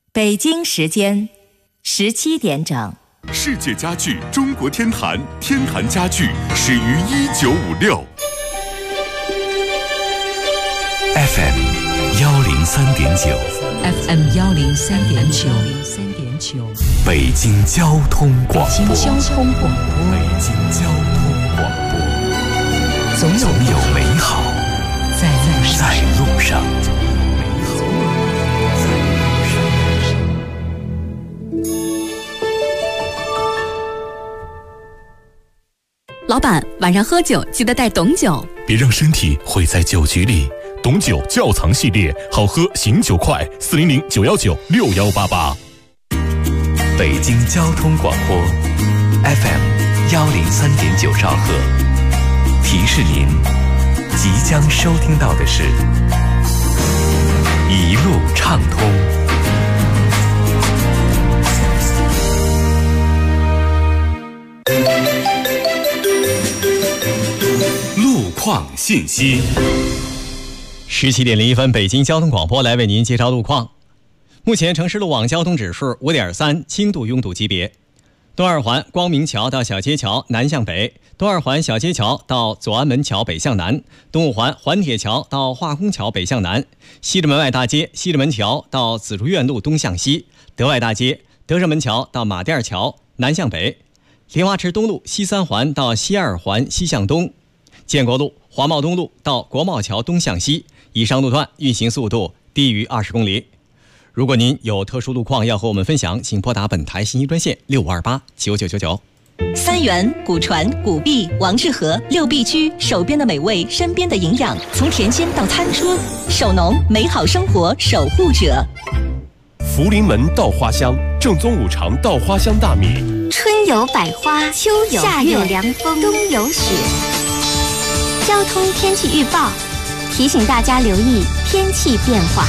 北京时间17点整。 世界家具中国天坛，天坛家具始于1956。FM 103.9，FM 103.9， 北京交通广播， 北京交通广播， 北京交通广播，总有美好在路上。 老板，晚上喝酒记得带董酒， 别让身体毁在酒局里。董酒窖藏系列，好喝醒酒快，400-919-6188。北京交通广播 FM 103.9兆赫，提示您即将收听到的是一路畅通。路况信息。 17点01分，北京交通广播来为您介绍路况。目前城市路网交通指数 5.3， 轻度拥堵级别。东二环光明桥到小街桥南向北，东二环小街桥到左安门桥北向南，东五环环铁桥到化工桥北向南，西直门外大街西直门桥到紫竹院路东向西，德外大街德胜门桥到马甸桥南向北，莲花池东路西三环到西二环西向东，建国路华贸东路到国贸桥东向西，以上路段运行速度低于20公里。如果您有特殊路况要和我们分享，请拨打本台信息专线6528-9999。 三元、古传、古碧、王致和6必居，手边的美味，身边的营养，从甜心到餐桌，手农美好生活守护者。 福临门稻花香，正宗五常稻花香大米。 春有百花，秋有夏有凉风，冬有雪。交通天气预报提醒大家留意天气变化。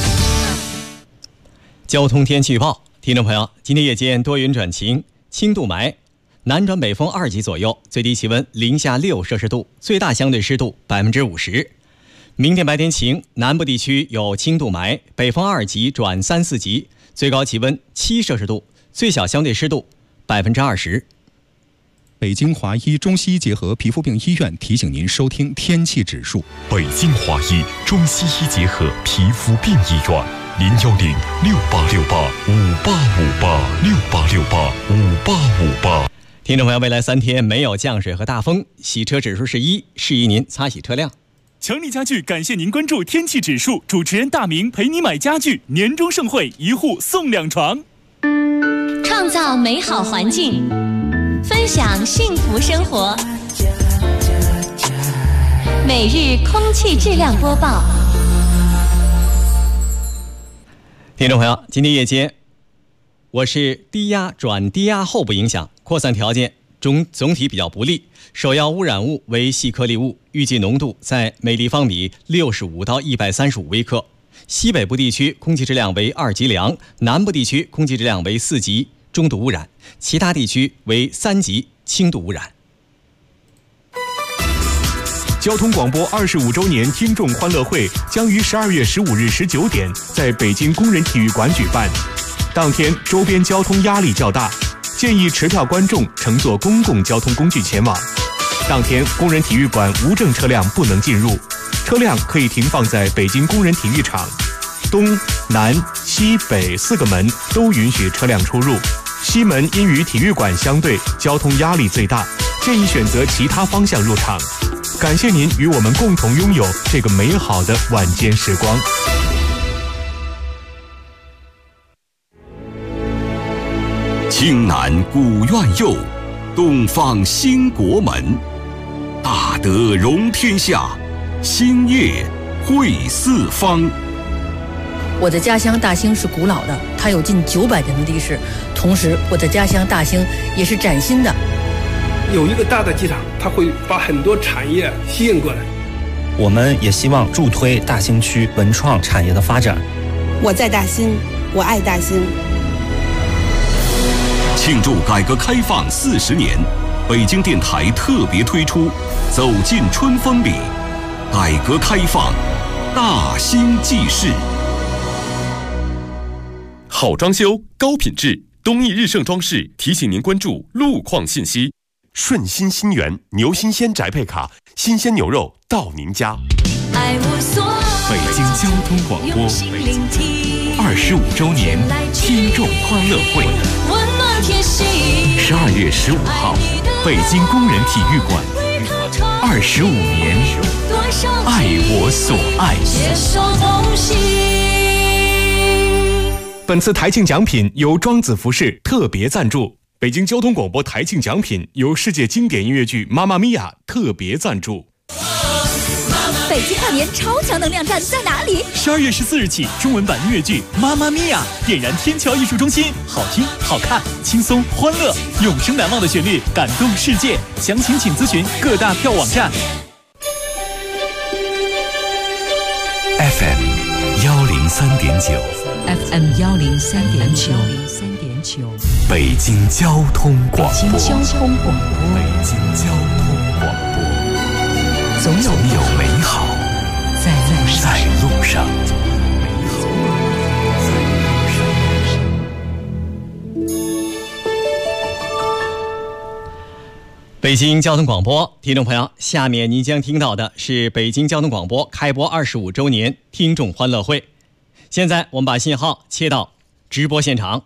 交通天气预报，听众朋友，今天夜间多云转晴，轻度霾，南转北风2级左右，最低气温零下6摄氏度，最大相对湿度50%。明天白天晴，南部地区有轻度霾，北风2级转3、4级，最高气温7摄氏度，最小相对湿度20%。 北京华医中西医结合皮肤病医院提醒您收听天气指数。 北京华医中西医结合皮肤病医院，010-6868-5858，6868-5858。 听众朋友，未来3天没有降水和大风，洗车指数是1，适宜您擦洗车辆。 强力家具感谢您关注天气指数，主持人大明陪你买家具，年终盛会1户送2床， 创造美好环境，分享幸福生活。每日空气质量播报。 听众朋友，今天夜间我是低压转低压后部影响，扩散条件总体比较不利，首要污染物为细颗粒物，预计浓度在每立方米65到135微克。西北部地区空气质量为2级良，南部地区空气质量为4级中度污染，其他地区为3级轻度污染。 交通广播25周年听众欢乐会将于12月15日19点在北京工人体育馆举办。当天周边交通压力较大，建议持票观众乘坐公共交通工具前往。当天工人体育馆无证车辆不能进入，车辆可以停放在北京工人体育场。东南西北4个门都允许车辆出入，西门因与体育馆相对，交通压力最大，建议选择其他方向入场。感谢您与我们共同拥有这个美好的晚间时光。 青南古院右，东方兴国门，大德容天下，兴业惠四方。 我的家乡大兴是古老的，它有近900年的历史，同时我的家乡大兴也是崭新的。 有一个大的机场，它会把很多产业吸引过来。 我们也希望助推大兴区文创产业的发展。 我在大兴，我爱大兴。 庆祝改革开放40年，北京电台特别推出《走进春风里》，改革开放大兴纪事。 好装修，高品质。东义日盛装饰提醒您关注路况信息。顺心新源牛新鲜宅配卡，新鲜牛肉到您家。 北京交通广播25周年听众欢乐会，12月15号，北京工人体育馆，25年，爱我所爱。 本次台庆奖品由庄子服饰特别赞助，北京交通广播台庆奖品由世界经典音乐剧《妈妈咪呀》特别赞助。 北京跨年超强能量站在哪里 ？12月14日起，中文版音乐剧《妈妈咪呀》点燃天桥艺术中心，好听、好看、轻松、欢乐，永生难忘的旋律，感动世界。详情请咨询各大票网站。 FM 103.9。 FM 103.9， 北京交通广播， 北京交通广播， 北京交通广播，总有美好在路上。 北京交通广播，听众朋友，下面您将听到的是北京交通广播开播25周年听众欢乐会。现在我们把信号切到直播现场。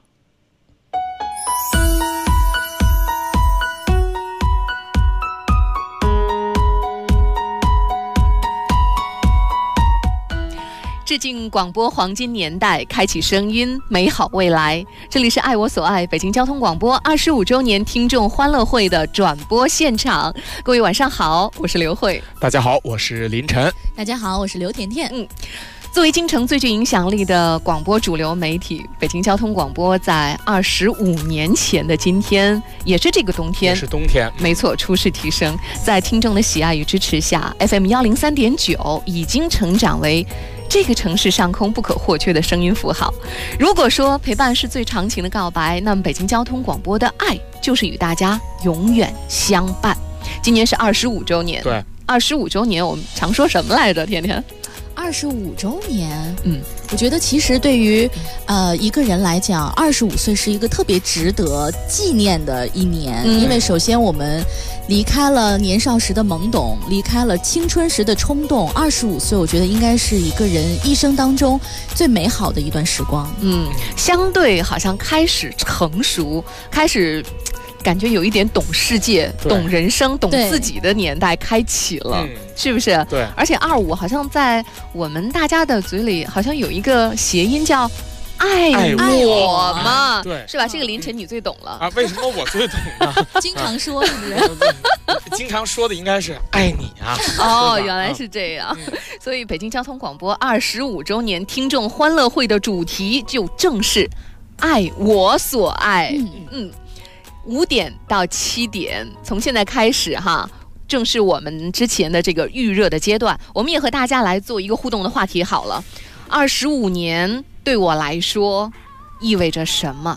致敬广播黄金年代，开启声音美好未来。这里是爱我所爱北京交通广播25周年听众欢乐会的转播现场。各位晚上好，我是刘慧。 大家好，我是林晨。 大家好，我是刘甜甜。 作为京城最具影响力的广播主流媒体，北京交通广播在25年前的今天，也是这个冬天， 是冬天， 没错，初试提升，在听众的喜爱与支持下 ，FM 103.9已经成长为这个城市上空不可或缺的声音符号。如果说陪伴是最长情的告白，那么北京交通广播的爱就是与大家永远相伴。今年是25周年， 对 ，25周年，我们常说什么来着？甜甜 ，25周年，我觉得其实对于一个人来讲，25岁是一个特别值得纪念的一年，因为首先我们离开了年少时的懵懂，离开了青春时的冲动。25岁，我觉得应该是一个人一生当中最美好的一段时光。 相对好像开始成熟，开始感觉有一点懂世界、懂人生、懂自己的年代开启了，是不是？ 对。 而且25好像在我们大家的嘴里，好像有一个谐音叫“爱我”嘛， 对， 是吧？这个林晨你最懂了啊？为什么我最懂呢？ 经常说是不是？ 经常说的应该是爱你啊。 哦，原来是这样。所以北京交通广播25周年听众欢乐会的主题就正是“爱我所爱”。5点到7点，从现在开始哈，正是我们之前的这个预热的阶段。我们也和大家来做一个互动的话题好了。25年对我来说意味着什么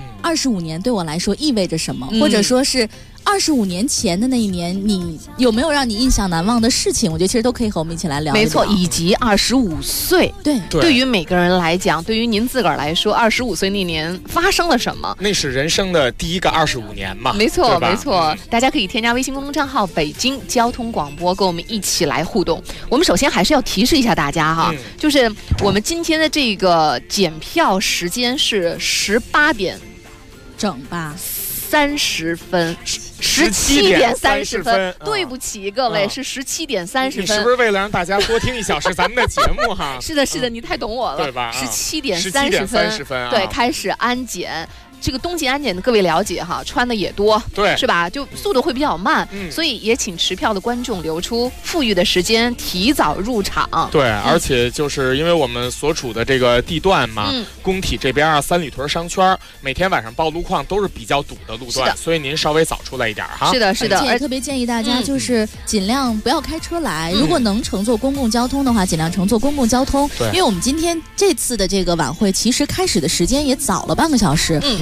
？25年对我来说意味着什么？或者说是25年前的那一年，你有没有让你印象难忘的事情？我觉得其实都可以和我们一起来聊一聊。 没错，以及25岁，对于每个人来讲，对于您自个儿来说，25岁那年发生了什么？ 那是人生的第一个25年嘛。 没错，没错。大家可以添加微信公众账号北京交通广播，跟我们一起来互动。我们首先还是要提示一下大家哈，就是我们今天的这个检票时间是18点整吧。 30分，17点30分。对不起各位，是17点30分。 你是不是为了让大家多听1小时咱们的节目哈？ 是的，是的，你太懂我了， 对吧 ？17点30分，对，开始安检。这个冬季安检的各位了解哈，穿的也多， 对， 是吧？就速度会比较慢，所以也请持票的观众留出富裕的时间，提早入场。 对，而且就是因为我们所处的这个地段嘛，工体这边3里屯商圈，每天晚上报路况都是比较堵的路段，所以您稍微早出来一点哈。 是的，是的， 而且特别建议大家就是尽量不要开车来，如果能乘坐公共交通的话，尽量乘坐公共交通。因为我们今天这次的这个晚会其实开始的时间也早了半个小时。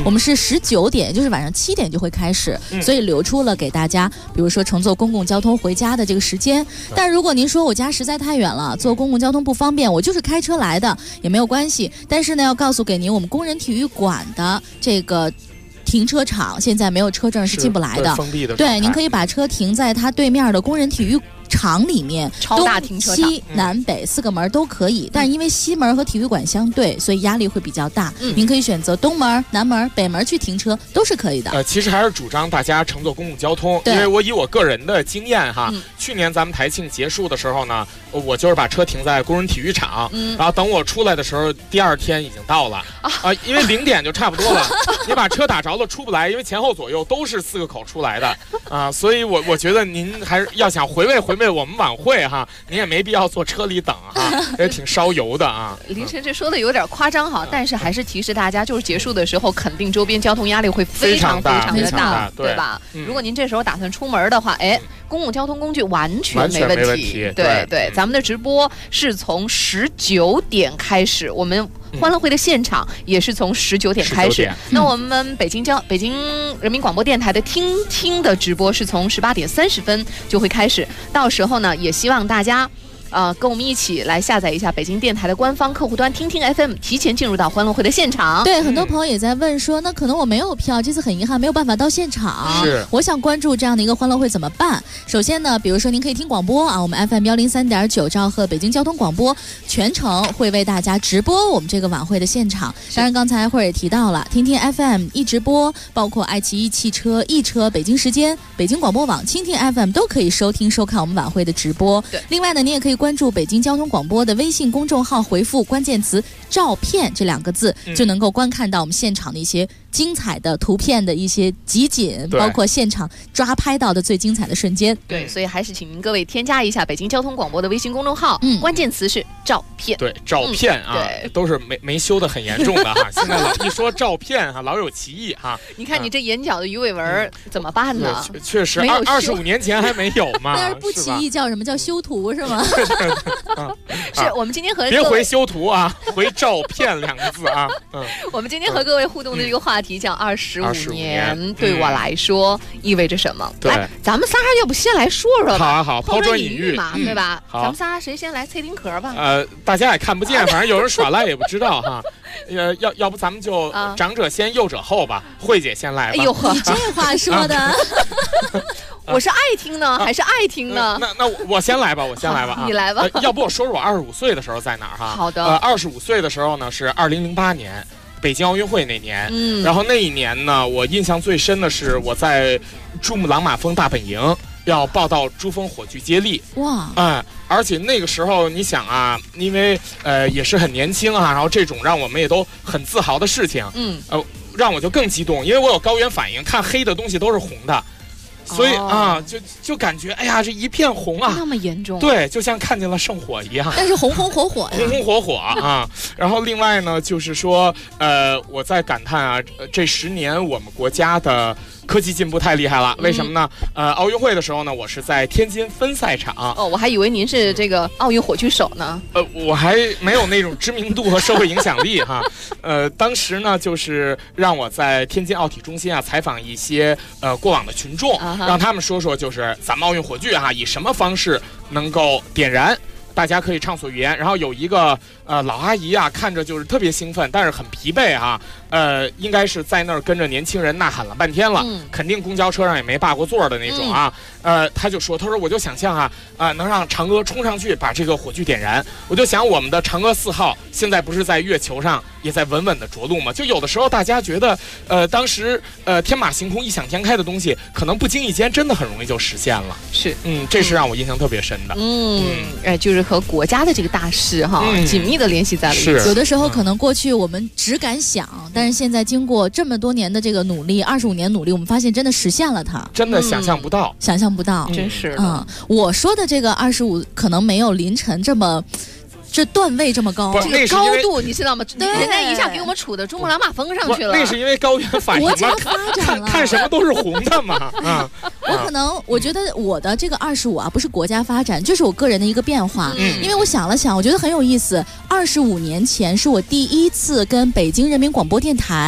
我们是19点，就是晚上7点就会开始，所以留出了给大家，比如说乘坐公共交通回家的这个时间。但如果您说我家实在太远了，坐公共交通不方便，我就是开车来的也没有关系。但是呢，要告诉给您，我们工人体育馆的这个停车场现在没有车证是进不来的， 封闭的。 对，您可以把车停在它对面的工人体育场里面， 超大停车场， 东西南北4个门都可以，但是因为西门和体育馆相对，所以压力会比较大。您可以选择东门、南门、北门去停车，都是可以的。 其实还是主张大家乘坐公共交通，因为我以我个人的经验哈，去年咱们台庆结束的时候呢，我就是把车停在工人体育场，然后等我出来的时候，第2天已经到了因为0点就差不多了。你把车打着了出不来，因为前后左右都是4个口出来的所以我觉得您还是要想回味我们晚会哈，您也没必要坐车里等哈，也挺烧油的啊。 凌晨这说的有点夸张哈，但是还是提示大家，就是结束的时候肯定周边交通压力会非常的大，对吧？如果您这时候打算出门的话，公共交通工具完全没问题。对，咱们的直播是从19点开始，我们欢乐会的现场也是从19点开始。那我们北京人民广播电台的听的直播是从18点30分就会开始。到时候呢，也希望大家跟我们一起来下载一下北京电台的官方客户端听听 FM， 提前进入到欢乐会的现场。 对，很多朋友也在问说，那可能我没有票，这次很遗憾没有办法到现场。 是， 我想关注这样的一个欢乐会怎么办？首先呢，比如说您可以听广播我们 FM 103.9兆赫北京交通广播全程会为大家直播我们这个晚会的现场。当然，刚才慧儿也提到了，听听 FM 一直播，包括爱奇艺汽车、易车、北京时间、北京广播网、蜻蜓 FM 都可以收听收看我们晚会的直播。 对， 另外呢，您也可以关注北京交通广播的微信公众号，回复关键词照片这2个字，就能够观看到我们现场的一些精彩的图片的一些集锦，包括现场抓拍到的最精彩的瞬间。 对，所以还是请您各位添加一下北京交通广播的微信公众号，关键词是照片。 对，照片都是没修的很严重的哈。现在老一说照片老有歧义哈。 你看你这眼角的鱼尾纹怎么办呢？ 确实，25年前还没有嘛。 那要是不歧义叫什么？叫修图是吗？ 是我们今天和别回修图回照片2个字啊。 我们今天和各位互动的这个话题叫25年对我来说意味着什么？来，咱们仨要不先来说说吧？ 好，抛砖引玉嘛，对吧？咱们仨谁先来？蔡丁壳吧。 大家也看不见，反正有人耍赖也不知道哈。要不咱们就长者先，幼者后吧。慧姐先来吧。 哎呦呵，你这话说的。 我是爱听呢，还是爱听呢？ 那我先来吧， 你来吧。 要不我说说我25岁的时候在哪儿哈？ 好的。 25岁的时候呢是2008年北京奥运会那年，然后那一年呢，我印象最深的是我在珠穆朗玛峰大本营要报到珠峰火炬接力。 哇！ 而且那个时候你想啊，因为也是很年轻然后这种让我们也都很自豪的事情，让我就更激动，因为我有高原反应，看黑的东西都是红的。所以就感觉哎呀，这一片红啊， 那么严重？ 对，就像看见了圣火一样。 但是红红火火呀， 红红火火啊。然后另外呢，就是说我在感叹这10年我们国家的科技进步太厉害了。为什么呢？奥运会的时候呢，我是在天津分赛场。 我还以为您是这个奥运火炬手呢。 我还没有那种知名度和社会影响力哈。当时呢，就是让我在天津奥体中心采访一些过往的群众。让他们说说，就是咱们奥运火炬以什么方式能够点燃，大家可以畅所欲言。然后有一个老阿姨看着就是特别兴奋，但是很疲惫应该是在那儿跟着年轻人呐喊了半天了，肯定公交车上也没霸过座的那种他就说，他说我就想象能让嫦娥冲上去把这个火炬点燃。我就想我们的嫦娥4号现在不是在月球上也在稳稳的着陆吗？就有的时候大家觉得当时天马行空异想天开的东西，可能不经意间真的很容易就实现了。 是， 这是让我印象特别深的。 就是和国家的这个大事紧密的联系在了一起。 有的时候可能过去我们只敢想，但是现在经过这么多年的这个努力，25年努力，我们发现真的实现了它。 真的想象不到， 想象不到， 真是的。 我说的这个25可能没有凌晨这段位这么高， 这个高度你知道吗？人家一下给我们杵到珠穆朗玛峰上去了。 那是因为高原反应， 国家发展了， 看什么都是红的嘛。 我觉得我的这个25不是国家发展，就是我个人的一个变化。因为我想了想，我觉得很有意思。25年前是我第一次跟北京人民广播电台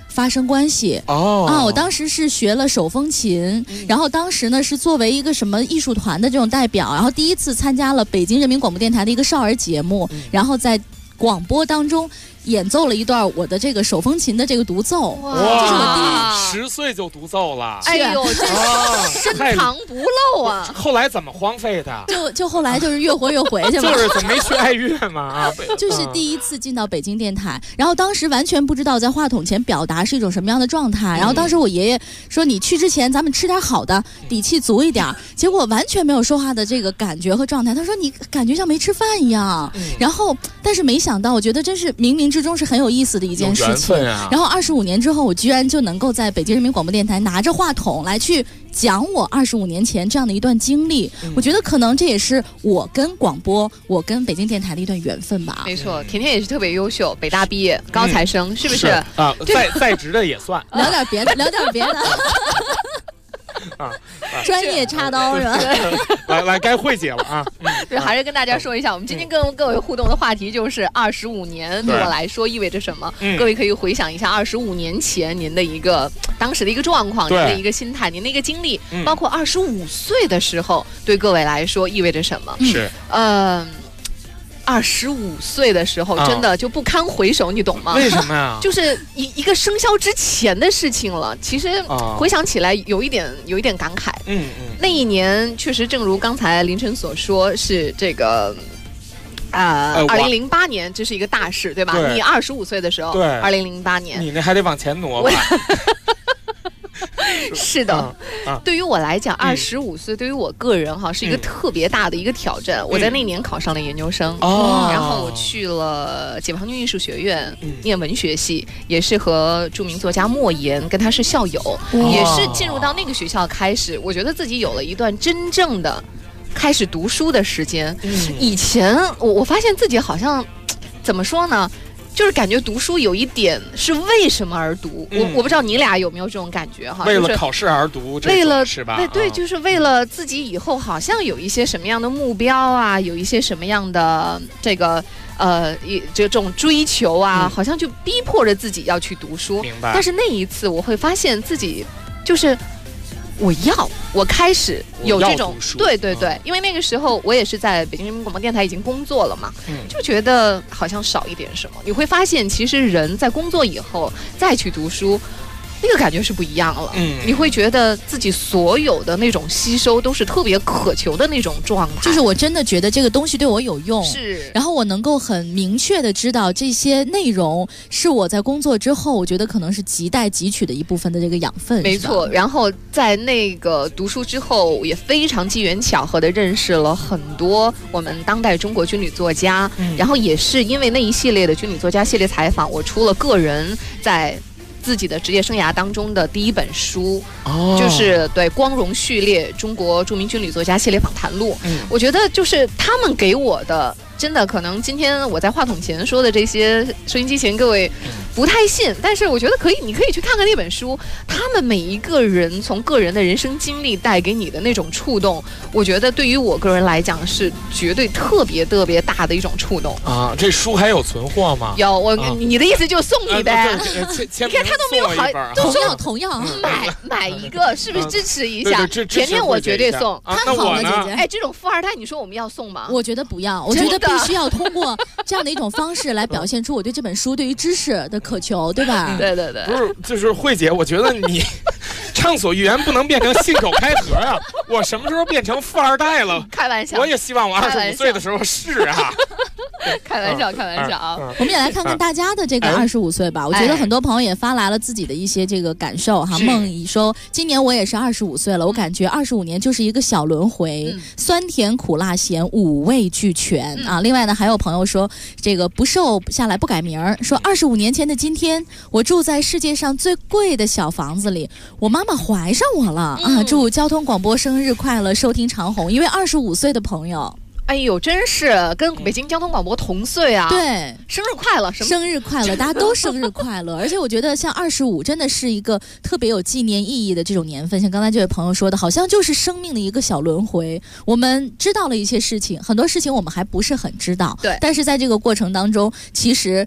发生关系。我当时是学了手风琴，然后当时呢是作为一个什么艺术团的这种代表，然后第一次参加了北京人民广播电台的一个少儿节目，然后在广播当中演奏了一段我的这个手风琴的这个独奏。 哇， 这是我 10岁就独奏了， 哎呦，这深藏不露啊！ 后来怎么荒废的？ 就后来就是越活越回去嘛。 就是怎么没去爱乐嘛啊？ 就是第一次进到北京电台，然后当时完全不知道在话筒前表达是一种什么样的状态。然后当时我爷爷说：“你去之前咱们吃点好的，底气足一点。”结果完全没有说话的这个感觉和状态。他说：“你感觉像没吃饭一样。”然后，但是没想到，我觉得真是冥冥之中是很有意思的一件事情。然后25年之后，我居然就能够在北京人民广播电台拿着话筒来去讲我25年前这样的一段经历。我觉得可能这也是我跟广播、我跟北京电台的一段缘分吧。 没错，甜甜也是特别优秀，北大毕业，高材生，是不是？ 啊，在职的也算。 聊点别的，聊点别的。专业插刀是吧？ 来，该慧姐了啊！ 对，还是跟大家说一下，我们今天跟各位互动的话题就是25年对我来说意味着什么。各位可以回想一下25年前您的一个当时的一个状况，您的一个心态，您的一个经历，包括25岁的时候对各位来说意味着什么？ 是 25岁的时候真的就不堪回首，你懂吗？ 为什么呀？ 就是一个生肖之前的事情了。其实回想起来有一点感慨。那一年确实正如刚才凌晨所说，是这个2008年，这是一个大事，对吧？ 对， 你25岁的时候，对，2008年， 你那还得往前挪吧。 是的，对于我来讲，25岁对于我个人是一个特别大的一个挑战。我在那年考上了研究生，然后我去了解放军艺术学院念文学系，也是和著名作家莫言跟他是校友，也是进入到那个学校开始，我觉得自己有了一段真正的开始读书的时间。以前我发现自己好像怎么说呢？就是感觉读书有一点是为什么而读，我不知道你俩有没有这种感觉哈？ 为了考试而读， 为了是吧？ 对，就是为了自己以后好像有一些什么样的目标啊，有一些什么样的这个这种追求啊，好像就逼迫着自己要去读书。 明白。 但是那一次我会发现自己就是。我开始有这种对，因为那个时候我也是在北京人民广播电台已经工作了嘛，就觉得好像少一点什么。你会发现，其实人在工作以后再去读书，那个感觉是不一样了。你会觉得自己所有的那种吸收都是特别渴求的那种状态。 就是我真的觉得这个东西对我有用， 是。 然后我能够很明确的知道这些内容是我在工作之后，我觉得可能是亟待汲取的一部分的这个养分。 没错。然后在那个读书之后，也非常机缘巧合的认识了很多我们当代中国军旅作家。然后也是因为那一系列的军旅作家系列采访，我出了个人在自己的职业生涯当中的第一本书，就是对《光荣序列：中国著名军旅作家系列访谈录》。我觉得就是他们给我的，真的可能今天我在话筒前说的这些，收音机前各位不太信，但是我觉得可以，你可以去看看那本书，他们每一个人从个人的人生经历带给你的那种触动，我觉得对于我个人来讲是绝对特别大的一种触动啊！这书还有存货吗？ 有，你的意思就送你呗？ 你看他都没有好， 同样买一个，是不是支持一下？甜甜我绝对送， 看好了姐姐。 哎，这种富二代，你说我们要送吗？ 我觉得不要，我觉得必须要通过这样的一种方式来表现出我对这本书对于知识的渴求，对吧？ 对。 不是，就是慧姐，我觉得你畅所欲言不能变成信口开河啊！我什么时候变成富二代了？ 开玩笑， 我也希望我25岁的时候是啊。 开玩笑啊！ 我们也来看看大家的这个25岁吧。我觉得很多朋友也发来了自己的一些这个感受哈。梦怡说，今年我也是25岁了，我感觉25年就是一个小轮回，酸甜苦辣咸五味俱全啊。另外呢，还有朋友说，这个不瘦下来不改名儿，说25年前的今天，我住在世界上最贵的小房子里，我妈妈怀上我了啊！祝交通广播生日快乐，收听长虹，一位25岁的朋友。 哎呦，真是跟北京交通广播同岁啊！ 对， 生日快乐！ 生日快乐！大家都生日快乐！而且我觉得像25真的是一个特别有纪念意义的这种年份。像刚才这位朋友说的，好像就是生命的一个小轮回。我们知道了一些事情，很多事情我们还不是很知道。 对， 但是在这个过程当中，其实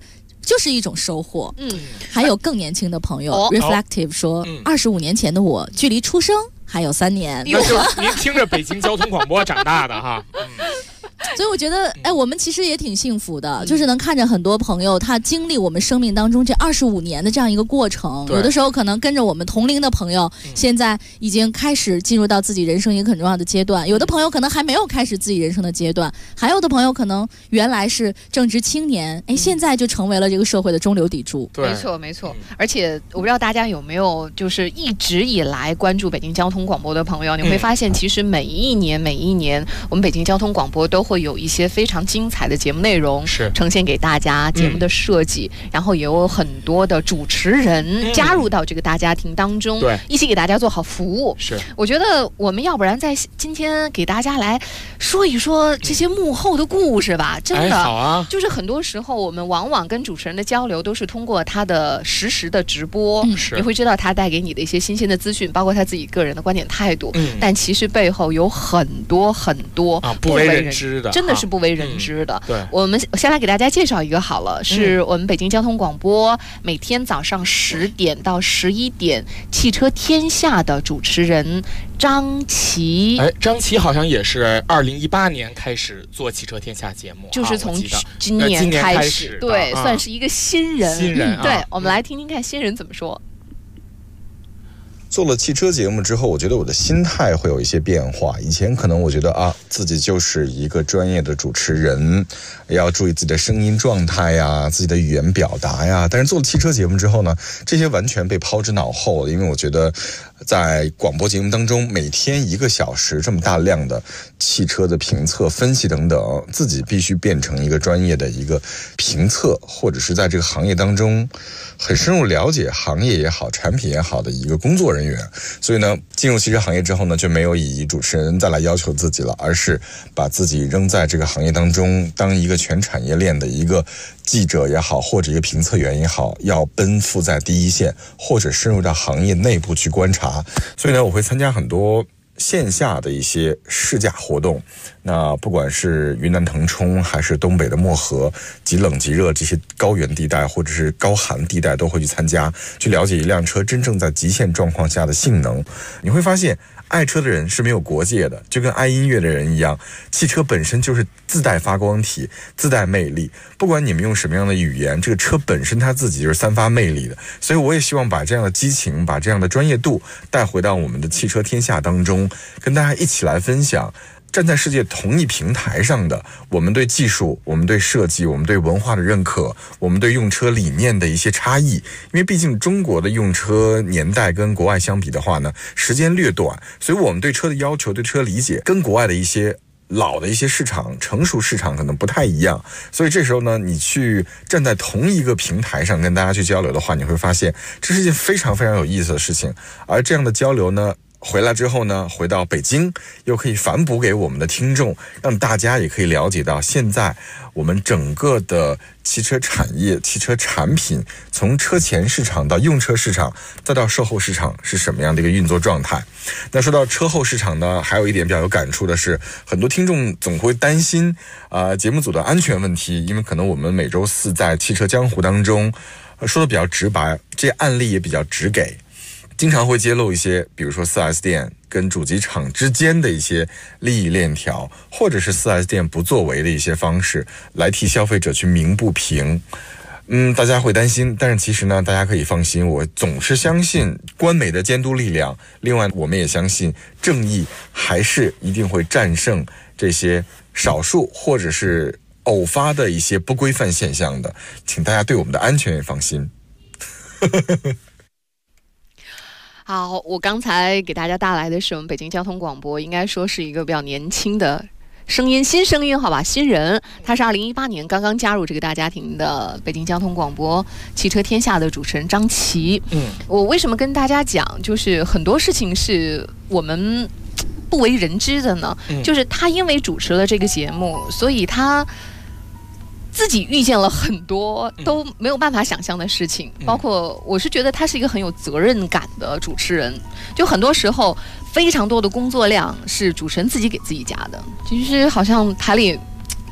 就是一种收获。还有更年轻的朋友，Reflective 说，25年前的我，距离出生还有3年。 那就您听着北京交通广播长大的哈。 所以我觉得，我们其实也挺幸福的，就是能看着很多朋友他经历我们生命当中这25年的这样一个过程。有的时候可能跟着我们同龄的朋友，现在已经开始进入到自己人生一个很重要的阶段；有的朋友可能还没有开始自己人生的阶段；还有的朋友可能原来是正值青年，现在就成为了这个社会的中流砥柱。 没错，没错。而且我不知道大家有没有就是一直以来关注北京交通广播的朋友，你会发现其实每一年我们北京交通广播都会有一些非常精彩的节目内容呈现给大家，节目的设计，然后也有很多的主持人加入到这个大家庭当中，一起给大家做好服务。我觉得我们要不然在今天给大家来说一说这些幕后的故事吧。真的， 好啊， 就是很多时候我们往往跟主持人的交流都是通过他的实时的直播，你会知道他带给你的一些新鲜的资讯，包括他自己个人的观点态度，但其实背后有很多不为人知的，真的是不为人知的。我们先来给大家介绍一个好了，是我们北京交通广播每天早上10点到11点汽车天下的主持人张琪。 张琪好像也是2018年开始做汽车天下节目， 就是从今年开始，对，算是一个新人。对，我们来听听看新人怎么说。 做了汽车节目之后，我觉得我的心态会有一些变化。以前可能我觉得自己就是一个专业的主持人，要注意自己的声音状态呀，自己的语言表达呀。但是做了汽车节目之后呢，这些完全被抛之脑后了。因为我觉得在广播节目当中，每天1个小时这么大量的汽车的评测、分析等等，自己必须变成一个专业的一个评测，或者是在这个行业当中很深入了解行业也好、产品也好的一个工作人员。所以呢，进入汽车行业之后呢，就没有以主持人再来要求自己了，而是把自己扔在这个行业当中，当一个全产业链的一个记者也好，或者一个评测员也好，要奔赴在第一线，或者深入到行业内部去观察。所以呢，我会参加很多线下的一些试驾活动，那不管是云南腾冲还是东北的漠河，极冷极热这些高原地带或者是高寒地带都会去参加，去了解一辆车真正在极限状况下的性能。你会发现爱车的人是没有国界的，就跟爱音乐的人一样，汽车本身就是自带发光体，自带魅力。不管你们用什么样的语言，这个车本身它自己就是散发魅力的。所以我也希望把这样的激情，把这样的专业度带回到我们的汽车天下当中，跟大家一起来分享。站在世界同一平台上的我们对技术、我们对设计、我们对文化的认可、我们对用车理念的一些差异。因为毕竟中国的用车年代跟国外相比的话呢，时间略短，所以我们对车的要求、对车理解跟国外的一些老的一些市场、成熟市场可能不太一样。所以这时候呢，你去站在同一个平台上跟大家去交流的话，你会发现这是一件非常非常有意思的事情。而这样的交流呢，回来之后呢，回到北京又可以反哺给我们的听众，让大家也可以了解到现在我们整个的汽车产业、汽车产品从车前市场到用车市场再到售后市场是什么样的一个运作状态。那说到车后市场呢，还有一点比较有感触的是，很多听众总会担心节目组的安全问题，因为可能我们每周4在汽车江湖当中说的比较直白，这些案例也比较直给，经常会揭露一些比如说 4S 店跟主机厂之间的一些利益链条，或者是 4S 店不作为的一些方式来替消费者去鸣不平。大家会担心，但是其实呢，大家可以放心，我总是相信官媒的监督力量。另外，我们也相信正义还是一定会战胜这些少数或者是偶发的一些不规范现象的。请大家对我们的安全也放心。 好，我刚才给大家带来的是我们北京交通广播，应该说是一个比较年轻的声音，新声音，好吧，新人。他是2018年刚刚加入这个大家庭的北京交通广播汽车天下的主持人张琪。我为什么跟大家讲，就是很多事情是我们不为人知的呢？就是他因为主持了这个节目，所以他自己遇见了很多都没有办法想象的事情，包括我是觉得他是一个很有责任感的主持人，就很多时候非常多的工作量是主持人自己给自己加的，其实好像台里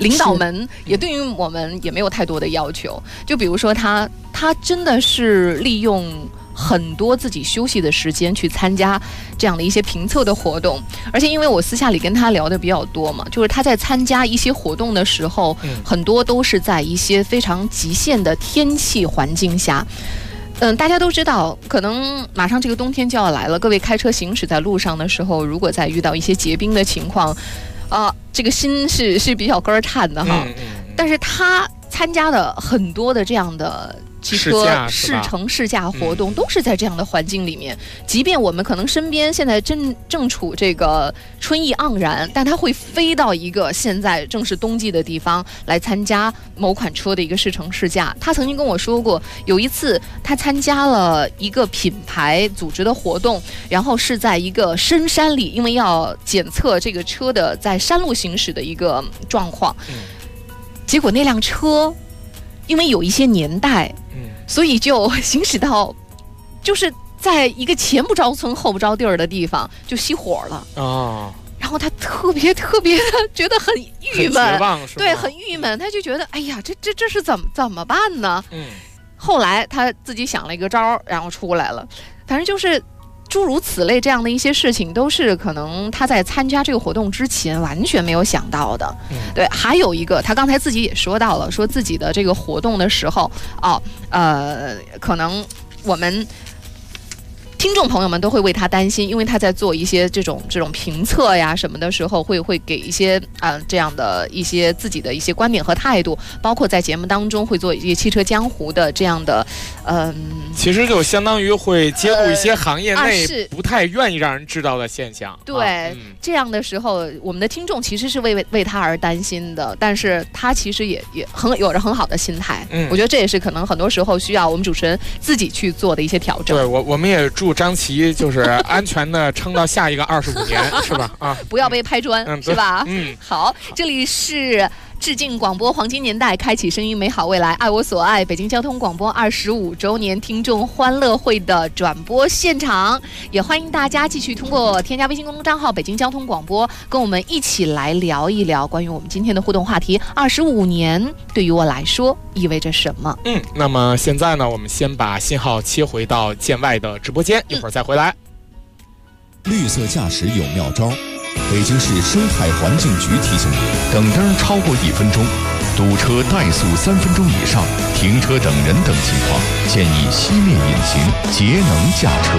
领导们也对于我们也没有太多的要求。就比如说他真的是利用很多自己休息的时间去参加这样的一些评测的活动，而且因为我私下里跟他聊的比较多嘛，就是他在参加一些活动的时候，很多都是在一些非常极限的天气环境下。大家都知道，可能马上这个冬天就要来了。各位开车行驶在路上的时候，如果再遇到一些结冰的情况，这个心是比较肝儿颤的哈。但是他参加的很多的这样的汽车试乘试驾活动都是在这样的环境里面，即便我们可能身边现在正处这个春意盎然，但他会飞到一个现在正是冬季的地方来参加某款车的一个试乘试驾。他曾经跟我说过，有一次他参加了一个品牌组织的活动，然后是在一个深山里，因为要检测这个车的在山路行驶的一个状况，结果那辆车因为有一些年代，所以就行驶到，就是在一个前不着村后不着地儿的地方就熄火了然后他特别的觉得很郁闷，对，很郁闷。他就觉得，哎呀，这是怎么办呢？后来他自己想了一个招，然后出来了。反正就是诸如此类这样的一些事情，都是可能他在参加这个活动之前完全没有想到的。对，还有一个，他刚才自己也说到了，说自己的这个活动的时候，可能我们听众朋友们都会为他担心，因为他在做一些这种评测呀什么的时候，会给一些这样的一些自己的一些观点和态度，包括在节目当中会做一些汽车江湖的这样的其实就相当于会揭露一些行业内不太愿意让人知道的现象。 对，这样的时候，我们的听众其实是为他而担心的，但是他其实也有着很好的心态。我觉得这也是可能很多时候需要我们主持人自己去做的一些调整。 对，我们也祝张琪就是安全的撑到下一个25年，是吧？ 不要被拍砖，是吧？好，这里是致敬广播黄金年代，开启声音美好未来，爱我所爱，北京交通广播25周年听众欢乐会的转播现场，也欢迎大家继续通过添加微信公众账号北京交通广播，跟我们一起来聊一聊关于我们今天的互动话题，25年对于我来说意味着什么？ 那么现在呢，我们先把信号切回到建外的直播间，一会儿再回来。 绿色驾驶有妙招。北京市生态环境局提醒您： 等灯超过1分钟，堵车怠速3分钟以上，停车等人等情况，建议熄灭引擎，节能驾车。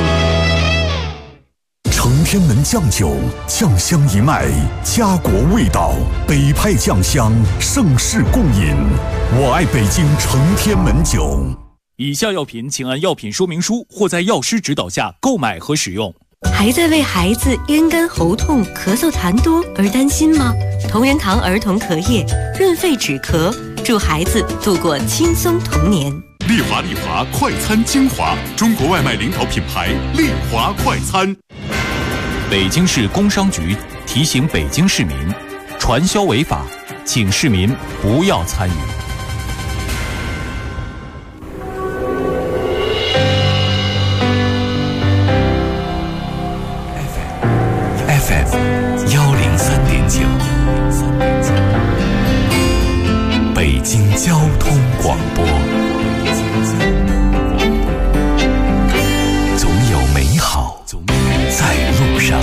承天门酱酒，酱香一脉，家国味道，北派酱香，盛世共饮。我爱北京承天门酒。 以下药品请按药品说明书或在药师指导下购买和使用。 还在为孩子咽干喉痛、咳嗽痰多而担心吗？同仁堂儿童咳液润肺止咳，助孩子度过轻松童年。 丽华快餐精华，中国外卖领导品牌丽华快餐。 北京市工商局提醒北京市民，传销违法，请市民不要参与。 FM103.9，北京交通广播，总有美好在路上。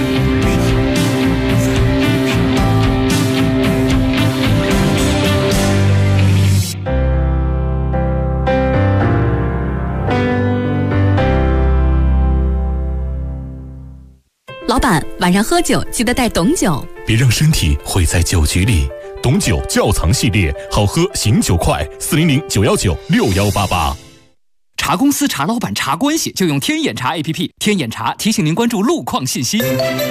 老板，晚上喝酒记得带董酒， 别让身体毁在酒局里。董酒窖藏系列，好喝醒酒快，400-919-6188。 茶公司、茶老板、茶关系，就用天眼茶 APP。天眼茶提醒您关注路况信息。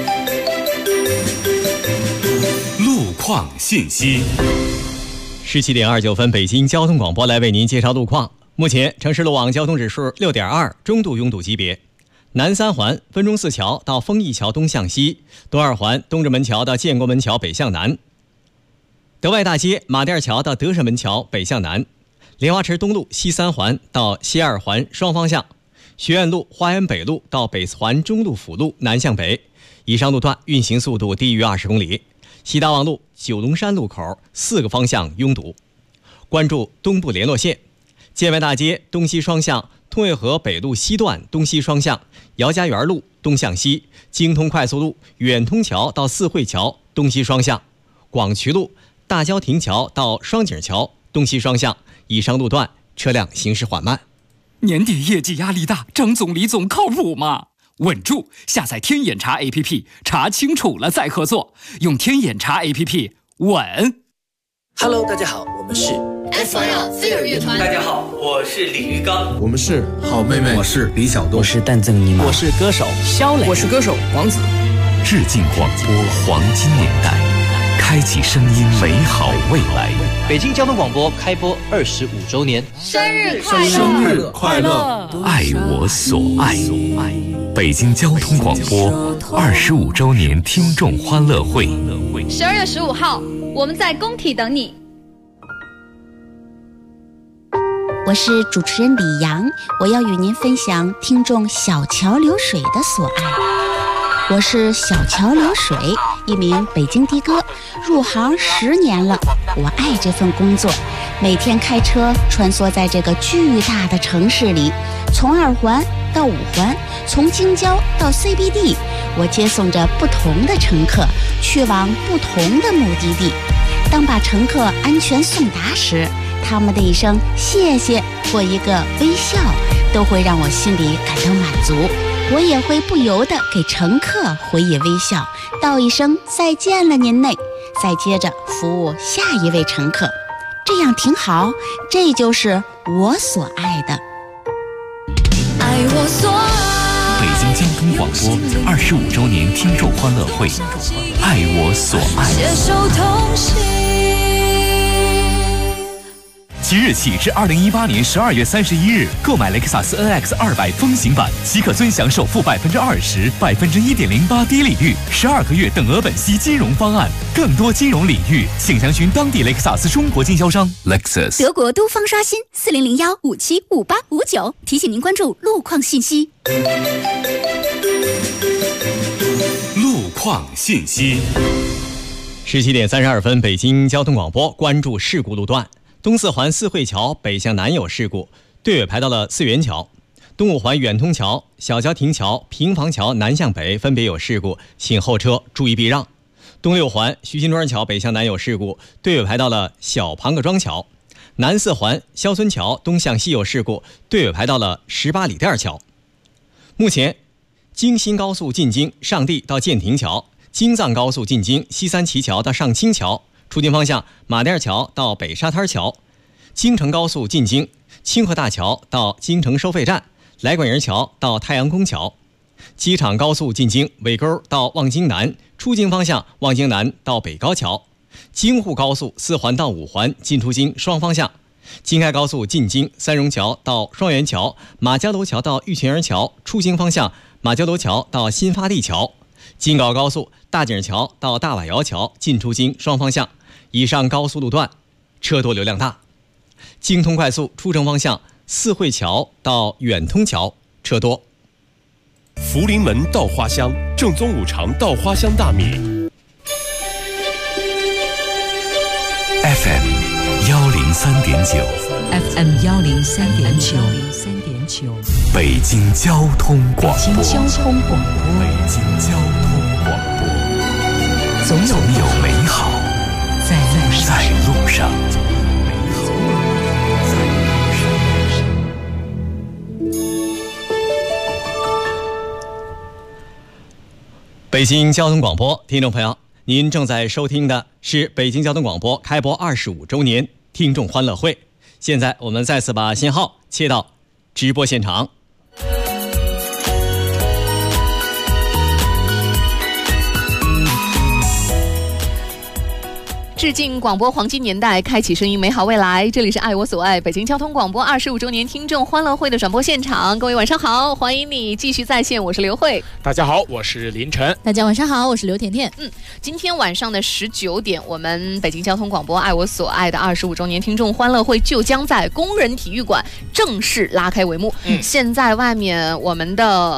路况信息。 17点29分，北京交通广播来为您介绍路况。目前城市路网交通指数6.2，中度拥堵级别。南三环分钟寺桥到丰益桥东向西，东二环东直门桥到建国门桥北向南，德外大街马甸桥到德胜门桥北向南，莲花池东路西三环到西二环双方向，学院路花园北路到北四环中路辅路南向北，以上路段运行速度低于20公里。 西大望路、九龙山路口4个方向拥堵。关注东部联络线，建外大街东西双向、通渭河北路西段东西双向、姚家园路东向西、京通快速路远通桥到四惠桥东西双向、广渠路大郊亭桥到双井桥东西双向，以上路段车辆行驶缓慢。 年底业绩压力大，张总李总靠谱吗？稳住！下载天眼查 APP， 查清楚了再合作，用天眼查 APP 稳。 Hello， 大家好，我们是 SYL 飞儿乐团。 大家好，我是李玉刚。 我们是好妹妹。 我是李小东。 我是蛋赠尼玛。 我是歌手肖磊。 我是歌手王子。 致敬广播黄金年代，开启声音美好未来。 北京交通广播开播25周年， 生日快乐！ 生日快乐！ 爱我所爱。北京交通广播25周年听众欢乐会 ，12月15号，我们在工体等你。 我是主持人李阳，我要与您分享听众小桥流水的所爱。我是小桥流水，一名北京的哥，入行10年了。我爱这份工作，每天开车穿梭在这个巨大的城市里，从2环到5环，从京郊到 CBD， 我接送着不同的乘客，去往不同的目的地。当把乘客安全送达时，他们的一声谢谢或一个微笑，都会让我心里感到满足。我也会不由得给乘客回以微笑，道一声再见了您嘞，再接着服务下一位乘客，这样挺好。这就是我所爱的。 爱我所爱。 北京交通广播25周年听众欢乐会，爱我所爱。 携手同行。 即日起至2018年12月31日，购买雷克萨斯 NX 200风行版，即可尊享首付20%、1.08%低利率、12个月等额本息金融方案。更多金融领域，请详询当地雷克萨斯中国经销商。Lexus。 德国都方刷新4001575859，提醒您关注路况信息。 路况信息。 17点32分，北京交通广播关注事故路段。东4环四惠桥北向南有事故，队尾排到了四元桥；东5环远通桥、小郊亭桥、平房桥南向北分别有事故，请后车注意避让。东6环徐辛庄桥北向南有事故，队尾排到了小庞各庄桥；南4环肖村桥东向西有事故，队尾排到了18里店桥。目前，京新高速进京上地到建亭桥，京藏高速进京西三旗桥到上清桥。出京方向马甸桥到北沙滩桥，京承高速进京清河大桥到京承收费站，来管营桥到太阳宫桥，机场高速进京尾沟到望京南，出京方向望京南到北高桥，京沪高速4环到5环进出京双方向，京开高速进京三榕桥到双元桥，马家楼桥到玉泉园桥，出京方向马家楼桥到新发地桥，京高高速大井桥到大瓦窑桥进出京双方向。以上高速路段车多流量大。京通快速出城方向四惠桥到远通桥车多。 福临门稻花香正宗五常稻花香大米。 FM 103.9 FM 103.9 北京交通广播。 北京交通广播。 北京交通广播。总有美好在路上。 北京交通广播，听众朋友，您正在收听的是北京交通广播开播25周年听众欢乐会。现在我们再次把信号切到直播现场。 致敬广播黄金年代，开启声音美好未来。这里是爱我所爱北京交通广播25周年听众欢乐会的转播现场。各位晚上好，欢迎你继续在线，我是刘慧。 大家好，我是林晨。 大家晚上好，我是刘甜甜。 今天晚上的19点，我们北京交通广播爱我所爱的25周年听众欢乐会就将在工人体育馆正式拉开帷幕。现在外面我们的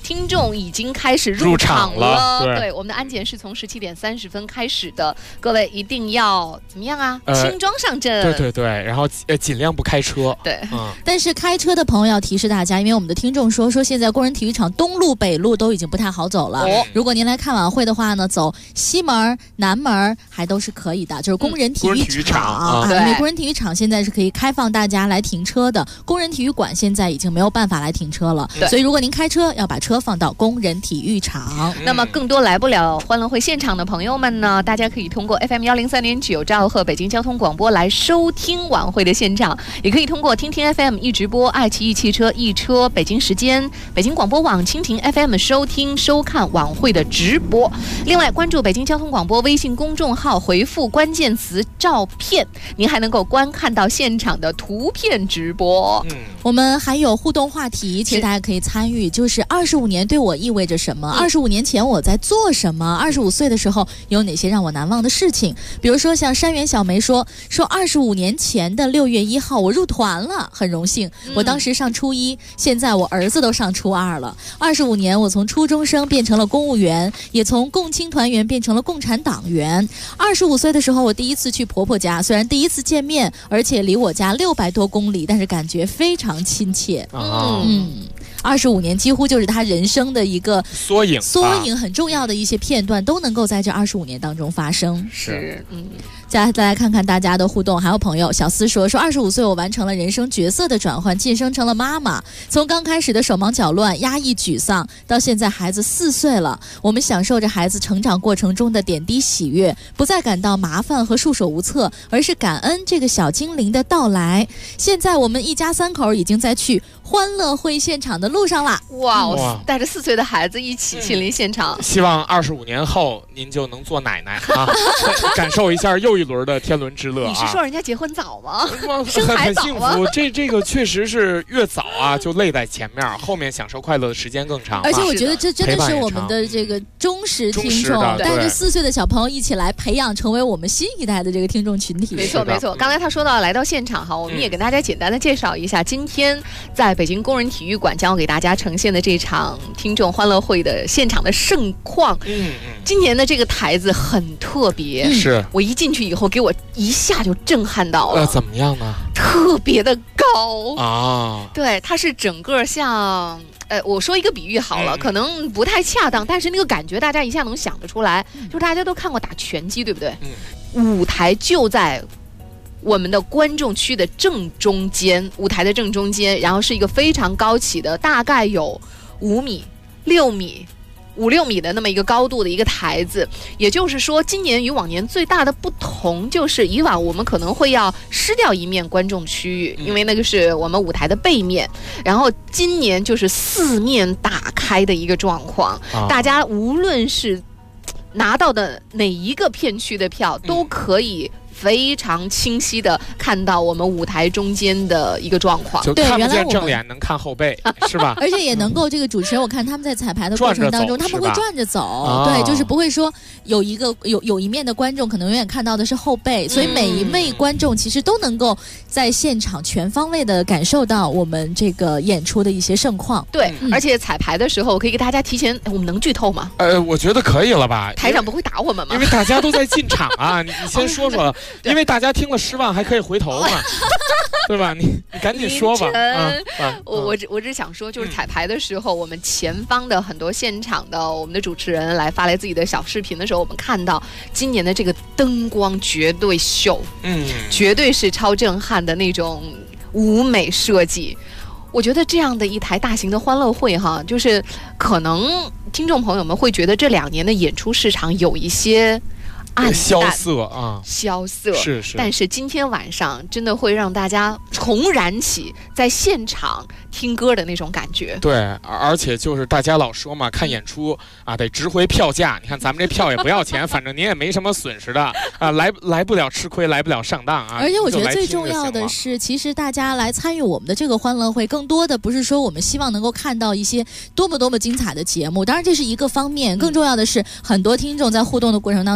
听众已经开始入场了。 对，我们的安检是从17点30分开始的，各位一定要怎么样啊？轻装上阵。 对，然后尽量不开车。 对， 但是开车的朋友要提示大家，因为我们的听众说现在工人体育场东路、北路都已经不太好走了。如果您来看晚会的话呢，走西门、南门还都是可以的，就是工人体育场。因为工人体育场现在是可以开放大家来停车的，工人体育馆现在已经没有办法来停车了。所以如果您开车，要把车放到工人体育场。 那么更多来不了欢乐会现场的朋友们呢，大家可以通过 FM103.9兆赫北京交通广播来收听晚会的现场，也可以通过听听 FM 一直播、爱奇艺汽车一车北京时间、北京广播网、蜻蜓 FM 收听收看晚会的直播。另外关注北京交通广播微信公众号，回复关键词照片，您还能够观看到现场的图片直播。 我们还有互动话题，其实大家可以参与，就是25年对我意味着什么？25年前我在做什么？25岁的时候有哪些让我难忘的事情？比如说像山原小梅说25年前的6月1号我入团了，很荣幸。我当时上初1，现在我儿子都上初2了。25年我从初中生变成了公务员，也从共青团员变成了共产党员。25岁的时候我第一次去婆婆家，虽然第一次见面，而且离我家600多公里，但是感觉非常亲切。25年几乎就是他人生的一个缩影，很重要的一些片段都能够在这25年当中发生。 是， 再来看看大家的互动，还有朋友小思说25岁我完成了人生角色的转换，晋升成了妈妈。从刚开始的手忙脚乱、压抑沮丧，到现在孩子4岁了，我们享受着孩子成长过程中的点滴喜悦，不再感到麻烦和束手无策，而是感恩这个小精灵的到来。现在我们一家3口已经在去欢乐会现场的路上啦！ 哇，带着4岁的孩子一起亲临现场。 希望25年后您就能做奶奶啊，感受一下又一轮的天伦之乐。 你是说人家结婚早吗？生孩很幸福，这个确实是越早啊就累在前面，后面享受快乐的时间更长。 而且我觉得这真的是我们的这个忠实听众，带着4岁的小朋友一起来培养，成为我们新一代的这个听众群体。 没错。刚才他说到来到现场哈，我们也给大家简单的介绍一下，今天在北京工人体育馆将要给大家呈现的这场听众欢乐会的现场的盛况。今年的这个台子很特别， 是我一进去以后给我一下就震撼到了。 怎么样呢？ 特别的高啊！ 对，它是整个像我说一个比喻好了，可能不太恰当，但是那个感觉大家一下能想得出来。就是大家都看过打拳击，对不对？舞台就在我们的观众区的正中间，舞台的正中间，然后是一个非常高起的，大概有5米、6米。5、6米的那么一个高度的一个台子，也就是说，今年与往年最大的不同就是以往我们可能会要失掉一面观众区域，因为那个是我们舞台的背面，然后今年就是4面打开的一个状况，大家无论是拿到的哪一个片区的票，都可以非常清晰的看到我们舞台中间的一个状况， 就看不见正脸，能看后背，是吧？ 而且也能够这个主持人，我看他们在彩排的过程当中，他们会转着走，对，就是不会说有一面的观众可能永远看到的是后背，所以每一位观众其实都能够在现场全方位的感受到我们这个演出的一些盛况。 对，而且彩排的时候，我可以给大家提前，我们能剧透吗？ 我觉得可以了吧？ 台长不会打我们吗？ 因为大家都在进场啊，你先说说。因为大家听了失望还可以回头嘛，对吧？你赶紧说吧。 我只想说，就是彩排的时候，我们前方的很多现场的我们的主持人来发来自己的小视频的时候，我们看到今年的这个灯光绝对秀，绝对是超震撼的那种舞美设计。我觉得这样的一台大型的欢乐会哈，就是可能听众朋友们会觉得这2年的演出市场有一些萧瑟啊， 萧瑟是， 但是今天晚上真的会让大家重燃起在现场听歌的那种感觉。 对，而且就是大家老说嘛，看演出啊得值回票价。你看咱们这票也不要钱，反正您也没什么损失的啊，来不了吃亏，来不了上当啊。 而且我觉得最重要的是，其实大家来参与我们的这个欢乐会，更多的不是说我们希望能够看到一些多么精彩的节目，当然这是一个方面，更重要的是很多听众在互动的过程当中都说，我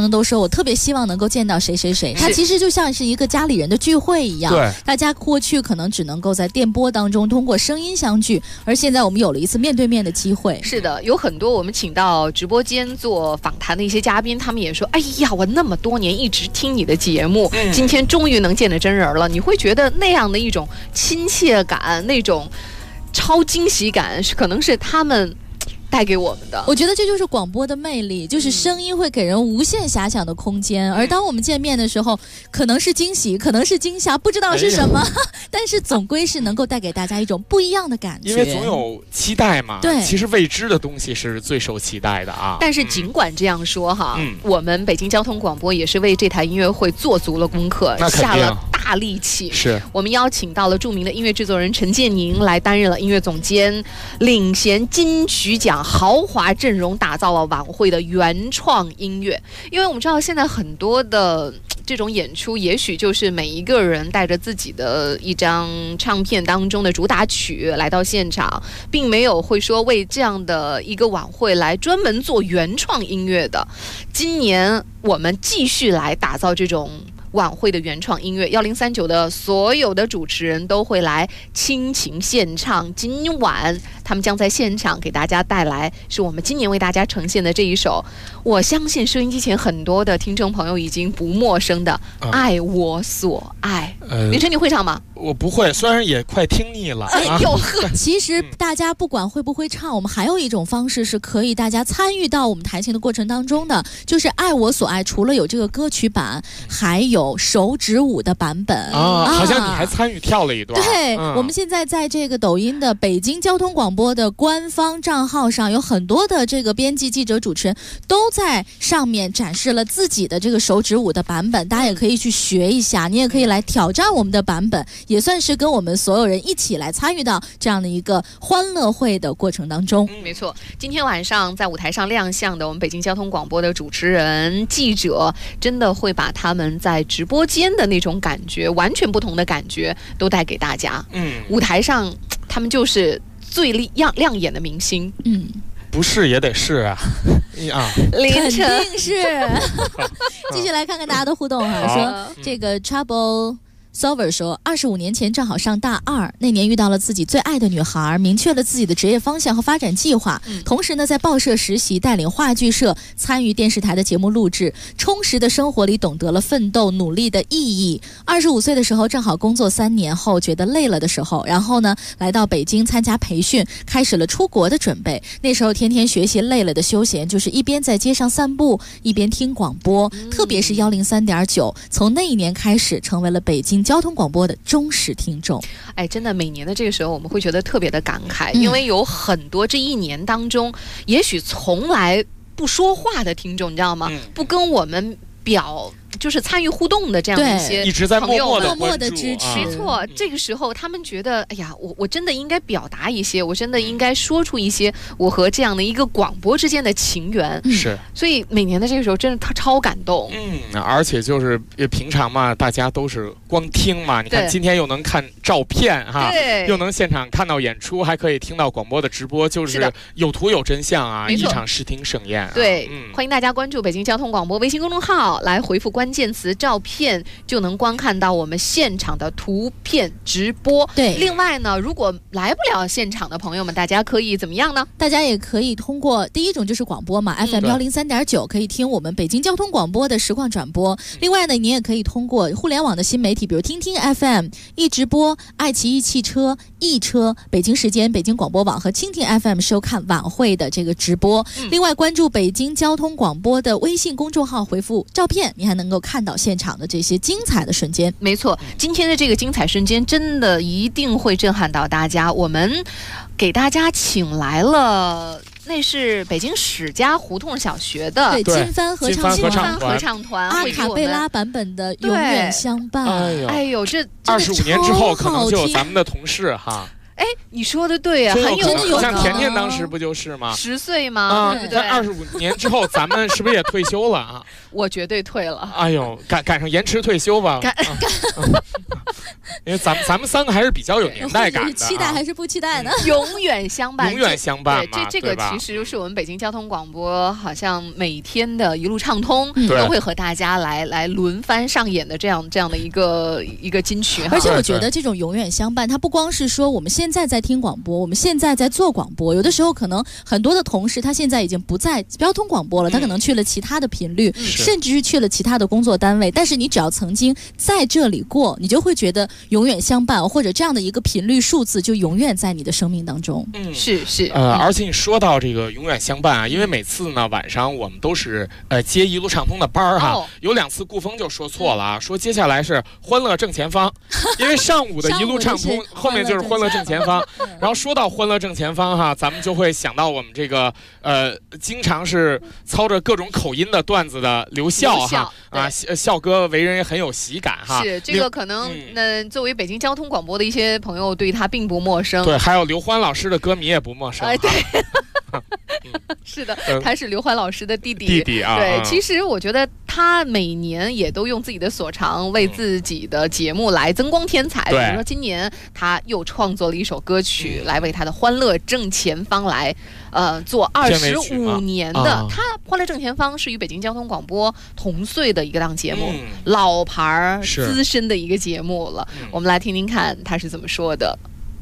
我特别希望能够见到谁谁谁，它其实就像是一个家里人的聚会一样。 对， 大家过去可能只能够在电波当中通过声音相聚，而现在我们有了一次面对面的机会。 是的，有很多我们请到直播间做访谈的一些嘉宾，他们也说，哎呀，我那么多年一直听你的节目，今天终于能见着真人了。你会觉得那样的一种亲切感，那种超惊喜感，可能是他们带给我们的。 我觉得这就是广播的魅力，就是声音会给人无限遐想的空间，而当我们见面的时候，可能是惊喜，可能是惊吓，不知道是什么，但是总归是能够带给大家一种不一样的感觉。 因为总有期待嘛， 对， 其实未知的东西是最受期待的啊。 但是尽管这样说哈，我们北京交通广播也是为这台音乐会做足了功课，下了大力气。 是我们邀请到了著名的音乐制作人陈建宁来担任了音乐总监，领衔金曲奖豪华阵容，打造了晚会的原创音乐。因为我们知道现在很多的这种演出，也许就是每一个人带着自己的一张唱片当中的主打曲来到现场，并没有会说为这样的一个晚会来专门做原创音乐的。今年我们继续来打造这种晚会的原创音乐，1039的所有的主持人都会来倾情献唱。今晚他们将在现场给大家带来是我们今年为大家呈现的这一首，我相信收音机前很多的听众朋友已经不陌生的《爱我所爱》。林晨，你会唱吗？ 我不会，虽然也快听腻了。 哎呦呵！ 其实大家不管会不会唱，我们还有一种方式是可以大家参与到我们弹琴的过程当中的，就是《爱我所爱》除了有这个歌曲版，还有手指舞的版本啊，好像你还参与跳了一段。 对，我们现在在这个抖音的北京交通广播的官方账号上，有很多的这个编辑、记者、主持人都在上面展示了自己的这个手指舞的版本，大家也可以去学一下，你也可以来挑战我们的版本，也算是跟我们所有人一起来参与到这样的一个欢乐会的过程当中。 没错，今天晚上在舞台上亮相的我们北京交通广播的主持人、记者，真的会把他们在直播间的那种感觉，完全不同的感觉都带给大家。舞台上他们就是最亮眼的明星。 不是也得是啊。 肯定是。继续来看看大家的互动哈，说这个 Trouble。Solver 说，25年前正好上大2，那年遇到了自己最爱的女孩，明确了自己的职业方向和发展计划。同时呢，在报社实习，带领话剧社参与电视台的节目录制，充实的生活里懂得了奋斗努力的意义。25岁的时候，正好工作3年后觉得累了的时候，然后呢，来到北京参加培训，开始了出国的准备。那时候天天学习，累了的休闲就是一边在街上散步，一边听广播，特别是103.9，从那一年开始，成为了北京交通广播的忠实听众。 哎，真的每年的这个时候我们会觉得特别的感慨，因为有很多这一年当中也许从来不说话的听众，你知道吗？不跟我们就是参与互动的这样的一些一直在默默的支持。 没错，这个时候他们觉得，哎呀，我真的应该表达一些，我真的应该说出一些我和这样的一个广播之间的情缘。 是， 所以每年的这个时候真的超感动。 而且就是平常嘛，大家都是光听嘛，你看今天又能看照片哈，又能现场看到演出，还可以听到广播的直播，就是有图有真相啊，一场视听盛宴。 对，欢迎大家关注北京交通广播微信公众号，来回复关键词照片，就能观看到我们现场的图片直播。 对， 另外呢，如果来不了现场的朋友们，大家可以怎么样呢？ 大家也可以通过第一种就是广播嘛，FM 103.9可以听我们北京交通广播的实况转播。另外呢，你也可以通过互联网的新媒体，比如听听 FM、易直播、爱奇艺汽车、易车、北京时间、北京广播网和蜻蜓 FM 收看晚会的这个直播。另外关注北京交通广播的微信公众号，回复照片，你还能够看到现场的这些精彩的瞬间。 没错，今天的这个精彩瞬间真的一定会震撼到大家。我们给大家请来了，那是北京史家胡同小学的金帆合唱团阿卡贝拉版本的《永远相伴》。 哎呦，这 25年之后可能就有咱们的同事哈。 哎，你说的对啊，很有可能。 像甜甜当时不就是吗 ？10岁吗？对不对？ 在25年之后，咱们是不是也退休了啊？ 我绝对退了。 哎呦，赶上延迟退休吧。因为咱们3个还是比较有年代感的。 期待还是不期待呢？ 永远相伴， 永远相伴嘛。 这个其实是我们北京交通广播好像每天的一路畅通都会和大家来轮番上演的这样的一个金曲。 而且我觉得这种永远相伴，它不光是说我们现在在听广播，我们现在在做广播，有的时候可能很多的同事他现在已经不在交通广播了，他可能去了其他的频率，甚至是去了其他的工作单位，但是你只要曾经在这里过，你就会觉得永远相伴，或者这样的一个频率数字就永远在你的生命当中。 是。 而且你说到这个永远相伴啊，因为每次呢晚上我们都是接一路畅通的班儿哈，有2次顾峰就说错了啊，说接下来是欢乐正前方，因为上午的一路畅通后面就是欢乐正前方。然后说到欢乐正前方哈，咱们就会想到我们这个经常是操着各种口音的段子的刘笑哈啊，笑哥为人也很有喜感哈。 是这个可能作为北京交通广播的一些朋友对他并不陌生。 对，还有刘欢老师的歌迷也不陌生。 对。是的，他是刘欢老师的弟弟啊。 对，其实我觉得他每年也都用自己的所长为自己的节目来增光添彩。比如说今年他又创作了一首歌曲来为他的《欢乐正前方》来做25年的。他《欢乐正前方》是与北京交通广播同岁的一个档节目，老牌资深的一个节目了。我们来听听看他是怎么说的。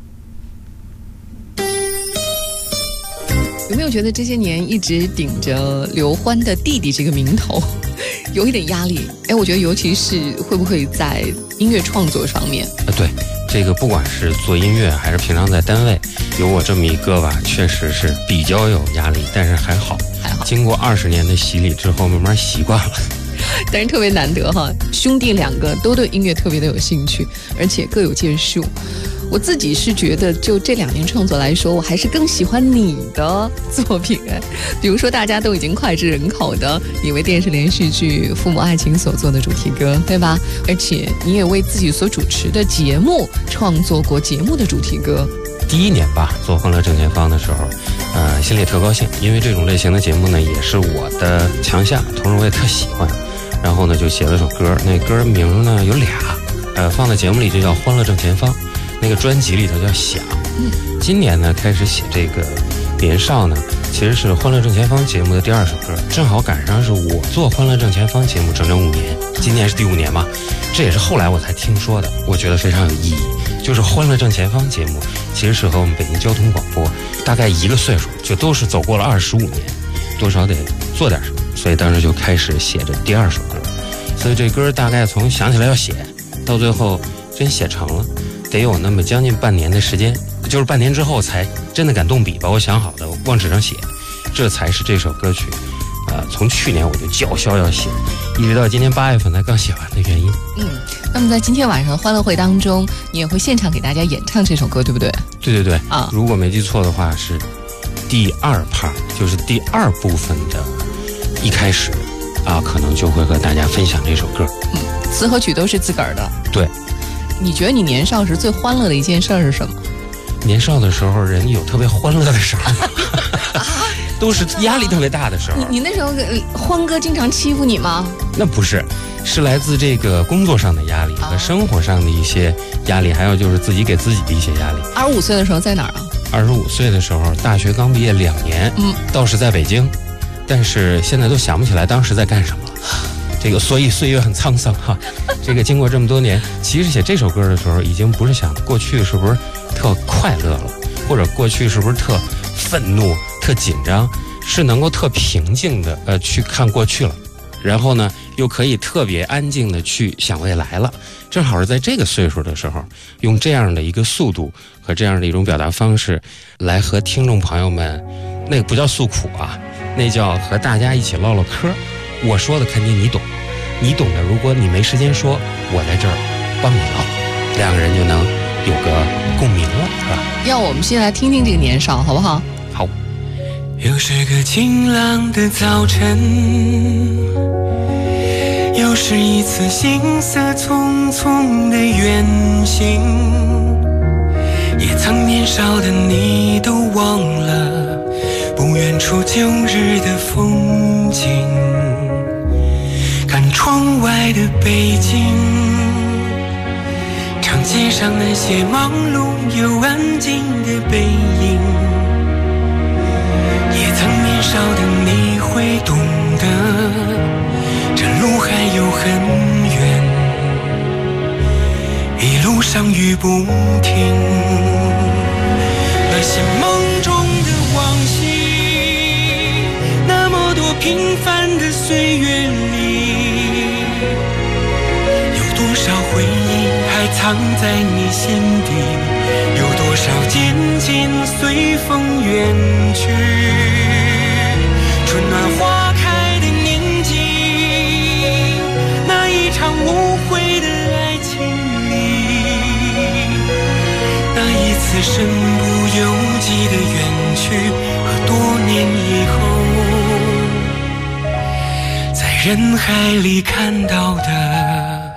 有没有觉得这些年一直顶着刘欢的弟弟这个名头，有一点压力？哎，我觉得尤其是会不会在音乐创作上面？ 对，这个不管是做音乐还是平常在单位，有我这么一个吧，确实是比较有压力，但是还好，经过20年的洗礼之后，慢慢习惯了。 但是特别难得哈，兄弟2个都对音乐特别的有兴趣，而且各有建树。我自己是觉得，就这2年创作来说，我还是更喜欢你的作品哎。比如说，大家都已经脍炙人口的你为电视连续剧《父母爱情》所做的主题歌，对吧？而且你也为自己所主持的节目创作过节目的主题歌。 第1年吧，做《欢乐正前方》的时候，心里特高兴，因为这种类型的节目呢，也是我的强项，同时我也特喜欢。然后呢，就写了首歌，那歌名呢有俩，放在节目里就叫《欢乐正前方》。那个专辑里头叫想。今年呢开始写这个年少呢，其实是《欢乐正前方》节目的第2首歌，正好赶上是我做《欢乐正前方》节目整整5年，今年是第5年嘛，这也是后来我才听说的，我觉得非常有意义。就是《欢乐正前方》节目其实是和我们北京交通广播大概一个岁数，就都是走过了25年，多少得做点什么，所以当时就开始写着第2首歌。所以这歌大概从想起来要写到最后真写成了，得有那么将近半年的时间，就是半年之后才真的敢动笔把我想好的往纸上写，这才是这首歌曲从去年我就叫嚣要写，一直到今年8月份才刚写完的原因。 那么在今天晚上的欢乐会当中，你也会现场给大家演唱这首歌，对不对？ 对啊，如果没记错的话是第2 part， 就是第2部分的一开始可能就会和大家分享这首歌。 词和曲都是自个儿的。 对。 你觉得你年少时最欢乐的一件事是什么？ 年少的时候，人有特别欢乐的时候吗？都是压力特别大的时候。 你那时候欢哥经常欺负你吗？ 那不是，是来自这个工作上的压力和生活上的一些压力，还有就是自己给自己的一些压力。 25岁的时候在哪儿啊 ？25岁的时候，大学刚毕业2年，倒是在北京，但是现在都想不起来当时在干什么了。这个所以岁月很沧桑哈。这个经过这么多年，其实写这首歌的时候，已经不是想过去是不是特快乐了，或者过去是不是特愤怒、特紧张，是能够特平静的去看过去了，然后呢又可以特别安静的去想未来了。正好是在这个岁数的时候，用这样的一个速度和这样的一种表达方式，来和听众朋友们，那个不叫诉苦啊，那叫和大家一起唠唠嗑。我说的肯定你懂，你懂的，如果你没时间说，我在这儿帮你唠，2个人就能有个共鸣了，是吧？ 要我们先来听听这个年少，好不好？ 好。 又是个晴朗的早晨，又是一次行色匆匆的远行，也曾曾年少的你都忘了，不远处旧日的风景，看窗外的北京，长街上那些忙碌又安静的背影，也曾年少的你会懂得，这路还有很远，一路上雨不停。那些梦中的往昔，那么多平凡的岁月里，有多少回忆还藏在你心底，有多少渐渐随风远去。春暖花开的年纪，那一场无悔的爱情里，那一次身不由己的远去，和多年以后在人海里看到的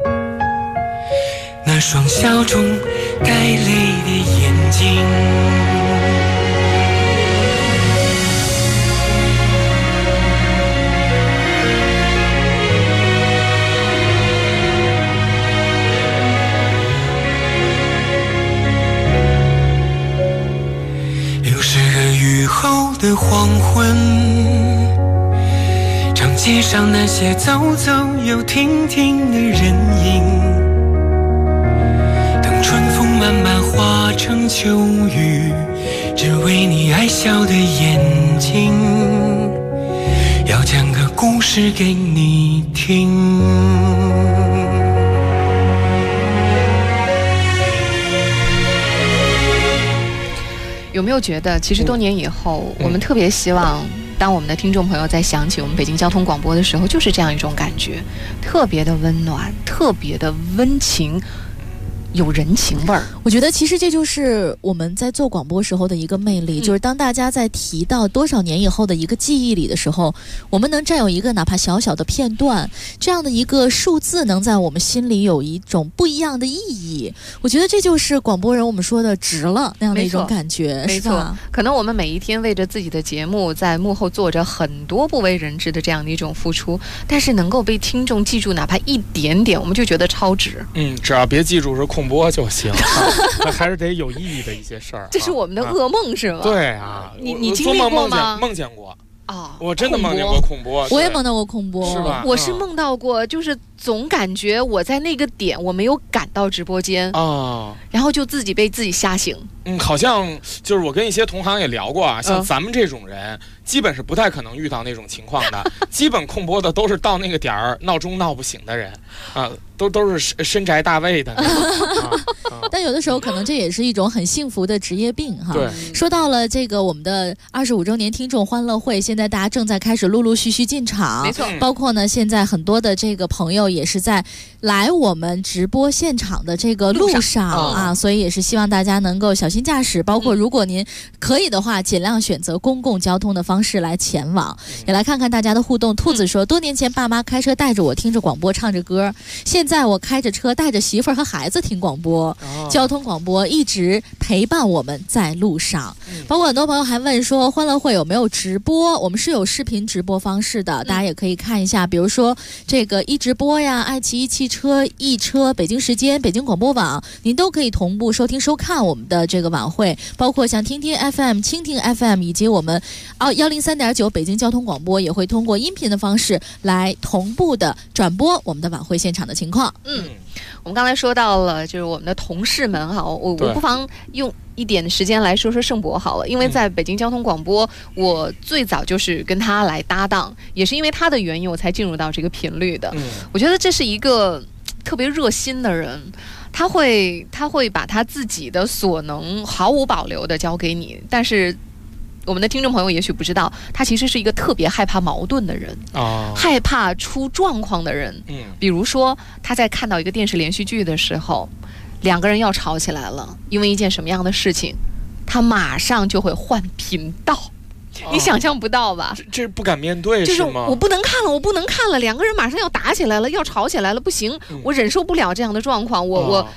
那双笑中带泪的眼睛。又是个雨后的黄昏，长街上那些走走又停停的人影，等春风慢慢化成秋雨，只为你爱笑的眼睛，要讲个故事给你听。 有没有觉得，其实多年以后，我们特别希望，当我们的听众朋友在想起我们北京交通广播的时候，就是这样一种感觉，特别的温暖，特别的温情，有人情味儿。 我觉得其实这就是我们在做广播时候的一个魅力，就是当大家在提到多少年以后的一个记忆里的时候，我们能占有一个哪怕小小的片段，这样的一个数字能在我们心里有一种不一样的意义。我觉得这就是广播人我们说的值了那样的一种感觉， 没错。可能我们每一天为着自己的节目在幕后做着很多不为人知的这样的一种付出，但是能够被听众记住哪怕一点点，我们就觉得超值。 只要别记住是空播就行，那还是得有意义的一些事儿。 这是我们的噩梦是吗？ 对啊， 你经历过吗？ 梦见过啊， 我真的梦见过空播， 我也梦到过空播， 是吧？ 我是梦到过，就是总感觉我在那个点我没有赶到直播间啊， 然后就自己被自己吓醒。 好像就是我跟一些同行也聊过啊，像咱们这种人，基本是不太可能遇到那种情况的。基本空播的都是到那个点儿闹钟闹不醒的人啊，都是深宅大卫的那种。 但有的时候可能这也是一种很幸福的职业病哈。 对， 说到了这个我们的25周年听众欢乐会，现在大家正在开始陆陆续续进场， 没错。 包括呢，现在很多的这个朋友也是在来我们直播现场的这个路上啊，所以也是希望大家能够小心驾驶，包括如果您可以的话，尽量选择公共交通的方式来前往。也来看看大家的互动。兔子说，多年前爸妈开车带着我听着广播唱着歌，现在我开着车带着媳妇儿和孩子听广播，交通广播一直陪伴我们在路上。包括很多朋友还问说，欢乐会有没有直播？我们是有视频直播方式的，大家也可以看一下，比如说这个一直播呀、爱奇艺汽车、易车、北京时间、北京广播网，您都可以同步收听收看我们的这个晚会，包括像听听 FM、蜻蜓 FM 以及我们103.9北京交通广播也会通过音频的方式来同步的转播我们的晚会现场的情况。 我们刚才说到了就是我们的同事们哈，我不妨用一点时间来说说盛博好了，因为在北京交通广播，我最早就是跟他来搭档，也是因为他的原因我才进入到这个频率的。我觉得这是一个特别热心的人，他会把他自己的所能毫无保留的交给你，但是我们的听众朋友也许不知道，他其实是一个特别害怕矛盾的人，害怕出状况的人。比如说他在看到一个电视连续剧的时候，两个人要吵起来了，因为一件什么样的事情，他马上就会换频道。你想象不到吧？ 这不敢面对就是吗？ 我不能看了，两个人马上要打起来了，要吵起来了，不行，我忍受不了这样的状况，我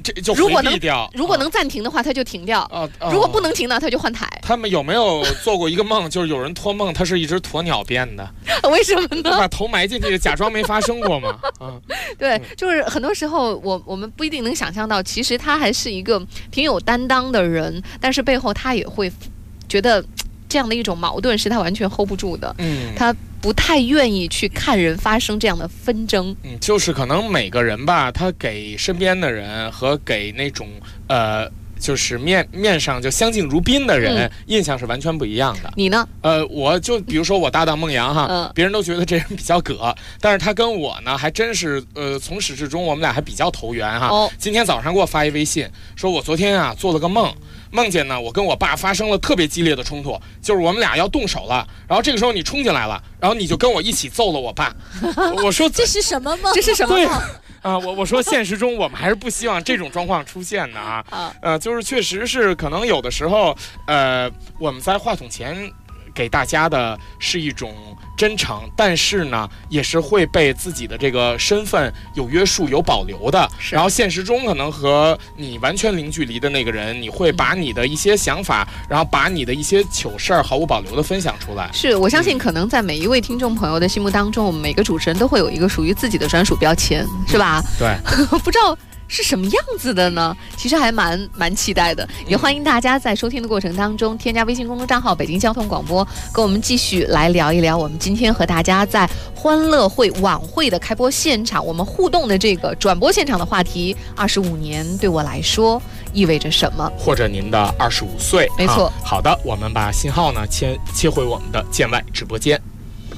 这就回避掉。 如果能暂停的话，它就停掉；如果不能停呢，它就换台。 他们有没有做过一个梦，就是有人托梦，它是一只鸵鸟变的？ 为什么呢？ 把头埋进去，假装没发生过嘛。 对，就是很多时候我们不一定能想象到，其实他还是一个挺有担当的人，但是背后他也会觉得这样的一种矛盾是他完全 hold 不住的。他不太愿意去看人发生这样的纷争。 就是可能每个人吧，他给身边的人和给那种就是面上就相敬如宾的人，印象是完全不一样的。 你呢？ 我就比如说我搭档孟阳哈，别人都觉得这人比较葛，但是他跟我呢还真是从始至终我们俩还比较投缘哈。今天早上给我发一微信，说我昨天啊做了个梦。梦见呢，我跟我爸发生了特别激烈的冲突，就是我们俩要动手了。然后这个时候你冲进来了，然后你就跟我一起揍了我爸。我说这是什么梦？ 这是什么梦？ 我说现实中我们还是不希望这种状况出现的啊。就是确实是可能有的时候，我们在话筒前给大家的是一种真诚，但是呢，也是会被自己的这个身份有约束、有保留的。然后现实中可能和你完全零距离的那个人，你会把你的一些想法，然后把你的一些糗事儿毫无保留的分享出来。 是我相信，可能在每一位听众朋友的心目当中，我们每个主持人都会有一个属于自己的专属标签，是吧？ 对， 不知道是什么样子的呢？其实还蛮期待的，也欢迎大家在收听的过程当中添加微信公众账号北京交通广播，跟我们继续来聊一聊我们今天和大家在欢乐会晚会的开播现场，我们互动的这个转播现场的话题，25年对我来说意味着什么？ 或者您的25岁？ 没错。 好的，我们把信号呢切回我们的建外直播间。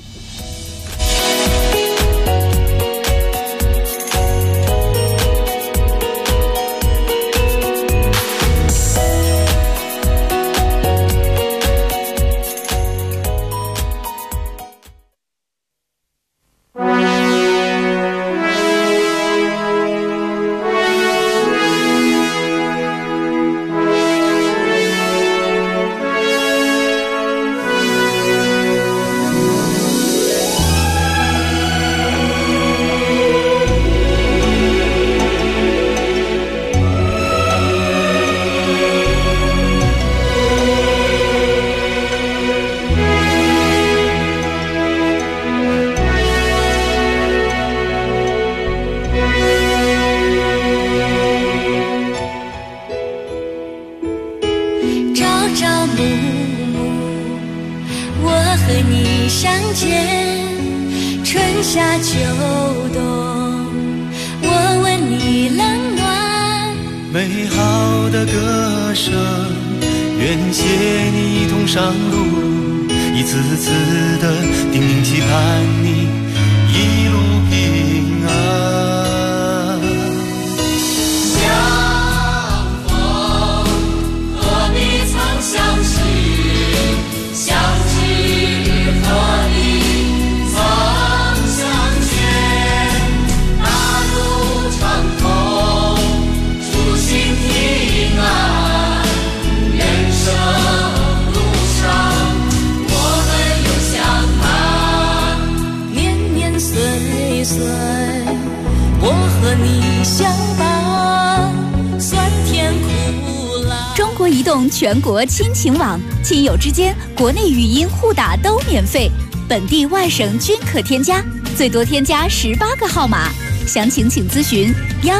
全国亲情网，亲友之间国内语音互打都免费，本地外省均可添加，最多添加18个号码，详情请咨询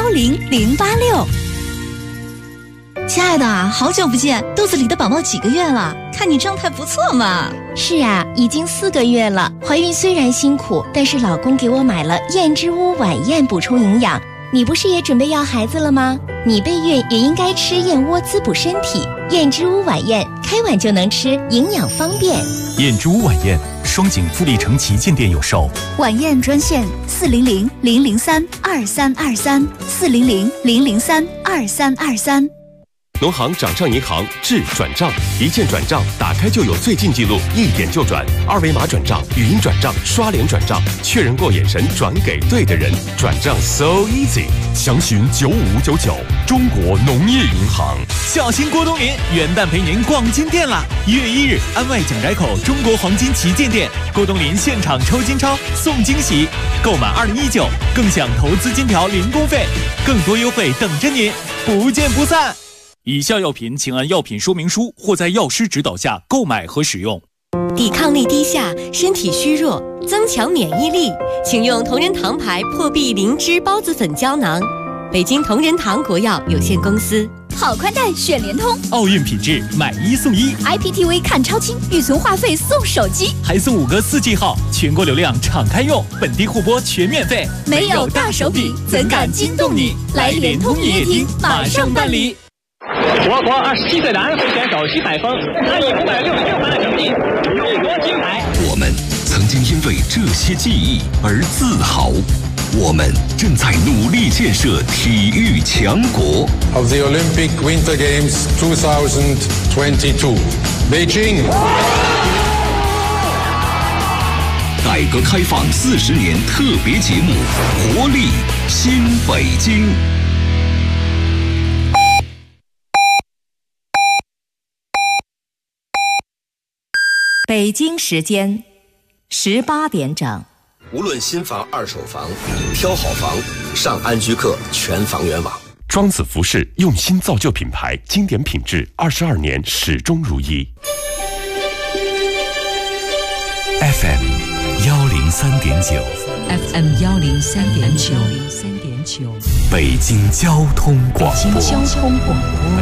10086。 亲爱的，好久不见，肚子里的宝宝几个月了？看你状态不错嘛。 是啊，已经4个月了。怀孕虽然辛苦，但是老公给我买了燕之屋晚宴补充营养。你不是也准备要孩子了吗？你备孕也应该吃燕窝滋补身体。燕之屋晚宴，开碗就能吃，营养方便。 燕之屋晚宴，双井富力城旗舰店有售。 晚宴专线400-003-2323，400-003-2323。 农行掌上银行智转账，一键转账，打开就有最近记录，一点就转，二维码转账、语音转账、刷脸转账，确认过眼神转给对的人，转账 so easy。详询9599。中国农业银行。 小心郭冬临，元旦陪您逛金店啦！1月1日，安外蒋宅口中国黄金旗舰店，郭冬临现场抽金钞送惊喜，购满2019更享投资金条零工费，更多优惠等着您！ 不见不散。以下药品请按药品说明书或在药师指导下购买和使用。 抵抗力低下，身体虚弱，增强免疫力，请用同仁堂牌破壁灵芝孢子粉胶囊。北京同仁堂国药有限公司。 好宽带选联通， 奥运品质买1送1 ，IPTV 看超清，预存话费送手机， 还送5个4G 号，全国流量敞开用，本地互播全免费。 没有大手笔，怎敢惊动你？来联通营业厅马上办理。 我国27岁男会选手徐海峰，他以566分的成绩勇夺金牌。 我们曾经因为这些记忆而自豪。我们正在努力建设体育强国。 Of the Olympic Winter Games 2022, Beijing. 改革开放40年特别节目《活力新北京》。 北京时间18点整。 无论新房、二手房，挑好房，上安居客全房源网。 庄子服饰用心造就品牌，经典品质，22年始终如一。 FM 103.9 FM 103.9 北京交通广播。 北京交通广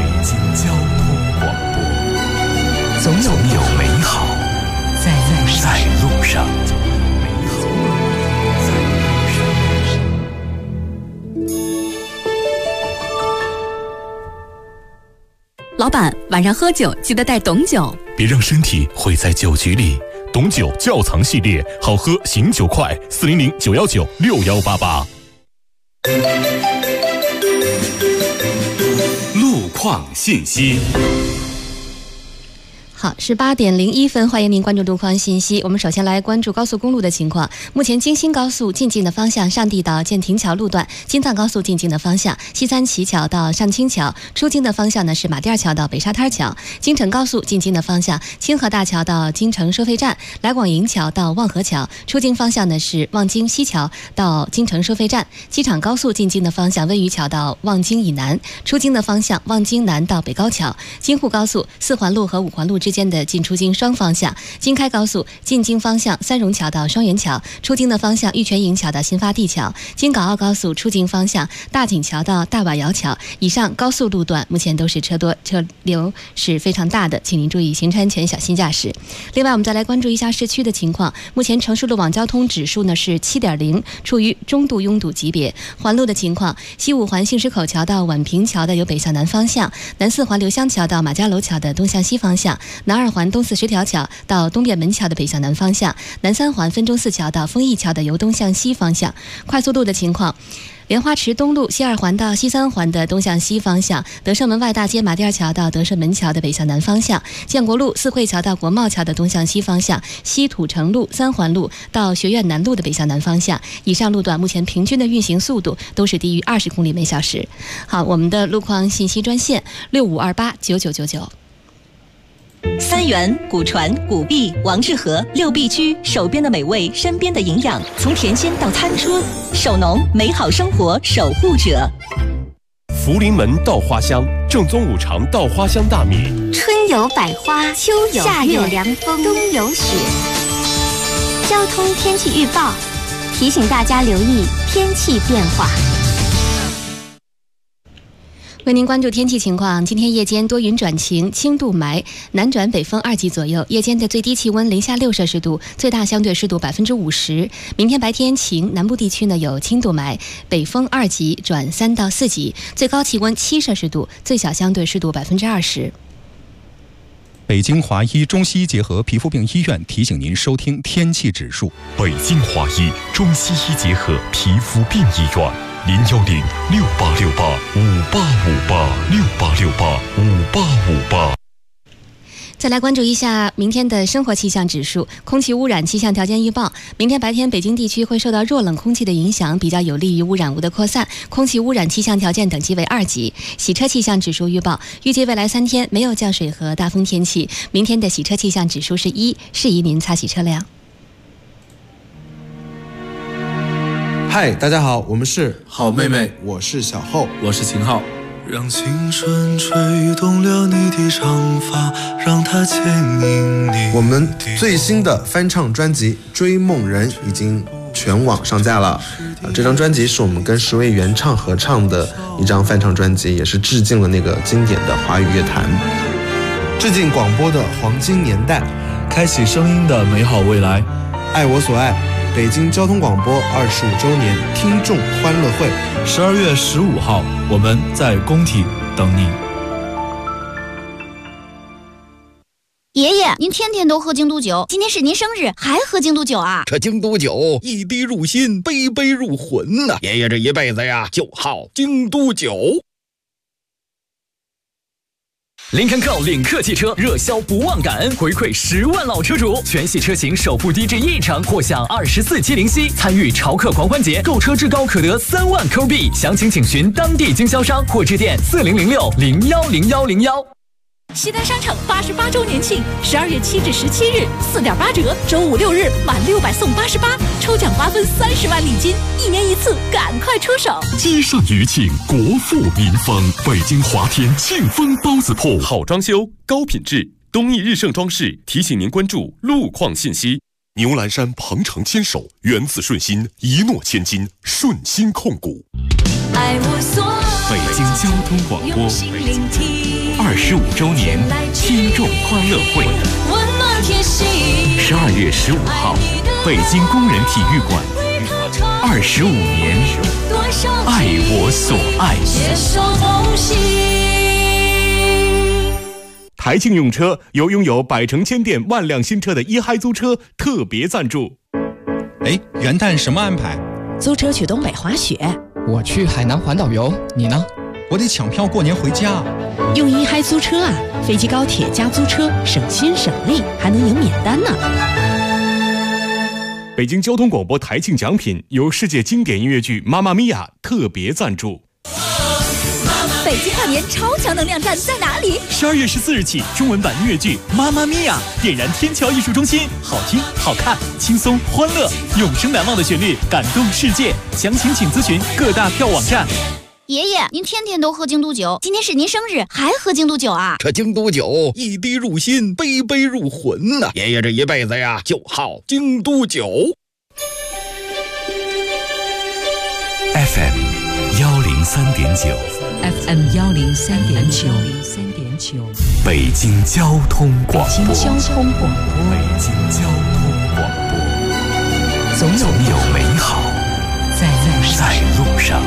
播，总有美好在路上。 老板，晚上喝酒记得带董酒， 别让身体毁在酒局里。董酒窖藏系列，好喝醒酒快，400-919-6188。 路况信息。 好，18点01分，欢迎您关注路况信息。我们首先来关注高速公路的情况。目前京新高速进京的方向上地到建亭桥路段，京藏高速进京的方向西三旗桥到上清桥，出京的方向呢是马甸桥到北沙滩桥。京承高速进京的方向清河大桥到京承收费站，来广营桥到望河桥，出京方向呢是望京西桥到京承收费站。机场高速进京的方向温榆桥到望京以南，出京的方向望京南到北高桥。京沪高速4环路和5环路之间的进出京双方向，京开高速进京方向三榕桥到双元桥，出京的方向玉泉营桥到新发地桥。京港澳高速出京方向大井桥到大瓦窑桥。以上高速路段目前都是车多，车流是非常大的，请您注意行车安全，小心驾驶。另外，我们再来关注一下市区的情况。目前城市路网交通指数呢是7.0，处于中度拥堵级别。环路的情况，西5环杏石口桥到宛平桥的由北向南方向，南4环刘香桥到马家楼桥的东向西方向，南2环东四十条桥到东便门桥的北向南方向，南3环分钟寺桥到丰益桥的由东向西方向。快速路的情况，莲花池东路西2环到西3环的东向西方向，德胜门外大街马甸桥到德胜门桥的北向南方向，建国路四惠桥到国贸桥的东向西方向，西土城路3环路到学院南路的北向南方向。以上路段目前平均的运行速度都是低于20公里每小时。好，我们的路况信息专线65289999。 三元、古传、古币、王致和6必居，手边的美味，身边的营养，从田间到餐桌，手农美好生活守护者。 福临门稻花香，正宗五常稻花香大米。 春有百花，秋有夏有凉风，冬有雪。交通天气预报提醒大家留意天气变化。 为您关注天气情况，今天夜间多云转晴，轻度霾，南转北风2级左右，夜间的最低气温零下6摄氏度，最大相对湿度50%。明天白天晴，南部地区呢有轻度霾，北风2级转3到4级，最高气温7摄氏度，最小相对湿度20%。 北京华医中西医结合皮肤病医院提醒您收听天气指数。 北京华医中西医结合皮肤病医院，010-6868-5858，6868-5858。 再来关注一下明天的生活气象指数。空气污染气象条件预报，明天白天北京地区会受到弱冷空气的影响，比较有利于污染物的扩散，空气污染气象条件等级为2级。洗车气象指数预报，预计未来3天没有降水和大风天气，明天的洗车气象指数是1，适宜您擦洗车辆。 嗨，大家好，我们是好妹妹，我是小厚， 我是秦昊。 让青春吹动了你的长发，让它牵引你。 我们最新的翻唱专辑《追梦人》已经全网上架了。这张专辑是我们跟10位原唱合唱的一张翻唱专辑，也是致敬了那个经典的华语乐坛，致敬广播的黄金年代， 开启声音的美好未来。 爱我所爱，北京交通广播25周年听众欢乐会 ，12月15号，我们在工体等你。 爷爷，您天天都喝京都酒，今天是您生日，还喝京都酒啊？ 这京都酒一滴入心，杯杯入魂呐！爷爷这一辈子呀，就好京都酒。 林肯购领克汽车热销不忘感恩，回馈10万老车主，全系车型首付低至1成，或享24期零息。参与潮客狂欢节，购车至高可得3万扣币。详情请询当地经销商或致电4006010101。 西单商城88周年庆，12月7至17日4.8折，周5、6日满600送88，抽奖8分30万礼金，1年1次，赶快出手！ 积善余庆，国富民丰。北京华天庆丰包子铺，好装修，高品质，东益日盛装饰提醒您关注路况信息。牛栏山鹏程牵手，源自顺心，一诺千金，顺心控股。 北京交通广播25周年听众欢乐会，12月15号，北京工人体育馆，25年，爱我所爱。 台庆用车由拥有百城千店万辆新车的一嗨租车特别赞助。 哎，元旦什么安排？ 租车去东北滑雪。 我去海南环岛游，你呢？ 我得抢票过年回家。 用一嗨租车啊，飞机高铁加租车，省心省力，还能赢免单呢。 北京交通广播台庆奖品由世界经典音乐剧《妈妈咪呀》特别赞助。 北京跨年超强能量站在哪里 ？12月14日起，中文版音乐剧《妈妈咪呀》点燃天桥艺术中心，好听、好看、轻松、欢乐，永生难忘的旋律，感动世界。详情请咨询各大票网站。 爷爷，您天天都喝京都酒，今天是您生日，还喝京都酒啊？ 这京都酒一滴入心，杯杯入魂呐！爷爷这一辈子呀，就好京都酒。 FM 103.9，FM 103.9，北京交通广播，北京交通广播，总有美好在路上。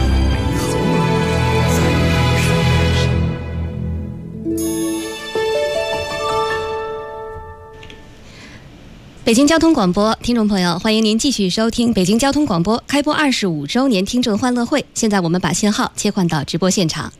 北京交通广播，听众朋友，欢迎您继续收听北京交通广播开播25周年听众欢乐会。现在我们把信号切换到直播现场。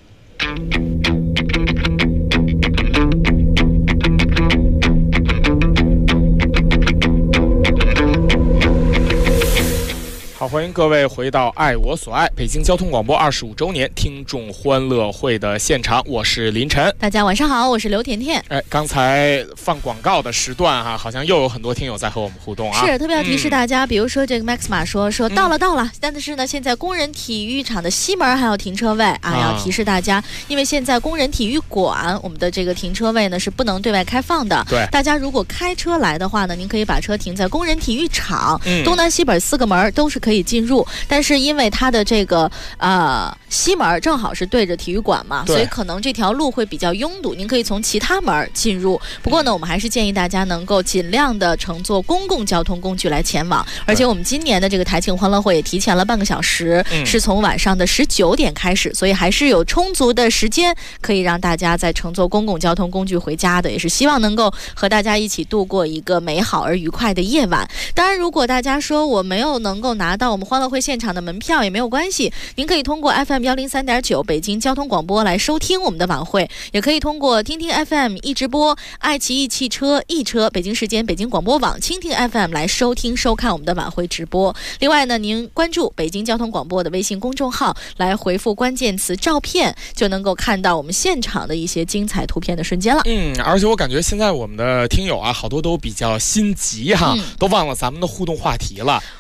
好，欢迎各位回到爱我所爱北京交通广播25周年听众欢乐会的现场，我是林晨。 大家晚上好，我是刘甜甜。 刚才放广告的时段好像又有很多听友在和我们互动啊。 是，特别要提示大家，比如说这个 Maxma 说到了，但是呢，现在工人体育场的西门还有停车位要提示大家，因为现在工人体育馆我们的这个停车位呢是不能对外开放的。 对， 大家如果开车来的话呢，您可以把车停在工人体育场，东南西北4个门都是可以进入，但是因为它的这个西门正好是对着体育馆嘛，所以可能这条路会比较拥堵，您可以从其他门进入。不过呢，我们还是建议大家能够尽量的乘坐公共交通工具来前往。而且我们今年的这个台庆欢乐会也提前了半个小时，是从晚上的19点开始，所以还是有充足的时间可以让大家在乘坐公共交通工具回家的，也是希望能够和大家一起度过一个美好而愉快的夜晚。当然，如果大家说我没有能够拿到我们欢乐会现场的门票也没有关系，您可以通过 FM 103.9北京交通广播来收听我们的晚会，也可以通过听听 FM 一直播、爱奇艺汽车、易车、北京时间、北京广播网、蜻蜓 FM 来收听收看我们的晚会直播。另外呢，您关注北京交通广播的微信公众号，来回复关键词照片，就能够看到我们现场的一些精彩图片的瞬间了。 而且我感觉现在我们的听友好多都比较心急都忘了咱们的互动话题了。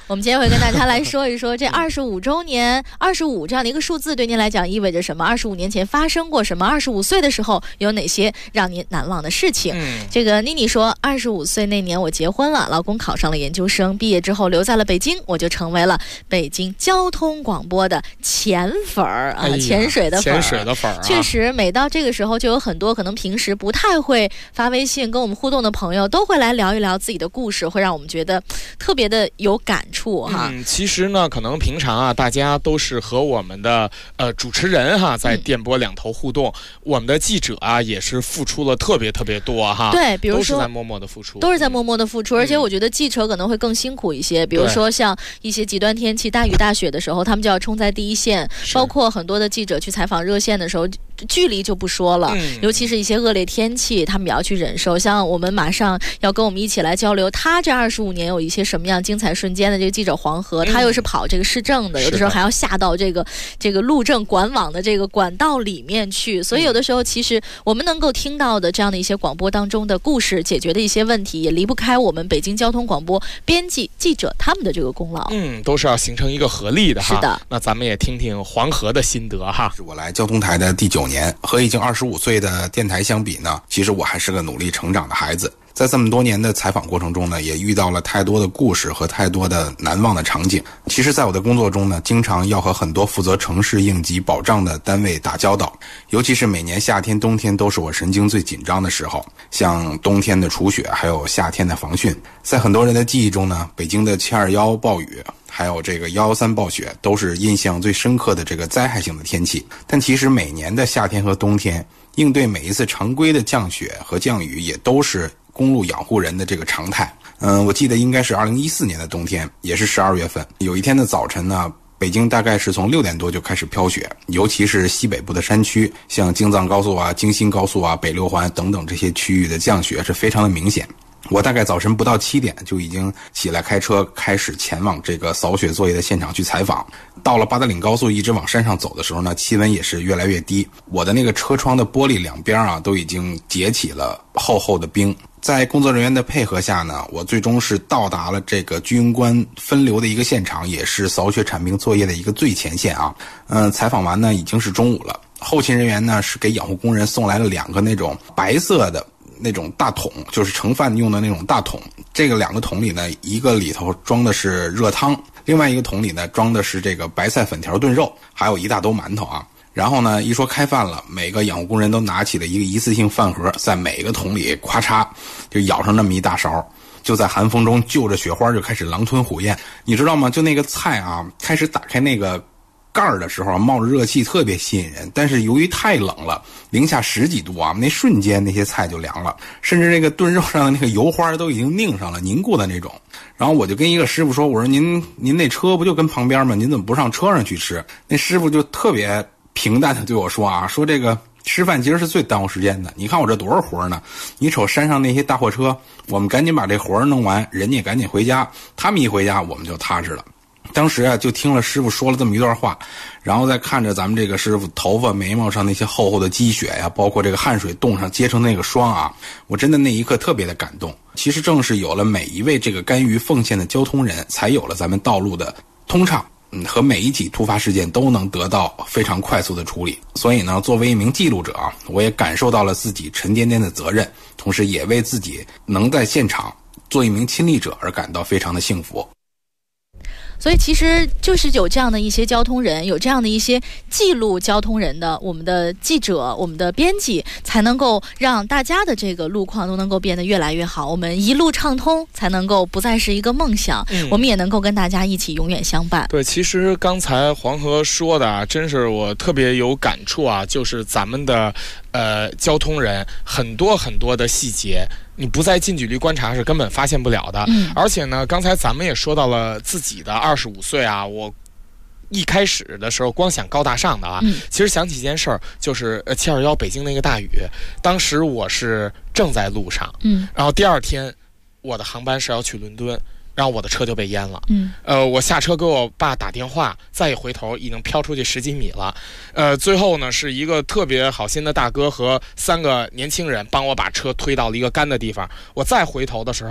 我们今天会跟大家来说一说这25周年，25这样的一个数字对您来讲意味着什么？25年前发生过什么？25岁的时候有哪些让您难忘的事情？这个妮妮说，25岁那年我结婚了，老公考上了研究生，毕业之后留在了北京，我就成为了北京交通广播的潜粉儿啊，潜水的粉儿。确实，每到这个时候，就有很多可能平时不太会发微信跟我们互动的朋友，都会来聊一聊自己的故事，会让我们觉得特别的有感触哈。 其实呢，可能平常啊，大家都是和我们的主持人哈在电波两头互动，我们的记者啊也是付出了特别多哈。 对，比如说都是在默默的付出， 而且我觉得记者可能会更辛苦一些，比如说像一些极端天气、大雨大雪的时候，他们就要冲在第一线，包括很多的记者去采访热线的时候，距离就不说了，尤其是一些恶劣天气，他们也要去忍受。像我们马上要跟我们一起来交流，他这25年有一些什么样精彩瞬间的这个记者黄河，他又是跑这个市政的，有的时候还要下到这个路政管网的这个管道里面去，所以有的时候其实我们能够听到的这样的一些广播当中的故事，解决的一些问题，也离不开我们北京交通广播编辑记者他们的这个功劳。 都是要形成一个合力的哈。 是的， 那咱们也听听黄河的心得哈。 是我来交通台的第9年，和已经25岁的电台相比呢，其实我还是个努力成长的孩子。在这么多年的采访过程中呢，也遇到了太多的故事和太多的难忘的场景。其实在我的工作中呢，经常要和很多负责城市应急保障的单位打交道，尤其是每年夏天冬天都是我神经最紧张的时候，像冬天的除雪还有夏天的防汛。在很多人的记忆中呢，北京的721暴雨还有这个113暴雪都是印象最深刻的这个灾害性的天气。但其实每年的夏天和冬天，应对每一次常规的降雪和降雨也都是公路养护人的这个常态。我记得应该是2014年的冬天，也是12月份，有一天的早晨呢，北京大概是从6点多就开始飘雪，尤其是西北部的山区，像京藏高速啊、京新高速啊、北六环等等这些区域的降雪是非常的明显。我大概早晨不到7点就已经起来开车，开始前往这个扫雪作业的现场去采访。到了八达岭高速一直往山上走的时候呢，气温也是越来越低，我的那个车窗的玻璃两边啊都已经结起了厚厚的冰。在工作人员的配合下呢，我最终是到达了这个居庸关分流的一个现场，也是扫雪铲冰作业的一个最前线啊。采访完呢已经是中午了，后勤人员呢是给养护工人送来了2个那种白色的那种大桶，就是盛饭用的那种大桶。这个2个桶里呢，一个里头装的是热汤，另外一个桶里呢装的是这个白菜粉条炖肉，还有一大兜馒头啊。然后呢，一说开饭了，每个养护工人都拿起了一个一次性饭盒，在每个桶里咵嚓就舀上那么一大勺，就在寒风中就着雪花就开始狼吞虎咽。你知道吗？就那个菜啊，开始打开那个盖儿的时候冒着热气，特别吸引人。但是由于太冷了，零下10几度啊，那瞬间那些菜就凉了，甚至那个炖肉上的那个油花都已经拧上了，凝固的那种。然后我就跟一个师傅说，我说您那车不就跟旁边吗？您怎么不上车上去吃？那师傅就特别平淡的对我说啊，说这个吃饭其实是最耽误时间的。你看我这多少活呢？你瞅山上那些大货车，我们赶紧把这活弄完，人家赶紧回家，他们一回家我们就踏实了。当时啊，就听了师傅说了这么一段话，然后再看着咱们这个师傅头发眉毛上那些厚厚的积雪呀，包括这个汗水冻上结成那个霜啊，我真的那一刻特别的感动。其实正是有了每一位这个甘于奉献的交通人，才有了咱们道路的通畅，和每一起突发事件都能得到非常快速的处理。所以呢，作为一名记录者啊，我也感受到了自己沉甸甸的责任，同时也为自己能在现场做一名亲历者而感到非常的幸福。 所以其实就是有这样的一些交通人，有这样的一些记录交通人的我们的记者、我们的编辑，才能够让大家的这个路况都能够变得越来越好，我们一路畅通，才能够不再是一个梦想，我们也能够跟大家一起永远相伴。 对，其实刚才黄河说的啊，真是我特别有感触啊，就是咱们的交通人很多的细节，你不在近距离观察是根本发现不了的。而且呢，刚才咱们也说到了自己的25岁啊，我一开始的时候光想高大上的啊，其实想起一件事儿，就是721北京那个大雨，当时我是正在路上，然后第二天我的航班是要去伦敦，然后我的车就被淹了。我下车给我爸打电话，再一回头已经飘出去10几米了。最后呢是一个特别好心的大哥和3个年轻人帮我把车推到了一个干的地方。我再回头的时候，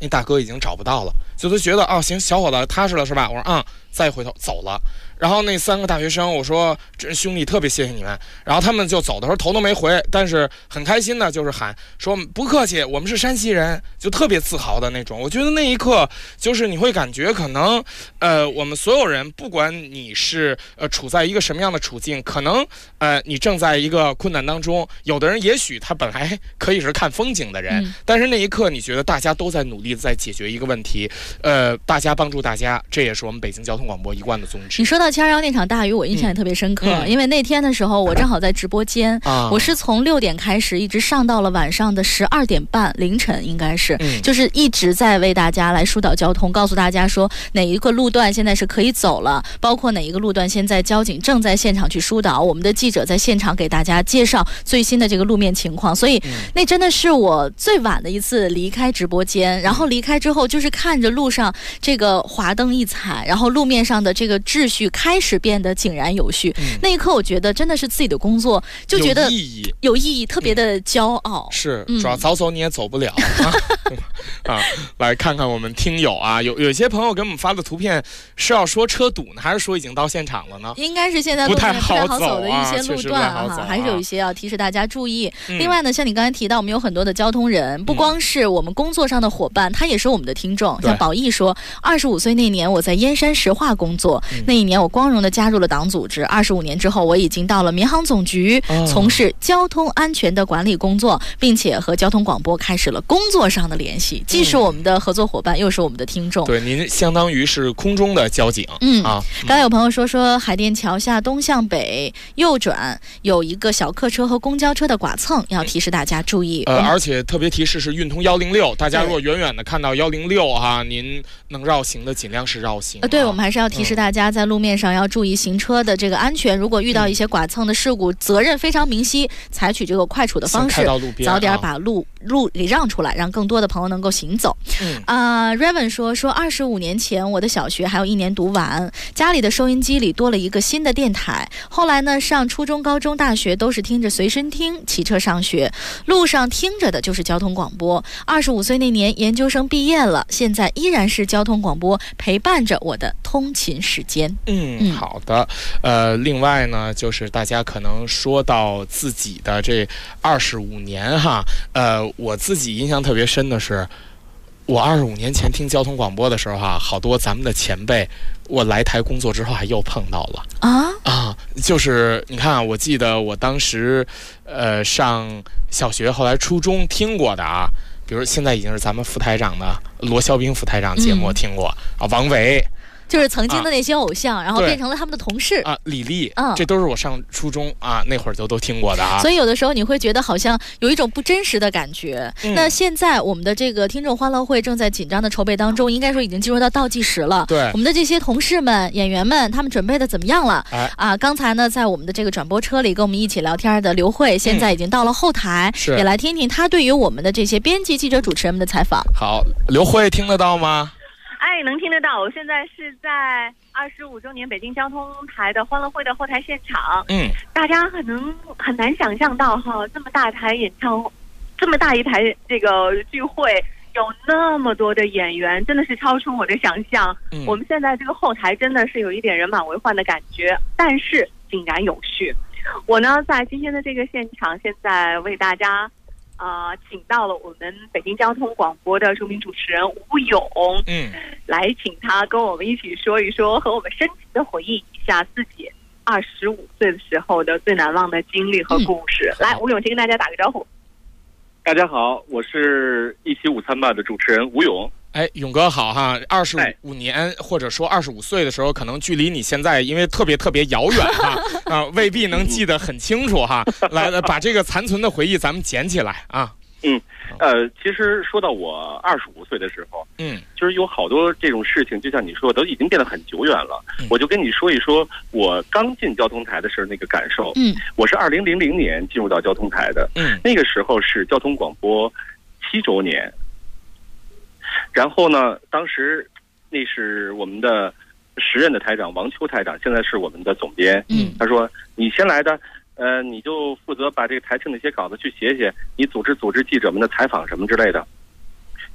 那大哥已经找不到了，就都觉得哦，行，小伙子踏实了是吧？我说再一回头走了。然后那3个大学生，我说这兄弟特别谢谢你们，然后他们就走的时候头都没回，但是很开心的，就是喊说不客气，我们是山西人，就特别自豪的那种。我觉得那一刻就是你会感觉可能我们所有人，不管你是处在一个什么样的处境，可能你正在一个困难当中，有的人也许他本来可以是看风景的人，但是那一刻你觉得大家都在努力在解决一个问题，大家帮助大家，这也是我们北京交通广播一贯的宗旨。 你说到721那场大雨，我印象也特别深刻，因为那天的时候我正好在直播间，我是从6点开始一直上到了晚上的12点半凌晨，应该是，就是一直在为大家来疏导交通，告诉大家说哪一个路段现在是可以走了，包括哪一个路段现在交警正在现场去疏导，我们的记者在现场给大家介绍最新的这个路面情况，所以那真的是我最晚的一次离开直播间，然后离开之后就是看着路上这个华灯一彩，然后路面上的这个秩序开始变得井然有序，那一刻我觉得真的是自己的工作就觉得有意义，特别的骄傲。 是，主要早走你也走不了来看看我们听友啊，有些朋友给我们发的图片是要说车堵呢，还是说已经到现场了呢？ 应该是现在路面不太好走的一些路段还是有一些要提示大家注意。另外呢，像你刚才提到，我们有很多的交通人，不光是我们工作上的伙伴，他也是我们的听众。像宝义说，25岁那年我在燕山石化工作，那一年我光荣的加入了党组织，25年之后我已经到了民航总局，从事交通安全的管理工作，并且和交通广播开始了工作上的联系，既是我们的合作伙伴，又是我们的听众。 对，您相当于是空中的交警。 刚才有朋友说海淀桥下东向北右转有一个小客车和公交车的剐蹭，要提示大家注意。 而且特别提示是运通106，大家如果远远的看到106您能绕行的尽量是绕行。 对，我们还是要提示大家在路面上要注意行车的这个安全，如果遇到一些剐蹭的事故，责任非常明晰，采取这个快处的方式，早点把路给让出来，让更多的朋友能够行走。Raven 说25年前我的小学还有1年读完，家里的收音机里多了一个新的电台，后来呢上初中高中大学都是听着随身听骑车上学，路上听着的就是交通广播。25岁那年研究生毕业了，现在依然是交通广播陪伴着我的通勤时间。 好的。另外呢，就是大家可能说到自己的这25年我自己印象特别深的是，我25年前听交通广播的时候好多咱们的前辈，我来台工作之后还又碰到了就是你看我记得我当时上小学，后来初中听过的比如现在已经是咱们副台长的罗肖兵副台长节目听过王维。 就是曾经的那些偶像，然后变成了他们的同事李丽，这都是我上初中那会儿就都听过的所以有的时候你会觉得好像有一种不真实的感觉。那现在我们的这个听众欢乐会正在紧张的筹备当中，应该说已经进入到倒计时了。 对， 我们的这些同事们、演员们，他们准备的怎么样了？刚才呢，在我们的这个转播车里跟我们一起聊天的刘慧，现在已经到了后台，也来听听他对于我们的这些编辑、记者、主持人们的采访。 好，刘慧听得到吗？ 能听得到。我现在是在25周年北京交通台的欢乐会的后台现场。大家可能很难想象到这么大一台这个聚会，有那么多的演员，真的是超出我的想象。我们现在这个后台真的是有一点人满为患的感觉，但是井然有序。我呢，在今天的这个现场，现在为大家请到了我们北京交通广播的著名主持人吴勇，来请他跟我们一起说一说，和我们深情的回忆一下自己25岁的时候的最难忘的经历和故事。来，吴勇先跟大家打个招呼。 大家好，我是一起午餐吧的主持人吴勇。 勇哥好25年或者说25岁的时候，可能距离你现在因为特别遥远未必能记得很清楚来把这个残存的回忆咱们捡起来其实说到我25岁的时候，就是有好多这种事情，就像你说，都已经变得很久远了。我就跟你说一说我刚进交通台的时候那个感受。我是2000年进入到交通台的，那个时候是交通广播7周年。然后呢，当时那是我们的时任的台长王秋台长，现在是我们的总编。他说你先来的，你就负责把这个台庆的一些稿子去写，你组织记者们的采访什么之类的。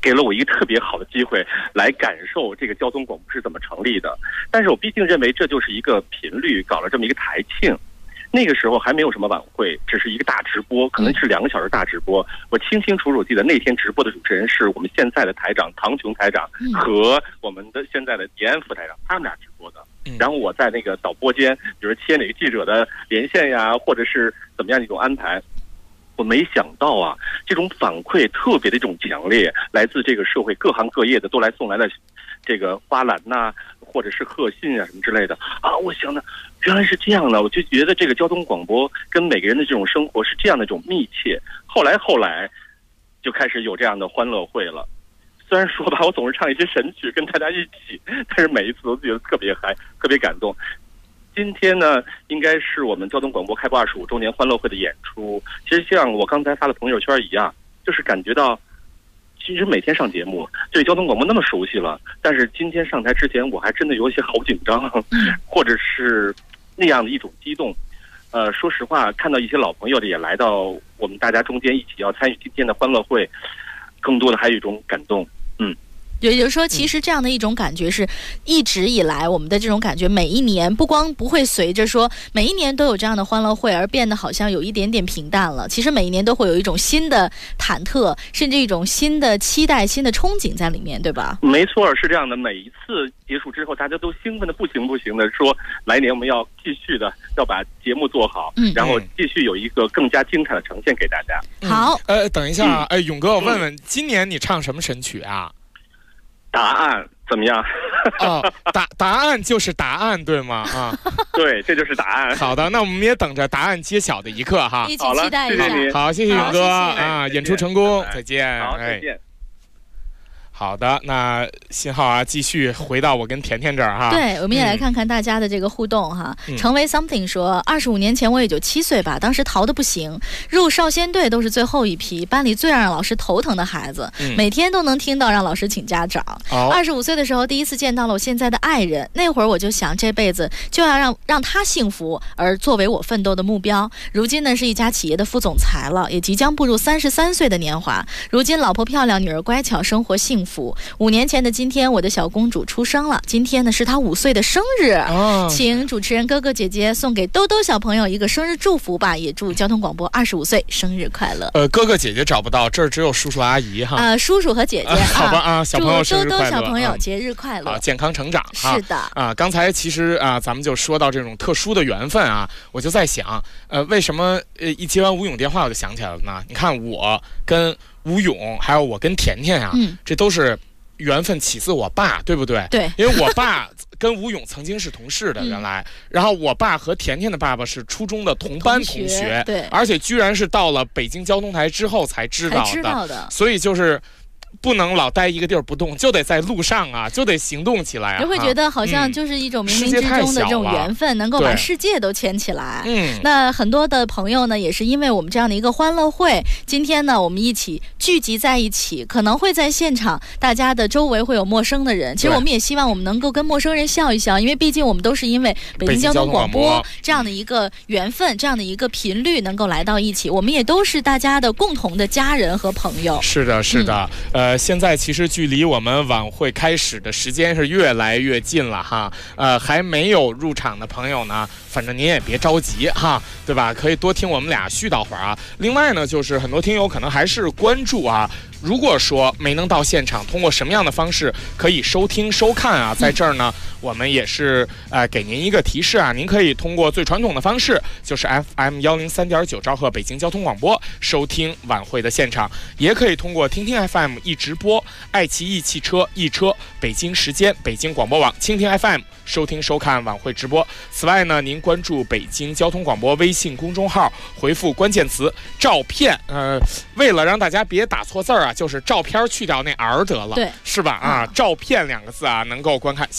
给了我一个特别好的机会来感受这个交通广播是怎么成立的。但是我毕竟认为这就是一个频率，搞了这么一个台庆。那个时候还没有什么晚会，只是一个大直播，可能是2个小时大直播。我清清楚楚记得那天直播的主持人是我们现在的台长唐琼台长和我们的现在的延安副台长，他们俩直播的。然后我在那个导播间，比如切哪个记者的连线呀，或者是怎么样的一种安排。我没想到啊，这种反馈特别的一种强烈，来自这个社会各行各业的都来送来了这个花篮呐，或者是贺信啊什么之类的啊。我想呢，原来是这样的，我就觉得这个交通广播跟每个人的这种生活是这样的一种密切。后来就开始有这样的欢乐会了。虽然说吧，我总是唱一些神曲跟大家一起，但是每一次都觉得特别嗨，特别感动。今天呢，应该是我们交通广播开播25周年欢乐会的演出。其实像我刚才发的朋友圈一样，就是感觉到，其实每天上节目对交通广播那么熟悉了，但是今天上台之前，我还真的有一些好紧张，或者是那样的一种激动。说实话，看到一些老朋友的也来到我们大家中间一起要参与今天的欢乐会，更多的还有一种感动。 也就是说，其实这样的一种感觉是一直以来我们的这种感觉，每一年不会随着说每一年都有这样的欢乐会而变得好像有一点点平淡了。其实每一年都会有一种新的忐忑，甚至一种新的期待、新的憧憬在里面，对吧？ 没错，是这样的。每一次结束之后，大家都兴奋的不行的说，来年我们要继续的要把节目做好，然后继续有一个更加精彩的呈现给大家。 好， 等一下，勇哥，我问问，今年你唱什么神曲啊？ 答案怎么样？ 答案就是答案，对吗？啊， 对，这就是答案。 好的，那我们也等着答案揭晓的一刻哈。 一起期待一下。 好，谢谢勇哥啊，演出成功，再见。 好，再见。 好的，那信号啊，继续回到我跟甜甜这儿哈。 对，我们也来看看大家的这个互动哈。成为 something 说，25年前我也就7岁吧，当时淘得不行，入少先队都是最后一批，班里最让老师头疼的孩子，每天都能听到让老师请家长。25岁的时候，第一次见到了我现在的爱人，那会儿我就想，这辈子就要让他幸福，而作为我奋斗的目标。如今呢，是一家企业的副总裁了，也即将步入33岁的年华。如今老婆漂亮，女儿乖巧，生活幸福。5年前的今天，我的小公主出生了。今天呢，是她5岁的生日，请主持人哥哥姐姐送给兜兜小朋友一个生日祝福吧，也祝交通广播25岁生日快乐。 哥哥姐姐找不到，这儿只有叔叔阿姨哈。 叔叔和姐姐， 好吧啊，小朋友生日快乐， 祝兜兜小朋友节日快乐， 健康成长哈。 是的啊，刚才其实啊，咱们就说到这种特殊的缘分啊，我就在想，为什么一接完吴勇电话我就想起来了呢？你看我跟吴勇，还有我跟甜甜啊，这都是缘分起自我爸，对不对？ 对， 因为我爸跟吴勇曾经是同事的，原来，然后我爸和甜甜的爸爸是初中的同班同学， 对， 而且居然是到了北京交通台之后才知道的，所以就是不能老待一个地儿不动，就得在路上啊，就得行动起来啊。 你会觉得好像就是一种冥冥之中的这种缘分，能够把世界都牵起来。那很多的朋友呢，也是因为我们这样的一个欢乐会，今天呢，我们一起聚集在一起，可能会在现场，大家的周围会有陌生的人。其实我们也希望我们能够跟陌生人笑一笑，因为毕竟我们都是因为北京交通广播这样的一个缘分，这样的一个频率能够来到一起，我们也都是大家的共同的家人和朋友。 是的，是的。现在其实距离我们晚会开始的时间是越来越近了哈。还没有入场的朋友呢，反正您也别着急哈，对吧？可以多听我们俩絮叨会儿啊。另外呢，就是很多听友可能还是关注啊，如果说没能到现场，通过什么样的方式可以收听收看啊？在这儿呢，我们也是给您一个提示啊，您可以通过最传统的方式，就是 FM 103.9兆赫北京交通广播收听晚会的现场，也可以通过听听 FM 一直播、爱奇艺汽车、易车、北京时间、北京广播网、蜻蜓 FM 收听收看晚会直播。此外呢，您关注北京交通广播微信公众号，回复关键词照片，为了让大家别打错字儿啊，就是照片去掉那 R 得了， 对， 是吧？啊，照片2个字啊，能够观看现场的图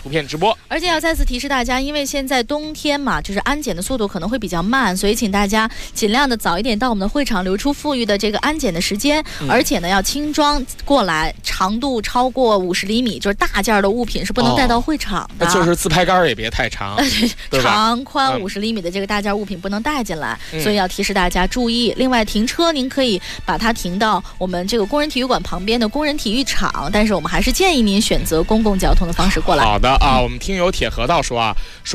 图片直播。 而且要再次提示大家，因为现在冬天嘛，就是安检的速度可能会比较慢，所以请大家尽量的早一点到我们的会场，留出富裕的这个安检的时间。而且呢，要轻装过来，长度超过50厘米，就是大件的物品是不能带到会场的。 就是自拍杆也别太长， 长宽50厘米的这个大件物品不能带进来，所以要提示大家注意。另外，停车您可以把它停到我们这个工人体育馆旁边的工人体育场，但是我们还是建议您选择公共交通的方式过来。 好的啊，我们听友铁河道说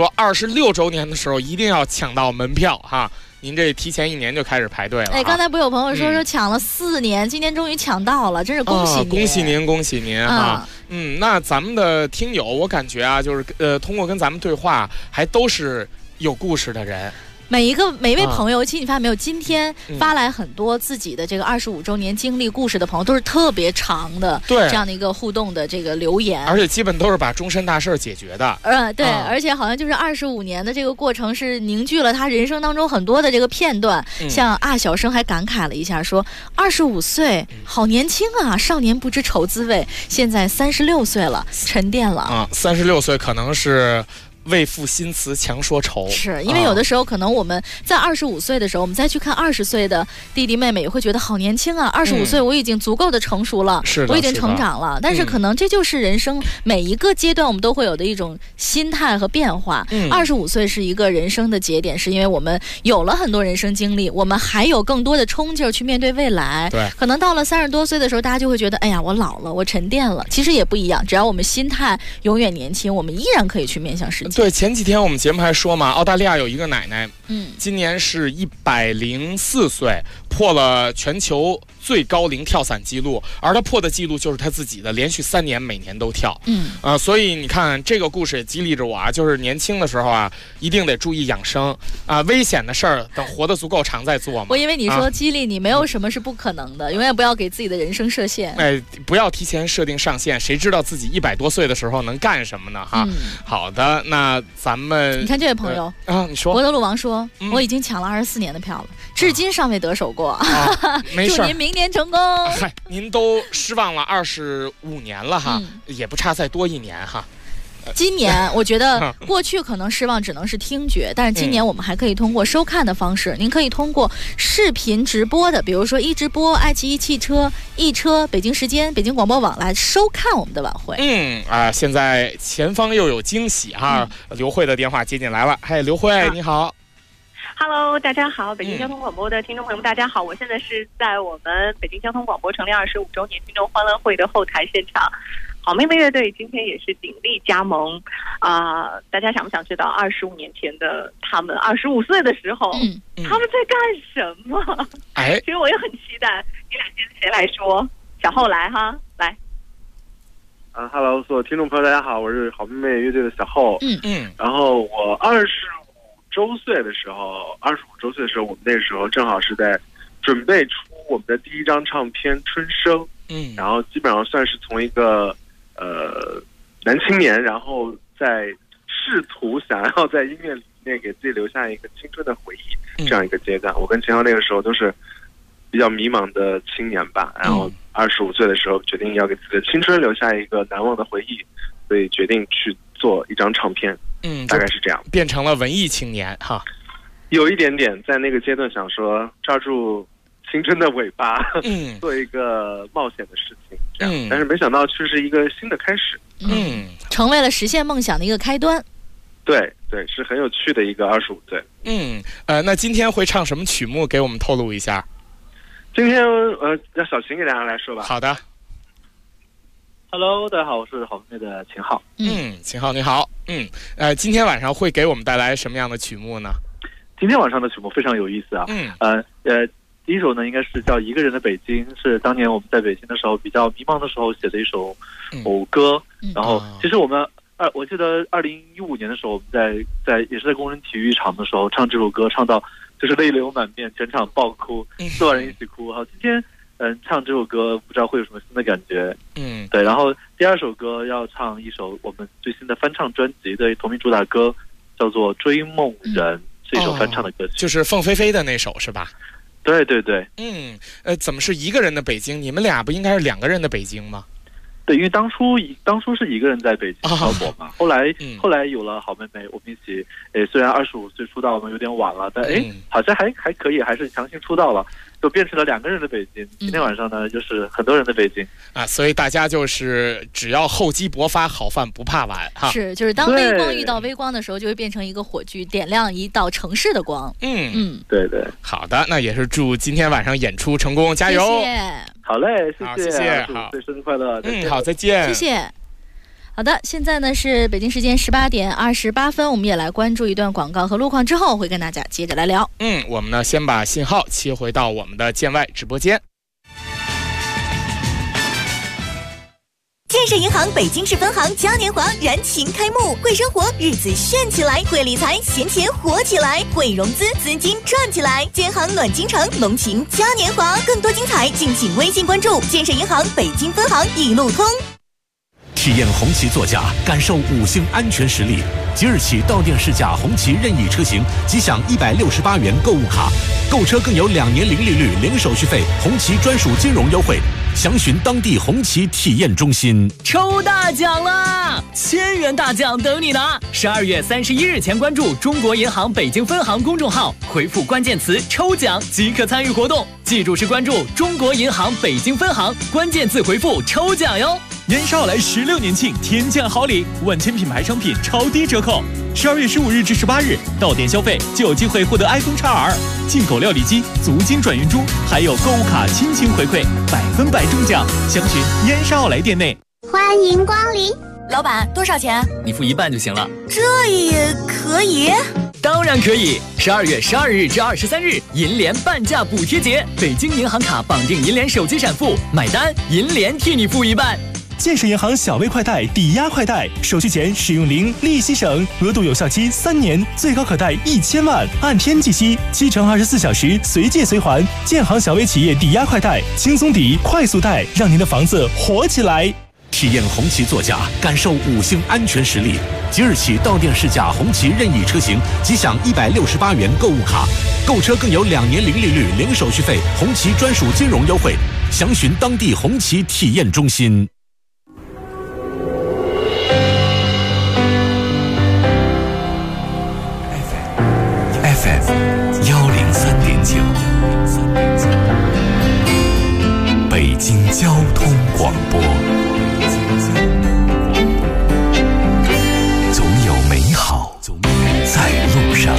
26周年的时候一定要抢到门票哈。您这提前1年就开始排队了。 刚才不有朋友说抢了4年，今年终于抢到了，真是恭喜您！ 恭喜您，恭喜您哈！那咱们的听友，我感觉啊，就是通过跟咱们对话，还都是有故事的人。 每位朋友，其实你发现没有，今天发来很多自己的这个25周年经历故事的朋友，都是特别长的这样的一个互动的这个留言， 而且基本都是把终身大事解决的。 对，而且好像就是25年的这个过程是凝聚了他人生当中很多的这个片段。像小生还感慨了一下，说25岁好年轻啊，少年不知愁滋味，现在36岁了，沉淀了。 36岁可能是为赋新词强说愁， 是因为有的时候可能我们在25岁的时候，我们再去看20岁的弟弟妹妹，也会觉得好年轻啊。25岁我已经足够的成熟了，我已经成长了。但是可能这就是人生每一个阶段我们都会有的一种心态和变化。25岁是一个人生的节点，是因为我们有了很多人生经历，我们还有更多的冲劲儿去面对未来。 对， 可能到了30多岁的时候，大家就会觉得，哎呀，我老了，我沉淀了。其实也不一样，只要我们心态永远年轻，我们依然可以去面向世界。 对，前几天我们节目还说嘛，澳大利亚有一个奶奶，今年是104岁，破了全球最高龄跳伞记录，而她破的记录就是她自己的，连续3年每年都跳。所以你看这个故事也激励着我啊，就是年轻的时候啊，一定得注意养生啊，危险的事儿等活得足够长再做嘛。 我因为你说激励你，没有什么是不可能的，永远不要给自己的人生设限。 不要提前设定上限，谁知道自己100多岁的时候能干什么呢？哈，好的，那咱们你看这位朋友你说， 博德鲁王说，我已经抢了24年的票了，至今尚未得手过。 没事， 祝您明年成功。 嗨，您都失望了25年了哈，也不差再多1年哈。 今年我觉得过去可能失望只能是听觉，但是今年我们还可以通过收看的方式，您可以通过视频直播的，比如说一直播、爱奇艺汽车、易车、北京时间、北京广播网来收看我们的晚会。 现在前方又有惊喜哈，刘慧的电话接进来了。嗨，刘慧，你好。 Hello， 大家好，北京交通广播的听众朋友们，大家好，我现在是在我们北京交通广播成立25周年听众欢乐会的后台现场。好妹妹乐队今天也是鼎力加盟大家想不想知道25年前的他们25岁的时候，他们在干什么？其实我也很期待。你俩先谁来说？小后来哈，来。 Hello， 所有听众朋友大家好，我是好妹妹乐队的小后。然后我25周岁的时候，25周岁的时候，我们那时候正好是在准备出我们的第一张唱片《春生》。然后基本上算是从一个男青年，然后在试图想要在音乐里面给自己留下一个青春的回忆这样一个阶段。我跟秦昊那个时候都是比较迷茫的青年吧，然后25岁的时候决定要给自己的青春留下一个难忘的回忆，所以决定去做一张唱片。大概是这样， 变成了文艺青年哈。 有一点点在那个阶段想说抓住青春的尾巴，做一个冒险的事情，这样。但是没想到却是一个新的开始， 成为了实现梦想的一个开端。 对，是很有趣的一个25岁。 那今天会唱什么曲目？给我们透露一下。 今天让小秦给大家来说吧。 好的。 Hello， 大家好，我是好妹妹的秦昊。 秦昊你好。今天晚上会给我们带来什么样的曲目呢？ 今天晚上的曲目非常有意思啊。第一首呢，应该是叫《一个人的北京》，是当年我们在北京的时候比较迷茫的时候写的一首偶歌。然后，其实我记得2015年的时候，我们也是在工人体育场的时候唱这首歌，唱到就是泪流满面，全场爆哭，4万人一起哭。好，今天唱这首歌不知道会有什么新的感觉。对。然后第二首歌要唱一首我们最新的翻唱专辑的同名主打歌，叫做《追梦人》，是一首翻唱的歌曲， 就是凤飞飞的那首是吧？ 对。 怎么是一个人的北京？你们俩不应该是2个人的北京吗？ 对，因为当初是一个人在北京漂泊嘛，后来有了好妹妹，我们一起，虽然25岁出道嘛有点晚了，但好像还可以，还是强行出道了，就变成了2个人的北京。今天晚上呢，就是很多人的北京啊，所以大家就是只要厚积薄发，好饭不怕晚哈。 是，就是当微光遇到微光的时候，就会变成一个火炬，点亮一道城市的光。 对对。 好的，那也是祝今天晚上演出成功，加油！ 谢谢。 好嘞， 谢谢， 好，生日快乐！ 好，再见， 谢谢。好的，现在呢是北京时间18点28分，我们也来关注一段广告和路况，之后会跟大家接着来聊。 我们呢先把信号切回到我们的建外直播间。 建设银行北京市分行嘉年华燃情开幕，会生活日子炫起来，会理财闲钱活起来，会融资资金赚起来。建行暖京城浓情嘉年华，更多精彩敬请微信关注建设银行北京分行一路通。 体验红旗座驾，感受5星安全实力。即日起到店试驾红旗任意车型，即享168元购物卡，购车更有2年零利率、零手续费，红旗专属金融优惠。详询当地红旗体验中心。 抽大奖啦！1000元大奖等你拿！12月31日前关注中国银行北京分行公众号，回复关键词“抽奖”即可参与活动。记住是关注中国银行北京分行，关键字回复“抽奖”哟。 年少来16年庆，天降好礼，万千品牌商品超低折扣。12月15日至18日，到店消费就有机会获得 iPhone XR、进口料理机、足金转运珠，还有购物卡亲情回馈，100%中奖。详询燕莎奥莱店内。 欢迎光临， 老板，多少钱？ 你付1半就行了。 这也可以？ 当然可以。12月12日至23日，银联半价补贴节，北京银行卡绑定银联手机闪付，买单银联替你付1半。 建设银行小微快贷抵押快贷，手续钱使用零，利息省，额度有效期3年，最高可贷1000万，按天计息，7乘24小时随借随还。建行小微企业抵押快贷，轻松抵，快速贷，让您的房子活起来。 体验红旗座驾，感受5星安全实力。即日起到店试驾红旗任意车型，即享168元购物卡，购车更有2年零利率、零手续费，红旗专属金融优惠。详询当地红旗体验中心。 103.9，北京交通广播。总有美好在路上。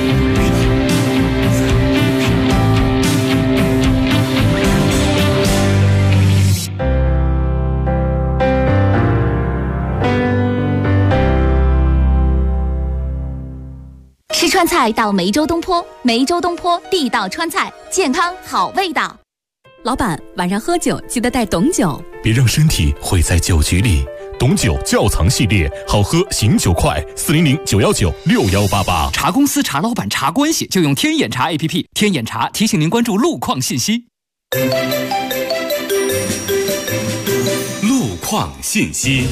吃川菜到梅州东坡，梅州东坡地道川菜，健康好味道。老板，晚上喝酒记得带董酒， 别让身体毁在酒局里。董酒窖藏系列，好喝醒酒快，400-919-6188。 茶公司、茶老板、茶关系，就用天眼茶 APP。天眼茶提醒您关注路况信息。 路况信息。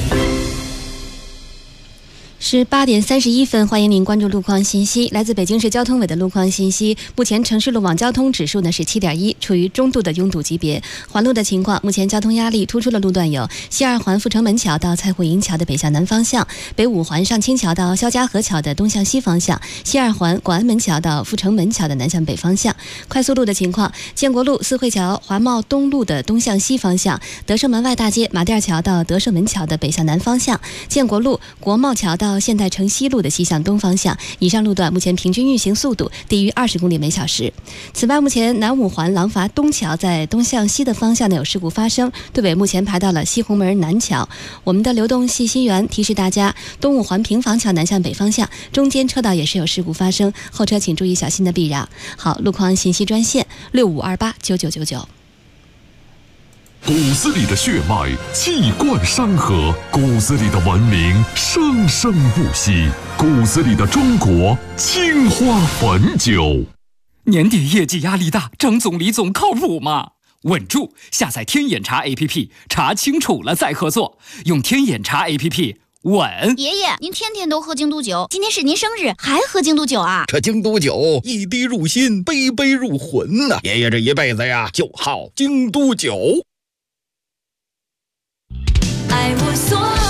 是8点31分，欢迎您关注路况信息。来自北京市交通委的路况信息，目前城市路网交通指数呢是7.1，处于中度的拥堵级别。环路的情况，目前交通压力突出的路段有西2环阜成门桥到蔡胡营桥的北向南方向，北5环上清桥到肖家河桥的东向西方向，西2环广安门桥到阜成门桥的南向北方向。快速路的情况，建国路四惠桥华贸东路的东向西方向，德胜门外大街马甸桥到德胜门桥的北向南方向，建国路国贸桥到现代城西路的西向东方向。以上路段目前平均运行速度低于20公里每小时。此外，目前南5环廊坊东桥在东向西的方向呢有事故发生，队尾目前排到了西红门南桥。我们的流动信息员提示大家，东5环平房桥南向北方向中间车道也是有事故发生，后车请注意小心的避让。好，路况信息专线65289999。 骨子里的血脉气贯山河，骨子里的文明生生不息，骨子里的中国青花汾酒。 年底业绩压力大，张总李总靠谱吗？稳住，下载天眼查 APP， 查清楚了再合作，用天眼查 APP。稳。 爷爷，您天天都喝京都酒，今天是您生日，还喝京都酒啊？ 这京都酒一滴入心，杯杯入魂呐！爷爷这一辈子呀，就好京都酒。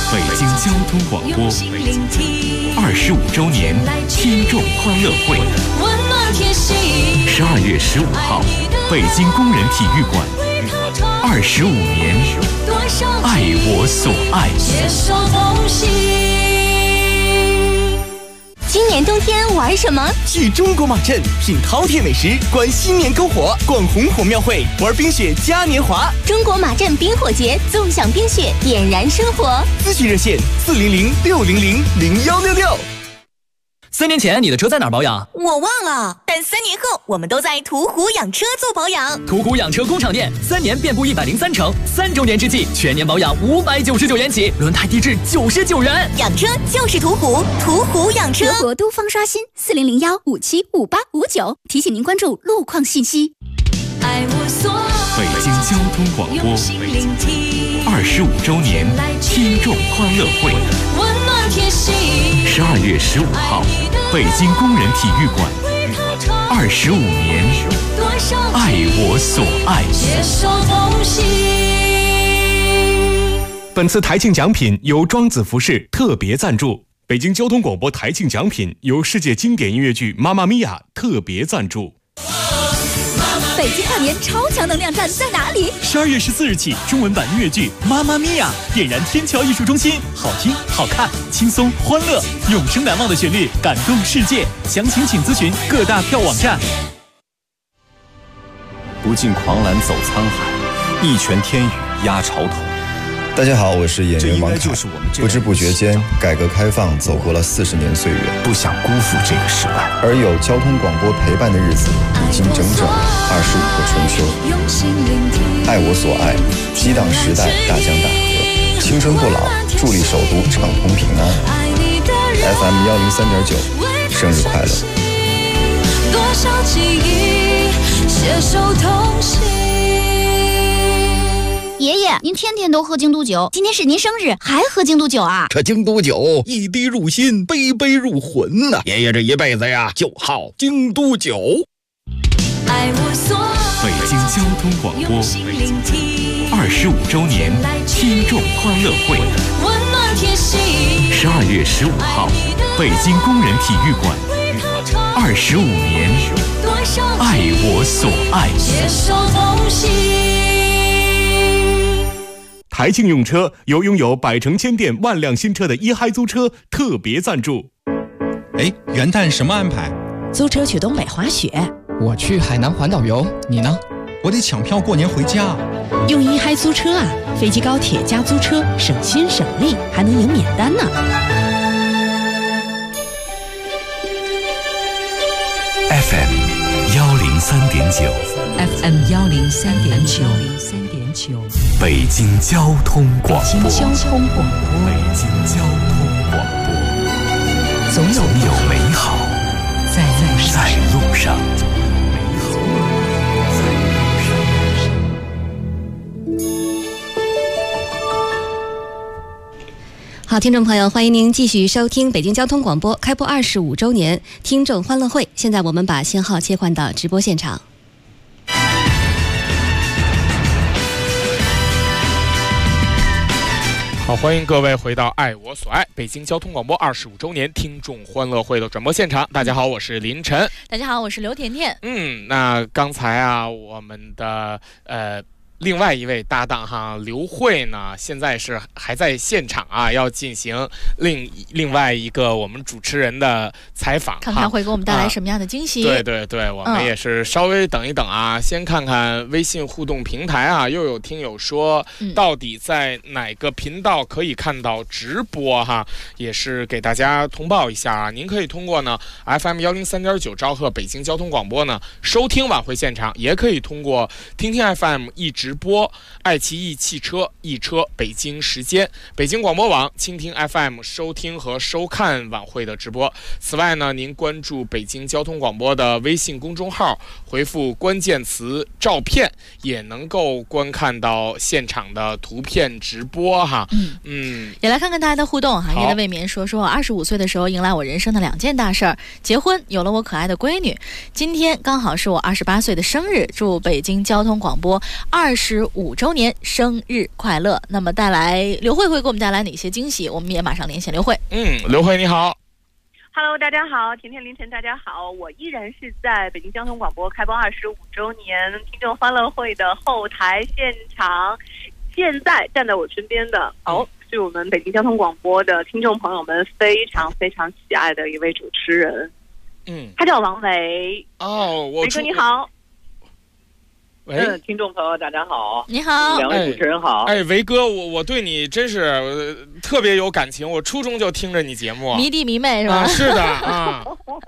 北京交通广播25周年听众欢乐会，12月15号，北京工人体育馆，25年，爱我所爱。 今年冬天玩什么？ 去中国马镇品饕餮美食，观新年篝火，逛红火庙会，玩冰雪嘉年华。 中国马镇冰火节，纵享冰雪，点燃生活。 咨询热线400-600-0166。3年前你的车在哪儿保养？ 我忘了，但3年后我们都在途虎养车做保养。 途虎养车工厂店，3年遍布103城，3周年之际，全年保养599元起，轮胎低至99元。 养车就是途虎，途虎养车。 德国都方刷新400-1575859，提醒您关注路况信息。 北京交通广播25周年听众欢乐会，12月15号，北京工人体育馆，25年，爱我所爱。 本次台庆奖品由庄子服饰特别赞助，北京交通广播台庆奖品由世界经典音乐剧《妈妈咪呀》特别赞助。 北京跨年超强能量站在哪里 ？12月14日起，中文版音乐剧《妈妈咪呀》点燃天桥艺术中心，好听、好看、轻松、欢乐，永生难忘的旋律感动世界。详情请咨询各大票网站。 不尽狂澜走沧海，一拳天宇压潮头。 大家好，我是演员王凯。不知不觉间，改革开放走过了40年岁月， 不想辜负这个时代。 而有交通广播陪伴的日子，已经整整25个春秋。爱我所爱，激荡时代，大江大河，青春不老，助力首都畅通平安。FM 103.9，生日快乐！ 多少记忆携手同行。爷爷，您天天都喝京都酒，今天是您生日，还喝京都酒啊？ 这京都酒一滴入心，杯杯入魂呐！爷爷这一辈子呀，就好京都酒。 北京交通广播25周年听众欢乐会，12月15号，北京工人体育馆，25年，爱我所爱。 台庆用车由拥有百城千店万辆新车的一嗨租车特别赞助。 哎，元旦什么安排？ 租车去东北滑雪。 我去海南环岛游，你呢？ 我得抢票过年回家。 用一嗨租车啊，飞机高铁加租车，省心省力，还能赢免单呢。 FM 103.9，FM 103.9， 北京交通广播， 北京交通广播， 北京交通广播， 总有美好在路上。 好，听众朋友，欢迎您继续收听北京交通广播开播25周年听众欢乐会。现在我们把信号切换到直播现场。 好，欢迎各位回到爱我所爱北京交通广播25周年听众欢乐会的转播现场。大家好，我是林晨。 大家好，我是刘甜甜。 那刚才啊，我们的另外一位搭档哈，刘慧呢，现在是还在现场啊，要进行另外一个我们主持人的采访， 看看会给我们带来什么样的惊喜。 对对对，我们也是稍微等一等啊，先看看微信互动平台啊，又有听友说，到底在哪个频道可以看到直播哈，也是给大家通报一下啊。您可以通过呢 FM 103.9昭贺北京交通广播呢收听晚会现场，也可以通过听听 FM 一直播爱奇艺汽车一车北京时间，北京广播网蜻蜓 FM 收听和收看晚会的直播。此外呢，您关注北京交通广播的微信公众号，回复关键词照片，也能够观看到现场的图片直播哈。 也来看看大家的互动哈。夜的未眠说我25岁的时候迎来我人生的2件大事儿，结婚，有了我可爱的闺女。今天刚好是我28岁的生日，祝北京交通广播25 25周年生日快乐。那么刘慧会给我们带来哪些惊喜？我们也马上连线刘慧。 刘慧你好。 Hello， 大家好，甜甜凌晨大家好，我依然是在北京交通广播开播25周年听众欢乐会的后台现场，现在站在我身边的是我们北京交通广播的听众朋友们非常非常喜爱的一位主持人，他叫王维。维哥你好。 听众朋友大家好， 你好， 两位主持人好。 维哥，我对你真是特别有感情，我初中就听着你节目， 迷弟迷妹是吧？ 是的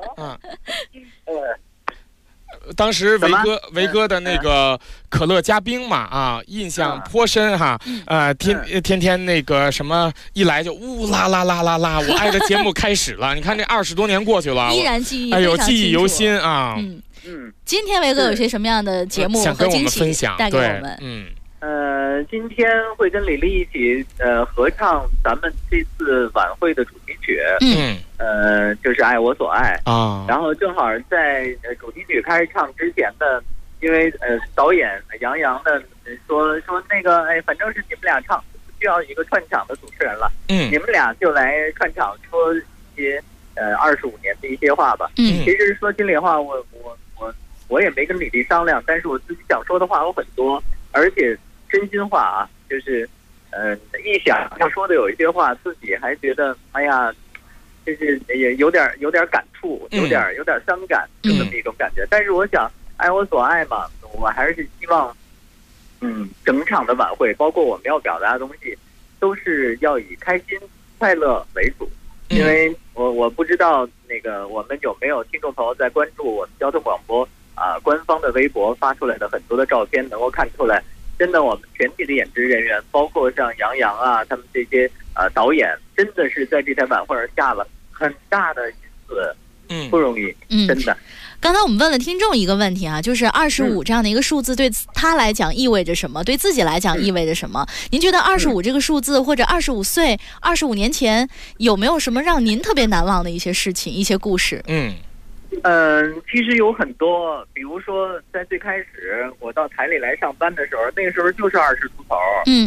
当时维哥的那个可乐嘉宾嘛印象颇深哈，天天那个什么一来就呜啦啦啦啦啦，我爱的节目开始了。你看这20多年过去了， 依然记忆记忆犹新啊。 今天维哥有些什么样的节目和惊喜带给我们？ 今天会跟李丽一起合唱咱们这次晚会的主题曲，就是《爱我所爱》啊。然后正好在主题曲开始唱之前呢，因为导演杨洋呢说那个反正是你们俩唱，不需要一个串场的主持人了，你们俩就来串场说一些25年的一些话吧。其实说心里话，我也没跟李丽商量，但是我自己想说的话有很多，而且真心话啊，就是一想要说的有一些话，自己还觉得哎呀，就是也有点感触，有点伤感，就这么一种感觉。但是我想爱我所爱嘛，我还是希望整场的晚会，包括我们要表达的东西，都是要以开心快乐为主。因为我不知道那个我们有没有听众朋友在关注我们交通广播官方的微博发出来的很多的照片，能够看出来，真的我们全体的演职人员，包括像杨洋他们这些导演，真的是在这台晚会上下了很大的心思，不容易，真的。 刚才我们问了听众一个问题啊，就是25这样的一个数字对他来讲意味着什么，对自己来讲意味着什么？您觉得25这个数字或者25岁25年前有没有什么让您特别难忘的一些事情、一些故事？ 其实有很多，比如说在最开始我到台里来上班的时候，那个时候就是20出头，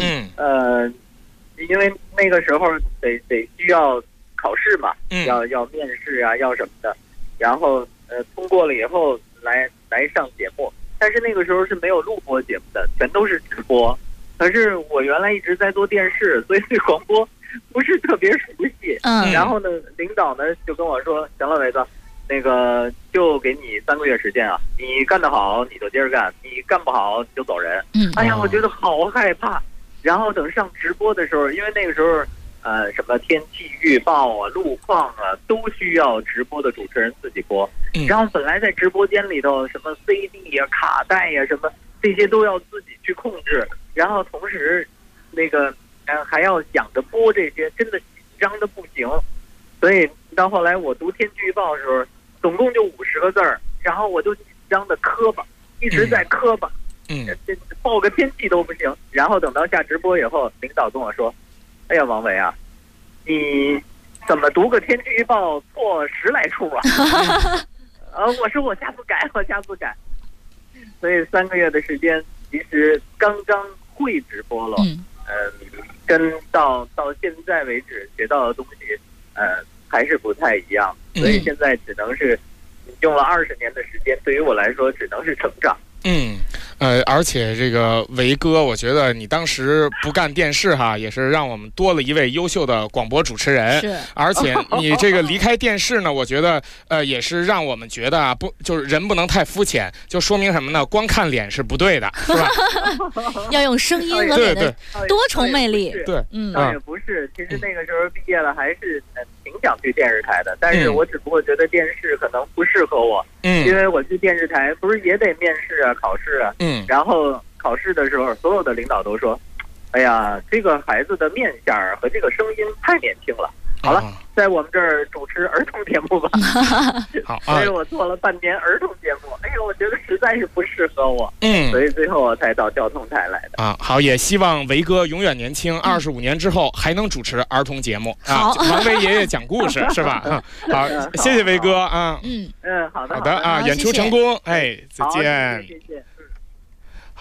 因为那个时候得需要考试嘛，要面试要什么的，然后通过了以后来上节目，但是那个时候是没有录播节目的，全都是直播。可是我原来一直在做电视，所以对广播不是特别熟悉。然后呢，领导呢就跟我说：“行了，维哥，那个就给你3个月时间啊，你干得好你就接着干，你干不好你就走人。”哎呀，我觉得好害怕。然后等上直播的时候，因为那个时候什么天气预报路况都需要直播的主持人自己播。然后本来在直播间里头，什么 CD 卡带什么这些都要自己去控制，然后同时那个还要想着播这些，真的紧张的不行。所以到后来我读天气预报的时候，总共就50个字儿，然后我就紧张的磕巴，一直在磕巴，报个天气都不行。然后等到下直播以后，领导跟我说：“哎呀，王维啊，你怎么读个天气预报错10来处啊？”我说我下次改。所以3个月的时间，其实刚刚会直播了，跟到现在为止学到的东西，还是不太一样。所以现在只能是用了20年的时间，对于我来说只能是成长。 而且这个维哥，我觉得你当时不干电视也是让我们多了一位优秀的广播主持人。是，而且你这个离开电视呢，我觉得也是让我们觉得就是人不能太肤浅，就说明什么呢？光看脸是不对的，是吧？ 要用声音和脸的多重魅力。 对，倒也不是。其实那个时候毕业了，还是挺想去电视台的，但是我只不过觉得电视可能不适合我。因为我去电视台不是也得面试考试然后考试的时候，所有的领导都说：“哎呀，这个孩子的面相和这个声音太年轻了。”好了，在我们这儿主持儿童节目吧。好，所以我做了半年儿童节目，哎呦，我觉得实在是不适合我。所以最后我才到交通台来的。 好，也希望维哥永远年轻，25年之后还能主持儿童节目王维爷爷讲故事是吧？好，谢谢维哥啊。 好的演出成功，再见。 谢谢。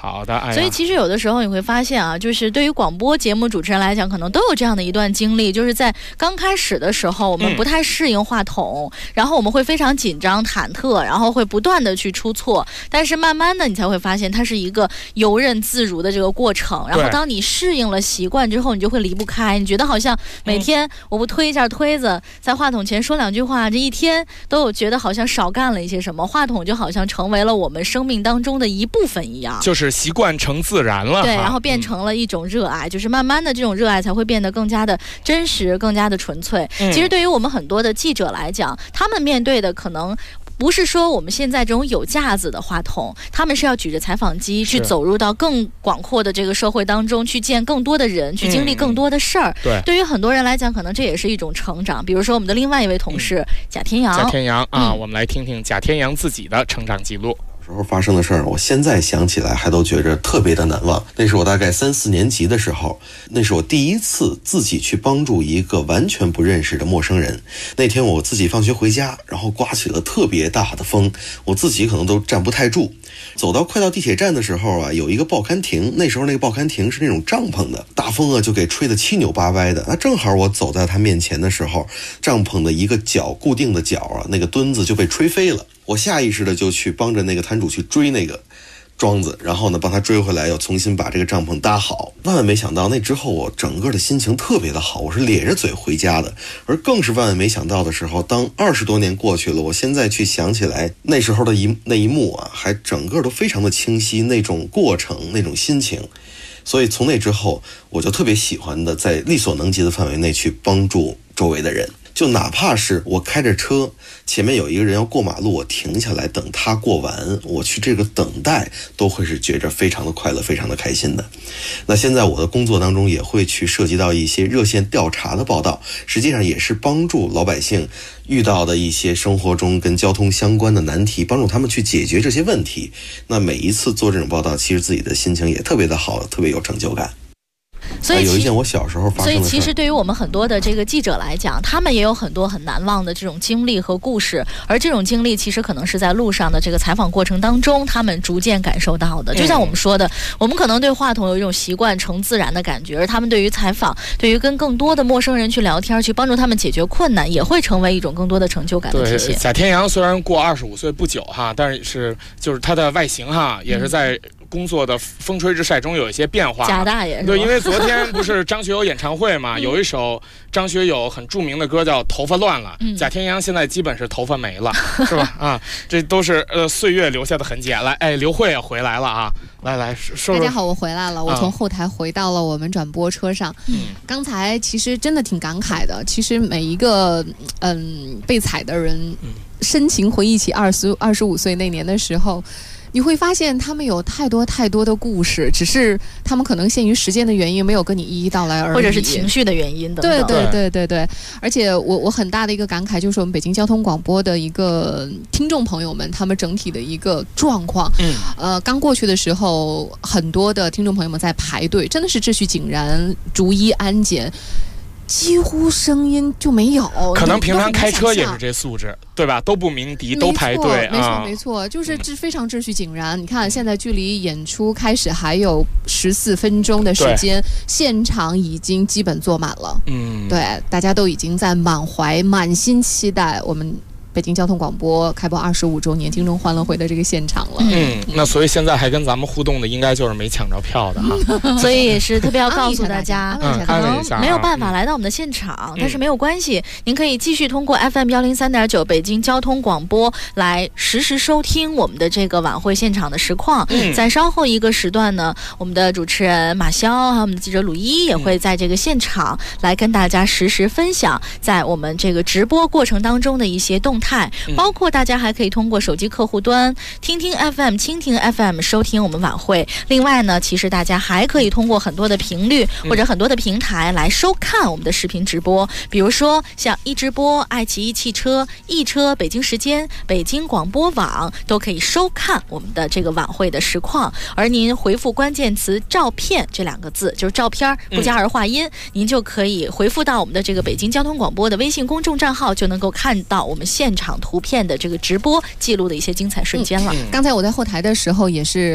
好的， 所以其实有的时候你会发现啊，就是对于广播节目主持人来讲，可能都有这样的一段经历，就是在刚开始的时候，我们不太适应话筒，然后我们会非常紧张忐忑，然后会不断的去出错，但是慢慢的你才会发现它是一个游刃自如的这个过程，然后当你适应了习惯之后，你就会离不开，你觉得好像每天我不推一下推子，在话筒前说2句话，这一天都有觉得好像少干了一些什么，话筒就好像成为了我们生命当中的一部分一样， 就是习惯成自然了。 对，然后变成了一种热爱，就是慢慢的这种热爱才会变得更加的真实，更加的纯粹。其实对于我们很多的记者来讲，他们面对的可能不是说我们现在这种有架子的话筒，他们是要举着采访机去走入到更广阔的这个社会当中，去见更多的人，去经历更多的事儿。对于很多人来讲，可能这也是一种成长。比如说我们的另外一位同事贾天阳， 我们来听听贾天阳自己的成长记录。 时候发生的事儿，我现在想起来还都觉着特别的难忘。那是我大概3、4年级的时候，那是我第一次自己去帮助一个完全不认识的陌生人。那天我自己放学回家，然后刮起了特别大的风，我自己可能都站不太住。走到快到地铁站的时候啊，有一个报刊亭，那时候那个报刊亭是那种帐篷的，大风啊就给吹得七扭八歪的。那正好我走在他面前的时候，帐篷的一个角固定的角啊，那个墩子就被吹飞了。我下意识的就去帮着那个摊主去追那个桩子，然后呢帮他追回来，要重新把这个帐篷搭好。万万没想到，那之后我整个的心情特别的好，我是咧着嘴回家的。而更是万万没想到的时候，当20多年过去了，我现在去想起来那时候的那一幕啊，还整个都非常的清晰，那种过程，那种心情。所以从那之后，我就特别喜欢的在力所能及的范围内去帮助周围的人。就哪怕是我开着车，前面有一个人要过马路，我停下来等他过完，我去这个等待都会是觉着非常的快乐，非常的开心的。那现在我的工作当中也会去涉及到一些热线调查的报道，实际上也是帮助老百姓遇到的一些生活中跟交通相关的难题，帮助他们去解决这些问题。那每一次做这种报道，其实自己的心情也特别的好，特别有成就感。 所以有一件我小时候发生的事。 所以其实对于我们很多的这个记者来讲，他们也有很多很难忘的这种经历和故事，而这种经历其实可能是在路上的这个采访过程当中，他们逐渐感受到的。就像我们说的，我们可能对话筒有一种习惯成自然的感觉，而他们对于采访，对于跟更多的陌生人去聊天，去帮助他们解决困难，也会成为一种更多的成就感的体现。 贾天阳虽然过25岁不久哈，但是就是他的外形哈，也是在工作的风吹日晒中有一些变化。 贾大爷是吧？ 对，因为昨天不是张学友演唱会嘛，有一首张学友很著名的歌叫《头发乱了》，贾天阳现在基本是头发没了，是吧？啊，这都是岁月留下的痕迹。来，刘慧也回来了啊！来说。 大家好，我回来了，我从后台回到了我们转播车上。刚才其实真的挺感慨的。其实每一个被采的人，深情回忆起25岁那年的时候。你会发现他们有太多的故事，只是他们可能限于时间的原因没有跟你一一道来而已， 或者是情绪的原因等等。 对。而且我很大的一个感慨就是我们北京交通广播的一个听众朋友们，他们整体的一个状况。刚过去的时候，很多的听众朋友们在排队，真的是秩序井然，逐一安检。几乎声音就没有， 可能平常开车也是这素质，对吧？都不鸣笛，都排队， 没错，就是非常秩序井然。你看，现在距离演出开始还有14分钟的时间，现场已经基本坐满了。对，大家都已经在满心期待我们北京交通广播开播25周年听众欢乐会的这个现场了。 那所以现在还跟咱们互动的，应该就是没抢着票的哈。 所以也是特别要告诉大家，可能没有办法来到我们的现场，但是没有关系，您可以继续通过 FM 103.9北京交通广播来实时收听我们的这个晚会现场的实况。在稍后一个时段呢，我们的主持人马潇还有我们的记者鲁一也会在这个现场来跟大家实时分享在我们这个直播过程当中的一些动态。包括大家还可以通过手机客户端听听 FM 蜻蜓 FM 收听我们晚会。另外呢，其实大家还可以通过很多的频率或者很多的平台来收看我们的视频直播，比如说像一直播、爱奇艺汽车、易车、北京时间、北京广播网都可以收看我们的这个晚会的实况。而您回复关键词照片这2个字，就是照片不加儿化音，您就可以回复到我们的这个北京交通广播的微信公众账号，就能够看到我们现场图片的这个直播记录的一些精彩瞬间了。 刚才我在后台的时候也是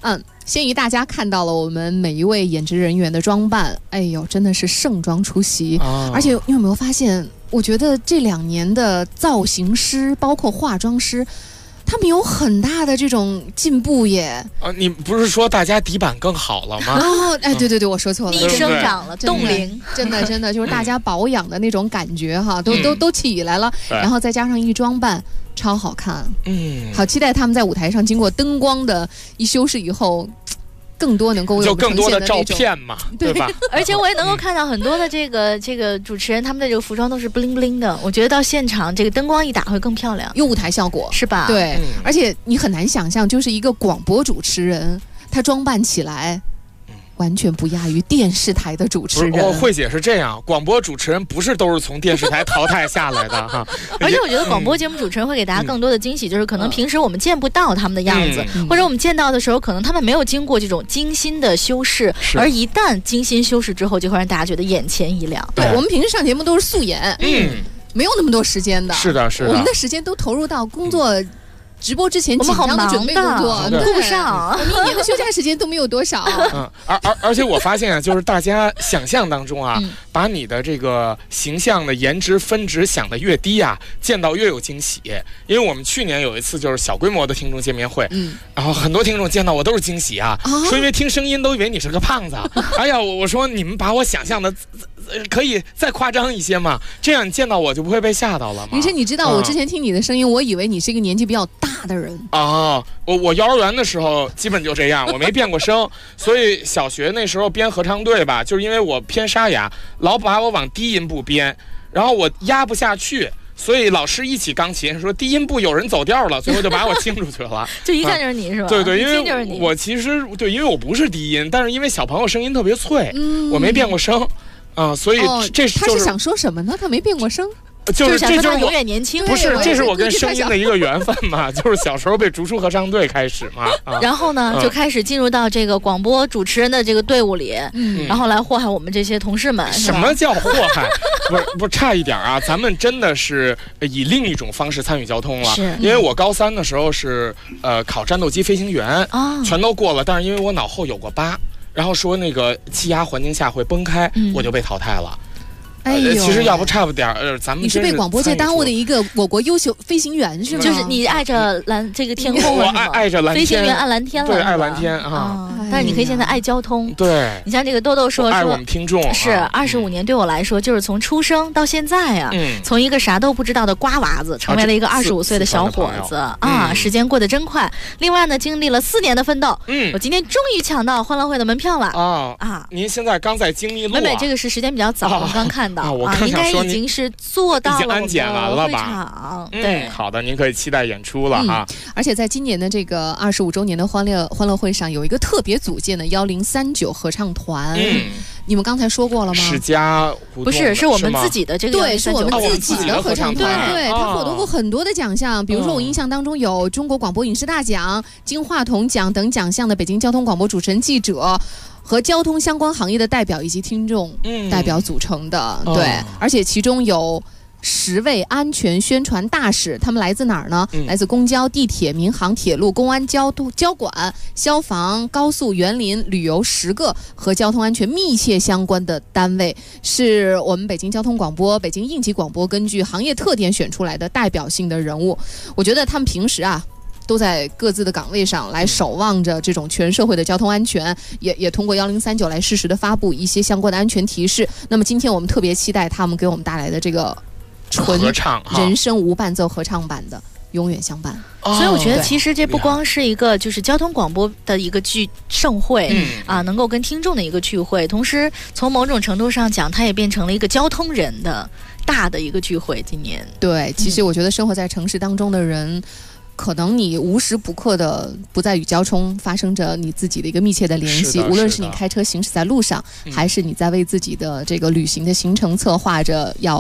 先于大家看到了我们每一位演职人员的装扮，哎呦，真的是盛装出席。而且你有没有发现，我觉得这2年的造型师包括化妆师，他们有很大的这种进步耶。 你不是说大家底板更好了吗？ 对，我说错了， 逆生长了，冻龄， 真的就是大家保养的那种感觉哈，都起来了，然后再加上一装扮。超好看，好期待他们在舞台上经过灯光的一修饰以后，更多能够为我们就更多的照片嘛，对吧？ 而且我也能够看到很多的这个主持人，他们的这个服装都是 bling bling 的，我觉得到现场这个灯光一打会更漂亮， 有舞台效果， 是吧？ 对，而且你很难想象，就是一个广播主持人，他装扮起来。完全不亚于电视台的主持人。 慧姐是这样，广播主持人不是都是从电视台淘汰下来的哈。 而且我觉得广播节目主持人会给大家更多的惊喜，就是可能平时我们见不到他们的样子，或者我们见到的时候，可能他们没有经过这种精心的修饰，而一旦精心修饰之后，就会让大家觉得眼前一亮。 对，我们平时上节目都是素颜，没有那么多时间的。 是的， 我们的时间都投入到工作。直播之前紧张的准备工作， 顾不上， 我们1年的休假时间都没有多少。 而且我发现啊，就是大家想象当中啊，把你的这个形象的颜值分值想得越低啊，见到越有惊喜。因为我们去年有一次就是小规模的听众见面会，然后很多听众见到我都是惊喜啊，说因为听声音都以为你是个胖子。哎呀，我说你们把我想象的。可以再夸张一些嘛？这样你见到我就不会被吓到了吗？ 林晨，你知道我之前听你的声音，我以为你是一个年纪比较大的人啊。我幼儿园的时候基本就这样，我没变过声，所以小学那时候编合唱队吧，就是因为我偏沙哑，老把我往低音部编，然后我压不下去。所以老师一起钢琴说低音部有人走调了，最后就把我清出去了。 就一看就是你是吧？ 对，因为我其实因为我不是低音，但是因为小朋友声音特别脆，我没变过声。所以这他是想说什么呢？他没变过声， 就是想说他永远年轻。 不是，这是我跟声音的一个缘分嘛，就是小时候被逐出合唱队开始嘛。 然后呢，就开始进入到这个广播主持人的这个队伍里，然后来祸害我们这些同事们。 什么叫祸害？不差一点啊！咱们真的是以另一种方式参与交通了。因为我高3的时候是考战斗机飞行员，全都过了，但是因为我脑后有过疤。然后说那个气压环境下会崩开，我就被淘汰了。其实要不差不点咱们你是被广播界耽误的一个我国优秀飞行员是吗？ 就是你爱着这个天空了， 我爱着蓝天， 飞行员爱蓝天了， 对，爱蓝天啊。 但是你可以现在爱交通。 对， 你像这个豆豆说爱我们听众是25年，对我来说就是从出生到现在啊，从一个啥都不知道的瓜娃子，成为了一个25岁的小伙子啊！时间过得真快。另外呢，经历了4年的奋斗，我今天终于抢到欢乐会的门票了啊！您现在刚在京密路， 这个是时间比较早，我刚看到我刚想说已经是做到了安检完了吧？ 对， 好的，您可以期待演出了哈。 而且在今年的这个25周年的欢乐会上，有一个特别组建的1039合唱团。你们刚才说过了吗？ 史家不是，是我们自己的这个对，是我们自己的合唱团。对，他获得过很多的奖项，比如说我印象当中有中国广播影视大奖、金话筒奖等奖项的北京交通广播主持人、记者。和交通相关行业的代表以及听众代表组成的，对，而且其中有10位安全宣传大使，他们来自哪儿呢？来自公交、地铁、民航、铁路、公安、交管、消防、高速、园林、旅游10个和交通安全密切相关的单位，是我们北京交通广播、北京应急广播根据行业特点选出来的代表性的人物。我觉得他们平时都在各自的岗位上来守望着这种全社会的交通安全，也通过1039来适时的发布一些相关的安全提示。那么今天我们特别期待他们给我们带来的这个纯人声无伴奏合唱版的永远相伴。 所以我觉得其实这不光是一个就是交通广播的一个盛会能够跟听众的一个聚会，同时从某种程度上讲，它也变成了一个交通人的大的一个聚会。今年对，其实我觉得生活在城市当中的人。可能你无时不刻的不在与交通发生着你自己的一个密切的联系，无论是你开车行驶在路上，还是你在为自己的这个旅行的行程策划着要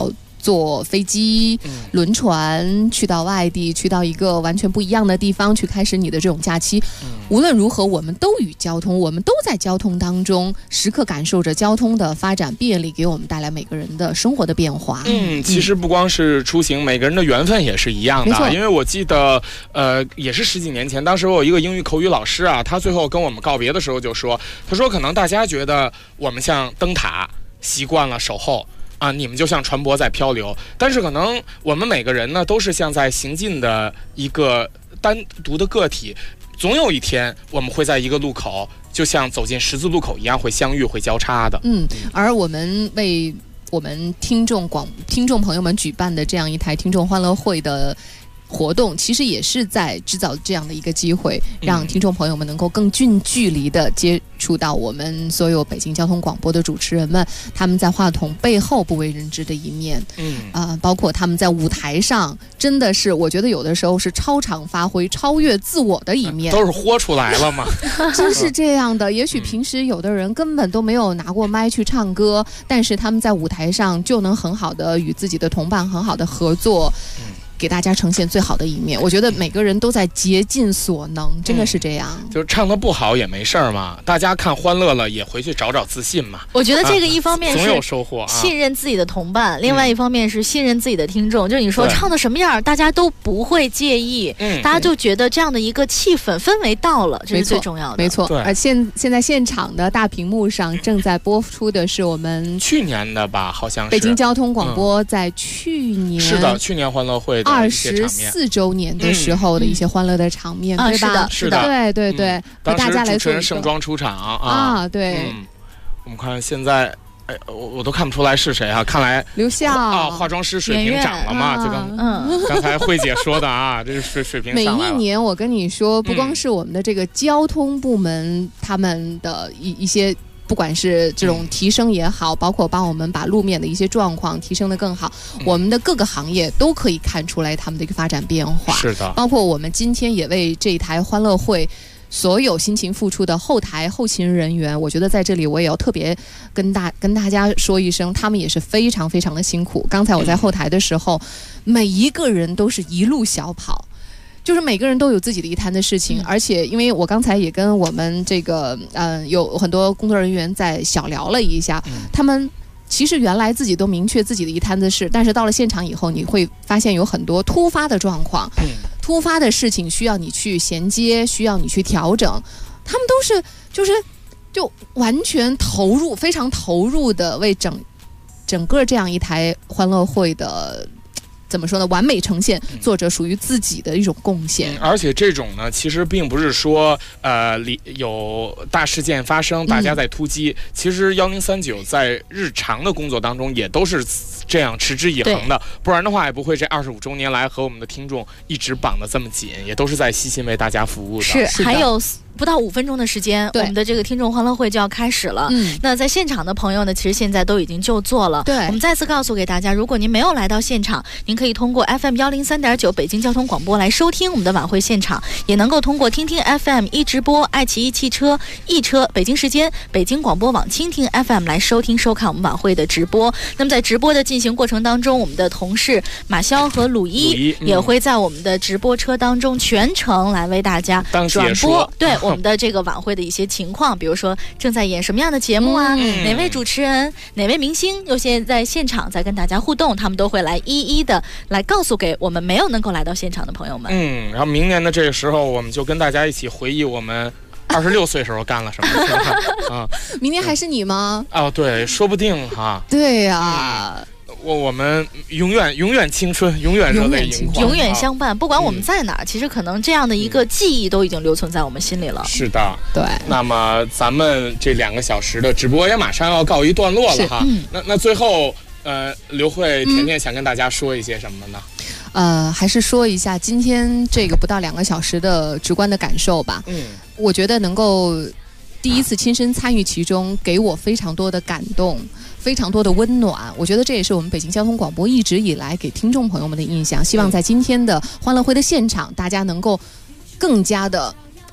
坐飞机、轮船去到外地，去到一个完全不一样的地方去开始你的这种假期。无论如何，我们都与交通，我们都在交通当中时刻感受着交通的发展便利给我们带来每个人的生活的变化。 其实不光是出行，每个人的缘分也是一样的。因为我记得也是10几年前，当时我有一个英语口语老师啊，他最后跟我们告别的时候就说，他说可能大家觉得我们像灯塔习惯了守候啊，你们就像船舶在漂流，但是可能我们每个人呢都是像在行进的一个单独的个体，总有一天我们会在一个路口，就像走进十字路口一样，会相遇，会交叉的。 而我们为我们听众朋友们举办的这样一台听众欢乐会的活动，其实也是在制造这样的一个机会，让听众朋友们能够更近距离的接触到我们所有北京交通广播的主持人们，他们在话筒背后不为人知的一面。包括他们在舞台上，真的是我觉得有的时候是超常发挥、超越自我的一面， 都是豁出来了嘛。 真是这样的。也许平时有的人根本都没有拿过麦去唱歌，但是他们在舞台上就能很好的与自己的同伴很好的合作。给大家呈现最好的一面，我觉得每个人都在竭尽所能，真的是这样。 就是唱得不好也没事儿嘛，大家看欢乐了也回去找找自信嘛。 我觉得这个一方面是总有收获， 信任自己的同伴，另外一方面是信任自己的听众。就是你说唱的什么样，大家都不会介意，大家就觉得这样的一个气氛氛围到了，这是最重要的。 没错。而现在现场的大屏幕上正在播出的是我们去年的吧，好像是北京交通广播在去年是的，去年欢乐会的 24周年的时候的一些欢乐的场面，对吧？ 是的， 对，为大家来主持人盛装出场啊， 对。 我们看现在，我都看不出来是谁啊，看来刘笑啊， 化妆师水平涨了嘛，就刚才慧姐说的啊，这是水平上来了。 每一年我跟你说，不光是我们的这个交通部门，他们的一些。不管是这种提升也好，包括帮我们把路面的一些状况提升得更好，我们的各个行业都可以看出来他们的一个发展变化。 是的， 包括我们今天也为这一台欢乐会所有辛勤付出的后台后勤人员，我觉得在这里我也要特别跟大家说一声，他们也是非常非常的辛苦。刚才我在后台的时候，每一个人都是一路小跑。就是每个人都有自己的一摊的事情，而且因为我刚才也跟我们这个有很多工作人员在小聊了一下，他们其实原来自己都明确自己的一摊子事，但是到了现场以后，你会发现有很多突发的状况，突发的事情需要你去衔接，需要你去调整，他们都是就完全投入，非常投入的为整个这样一台欢乐会的。怎么说呢？完美呈现做着属于自己的一种贡献。 而且这种呢，其实并不是说有大事件发生，大家在突击。其实1039在日常的工作当中也都是这样持之以恒的，不然的话也不会这25周年来和我们的听众一直绑得这么紧，也都是在细心为大家服务的。 是还有不到5分钟的时间，我们的这个听众欢乐会就要开始了。那在现场的朋友呢，其实现在都已经就座了。 对， 我们再次告诉给大家，如果您没有来到现场，您可以通过 FM 103.9北京交通广播来收听我们的晚会现场，也能够通过听听 FM 一直播、爱奇艺汽车、易车、北京时间、北京广播网蜻蜓 FM 来收听收看我们晚会的直播。那么在直播的进行过程当中，我们的同事马潇和鲁一也会在我们的直播车当中全程来为大家转播。对。我们的这个晚会的一些情况，比如说正在演什么样的节目啊，哪位主持人、哪位明星有些在现场在跟大家互动，他们都会来一一的来告诉给我们没有能够来到现场的朋友们。 然后明年的这个时候，我们就跟大家一起回忆我们26岁时候干了什么事啊？ 明年还是你吗？ 哦，对，说不定哈。 对呀。 我们永远青春，永远热泪盈眶， 永远相伴。不管我们在哪儿，其实可能这样的一个记忆都已经留存在我们心里了。 是的， 对。 那么咱们这2个小时的直播也马上要告一段落了哈。那最后，刘慧、甜甜想跟大家说一些什么呢？ 还是说一下今天这个不到2个小时的直观的感受吧。我觉得能够第一次亲身参与其中，给我非常多的感动。非常多的温暖，我觉得这也是我们北京交通广播一直以来给听众朋友们的印象。希望在今天的欢乐会的现场，大家能够更加的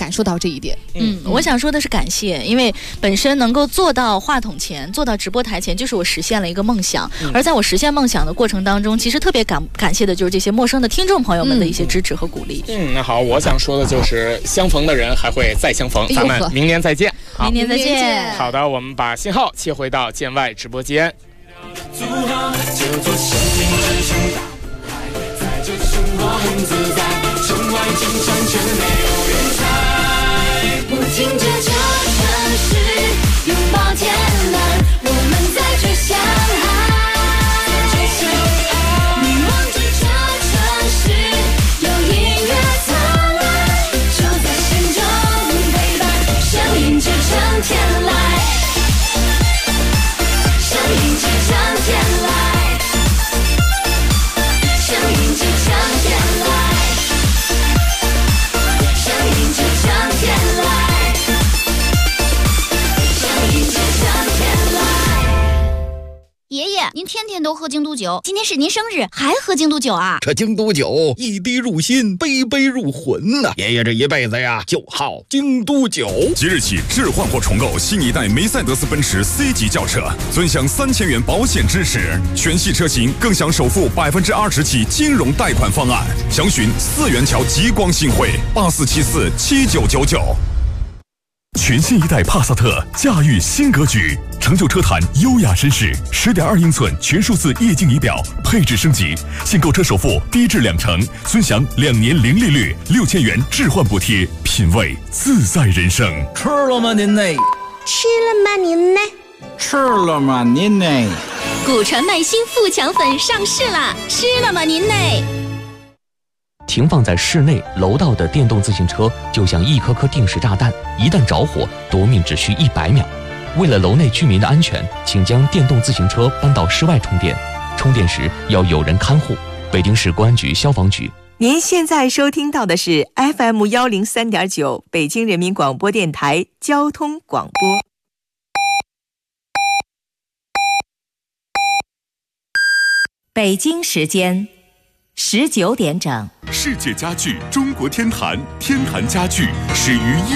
感受到这一点。 我想说的是感谢，因为本身能够坐到话筒前，坐到直播台前，就是我实现了一个梦想。而在我实现梦想的过程当中，其实特别感谢的就是这些陌生的听众朋友们的一些支持和鼓励。 那好，我想说的就是相逢的人还会再相逢，咱们明年再见。好， 明年再见。 好的，我们把信号切回到建外直播间。组合就做生命之城大海，在这生活很自在，城外景象却没有人猜。 不停着这城市，拥抱天蓝，我们在追向海。凝望着这城市，有音乐灿烂，就在心中陪伴，声音支撑天籁。声音支撑天籁，声音支撑天籁，声音支撑天籁，声音支撑天籁。 爷爷，您天天都喝京都酒，今天是您生日，还喝京都酒啊？ 这京都酒一滴入心，杯杯入魂呐！爷爷这一辈子呀，就好京都酒。 即日起置换或重购新一代梅赛德斯奔驰 C 级轿车，尊享3000元保险支持，全系车型更享首付20%起金融贷款方案。详询4元桥极光新汇84747999。 全新一代帕萨特驾驭新格局，成就车坛优雅绅士。10.2英寸全数字液晶仪表，配置升级，现购车首付低至20%，尊享2年零利率，6000元置换补贴，品味自在人生。 吃了吗您呢？ 吃了吗您呢？ 吃了吗您呢？ 古传麦新富强粉上市啦！吃了吗您呢？ 停放在室内楼道的电动自行车就像一颗颗定时炸弹，一旦着火，夺命只需100秒。为了楼内居民的安全，请将电动自行车搬到室外充电，充电时要有人看护。北京市公安局消防局。 您现在收听到的是 FM 103.9北京人民广播电台交通广播。 北京时间19点整。 世界家具中国天坛，天坛家具始于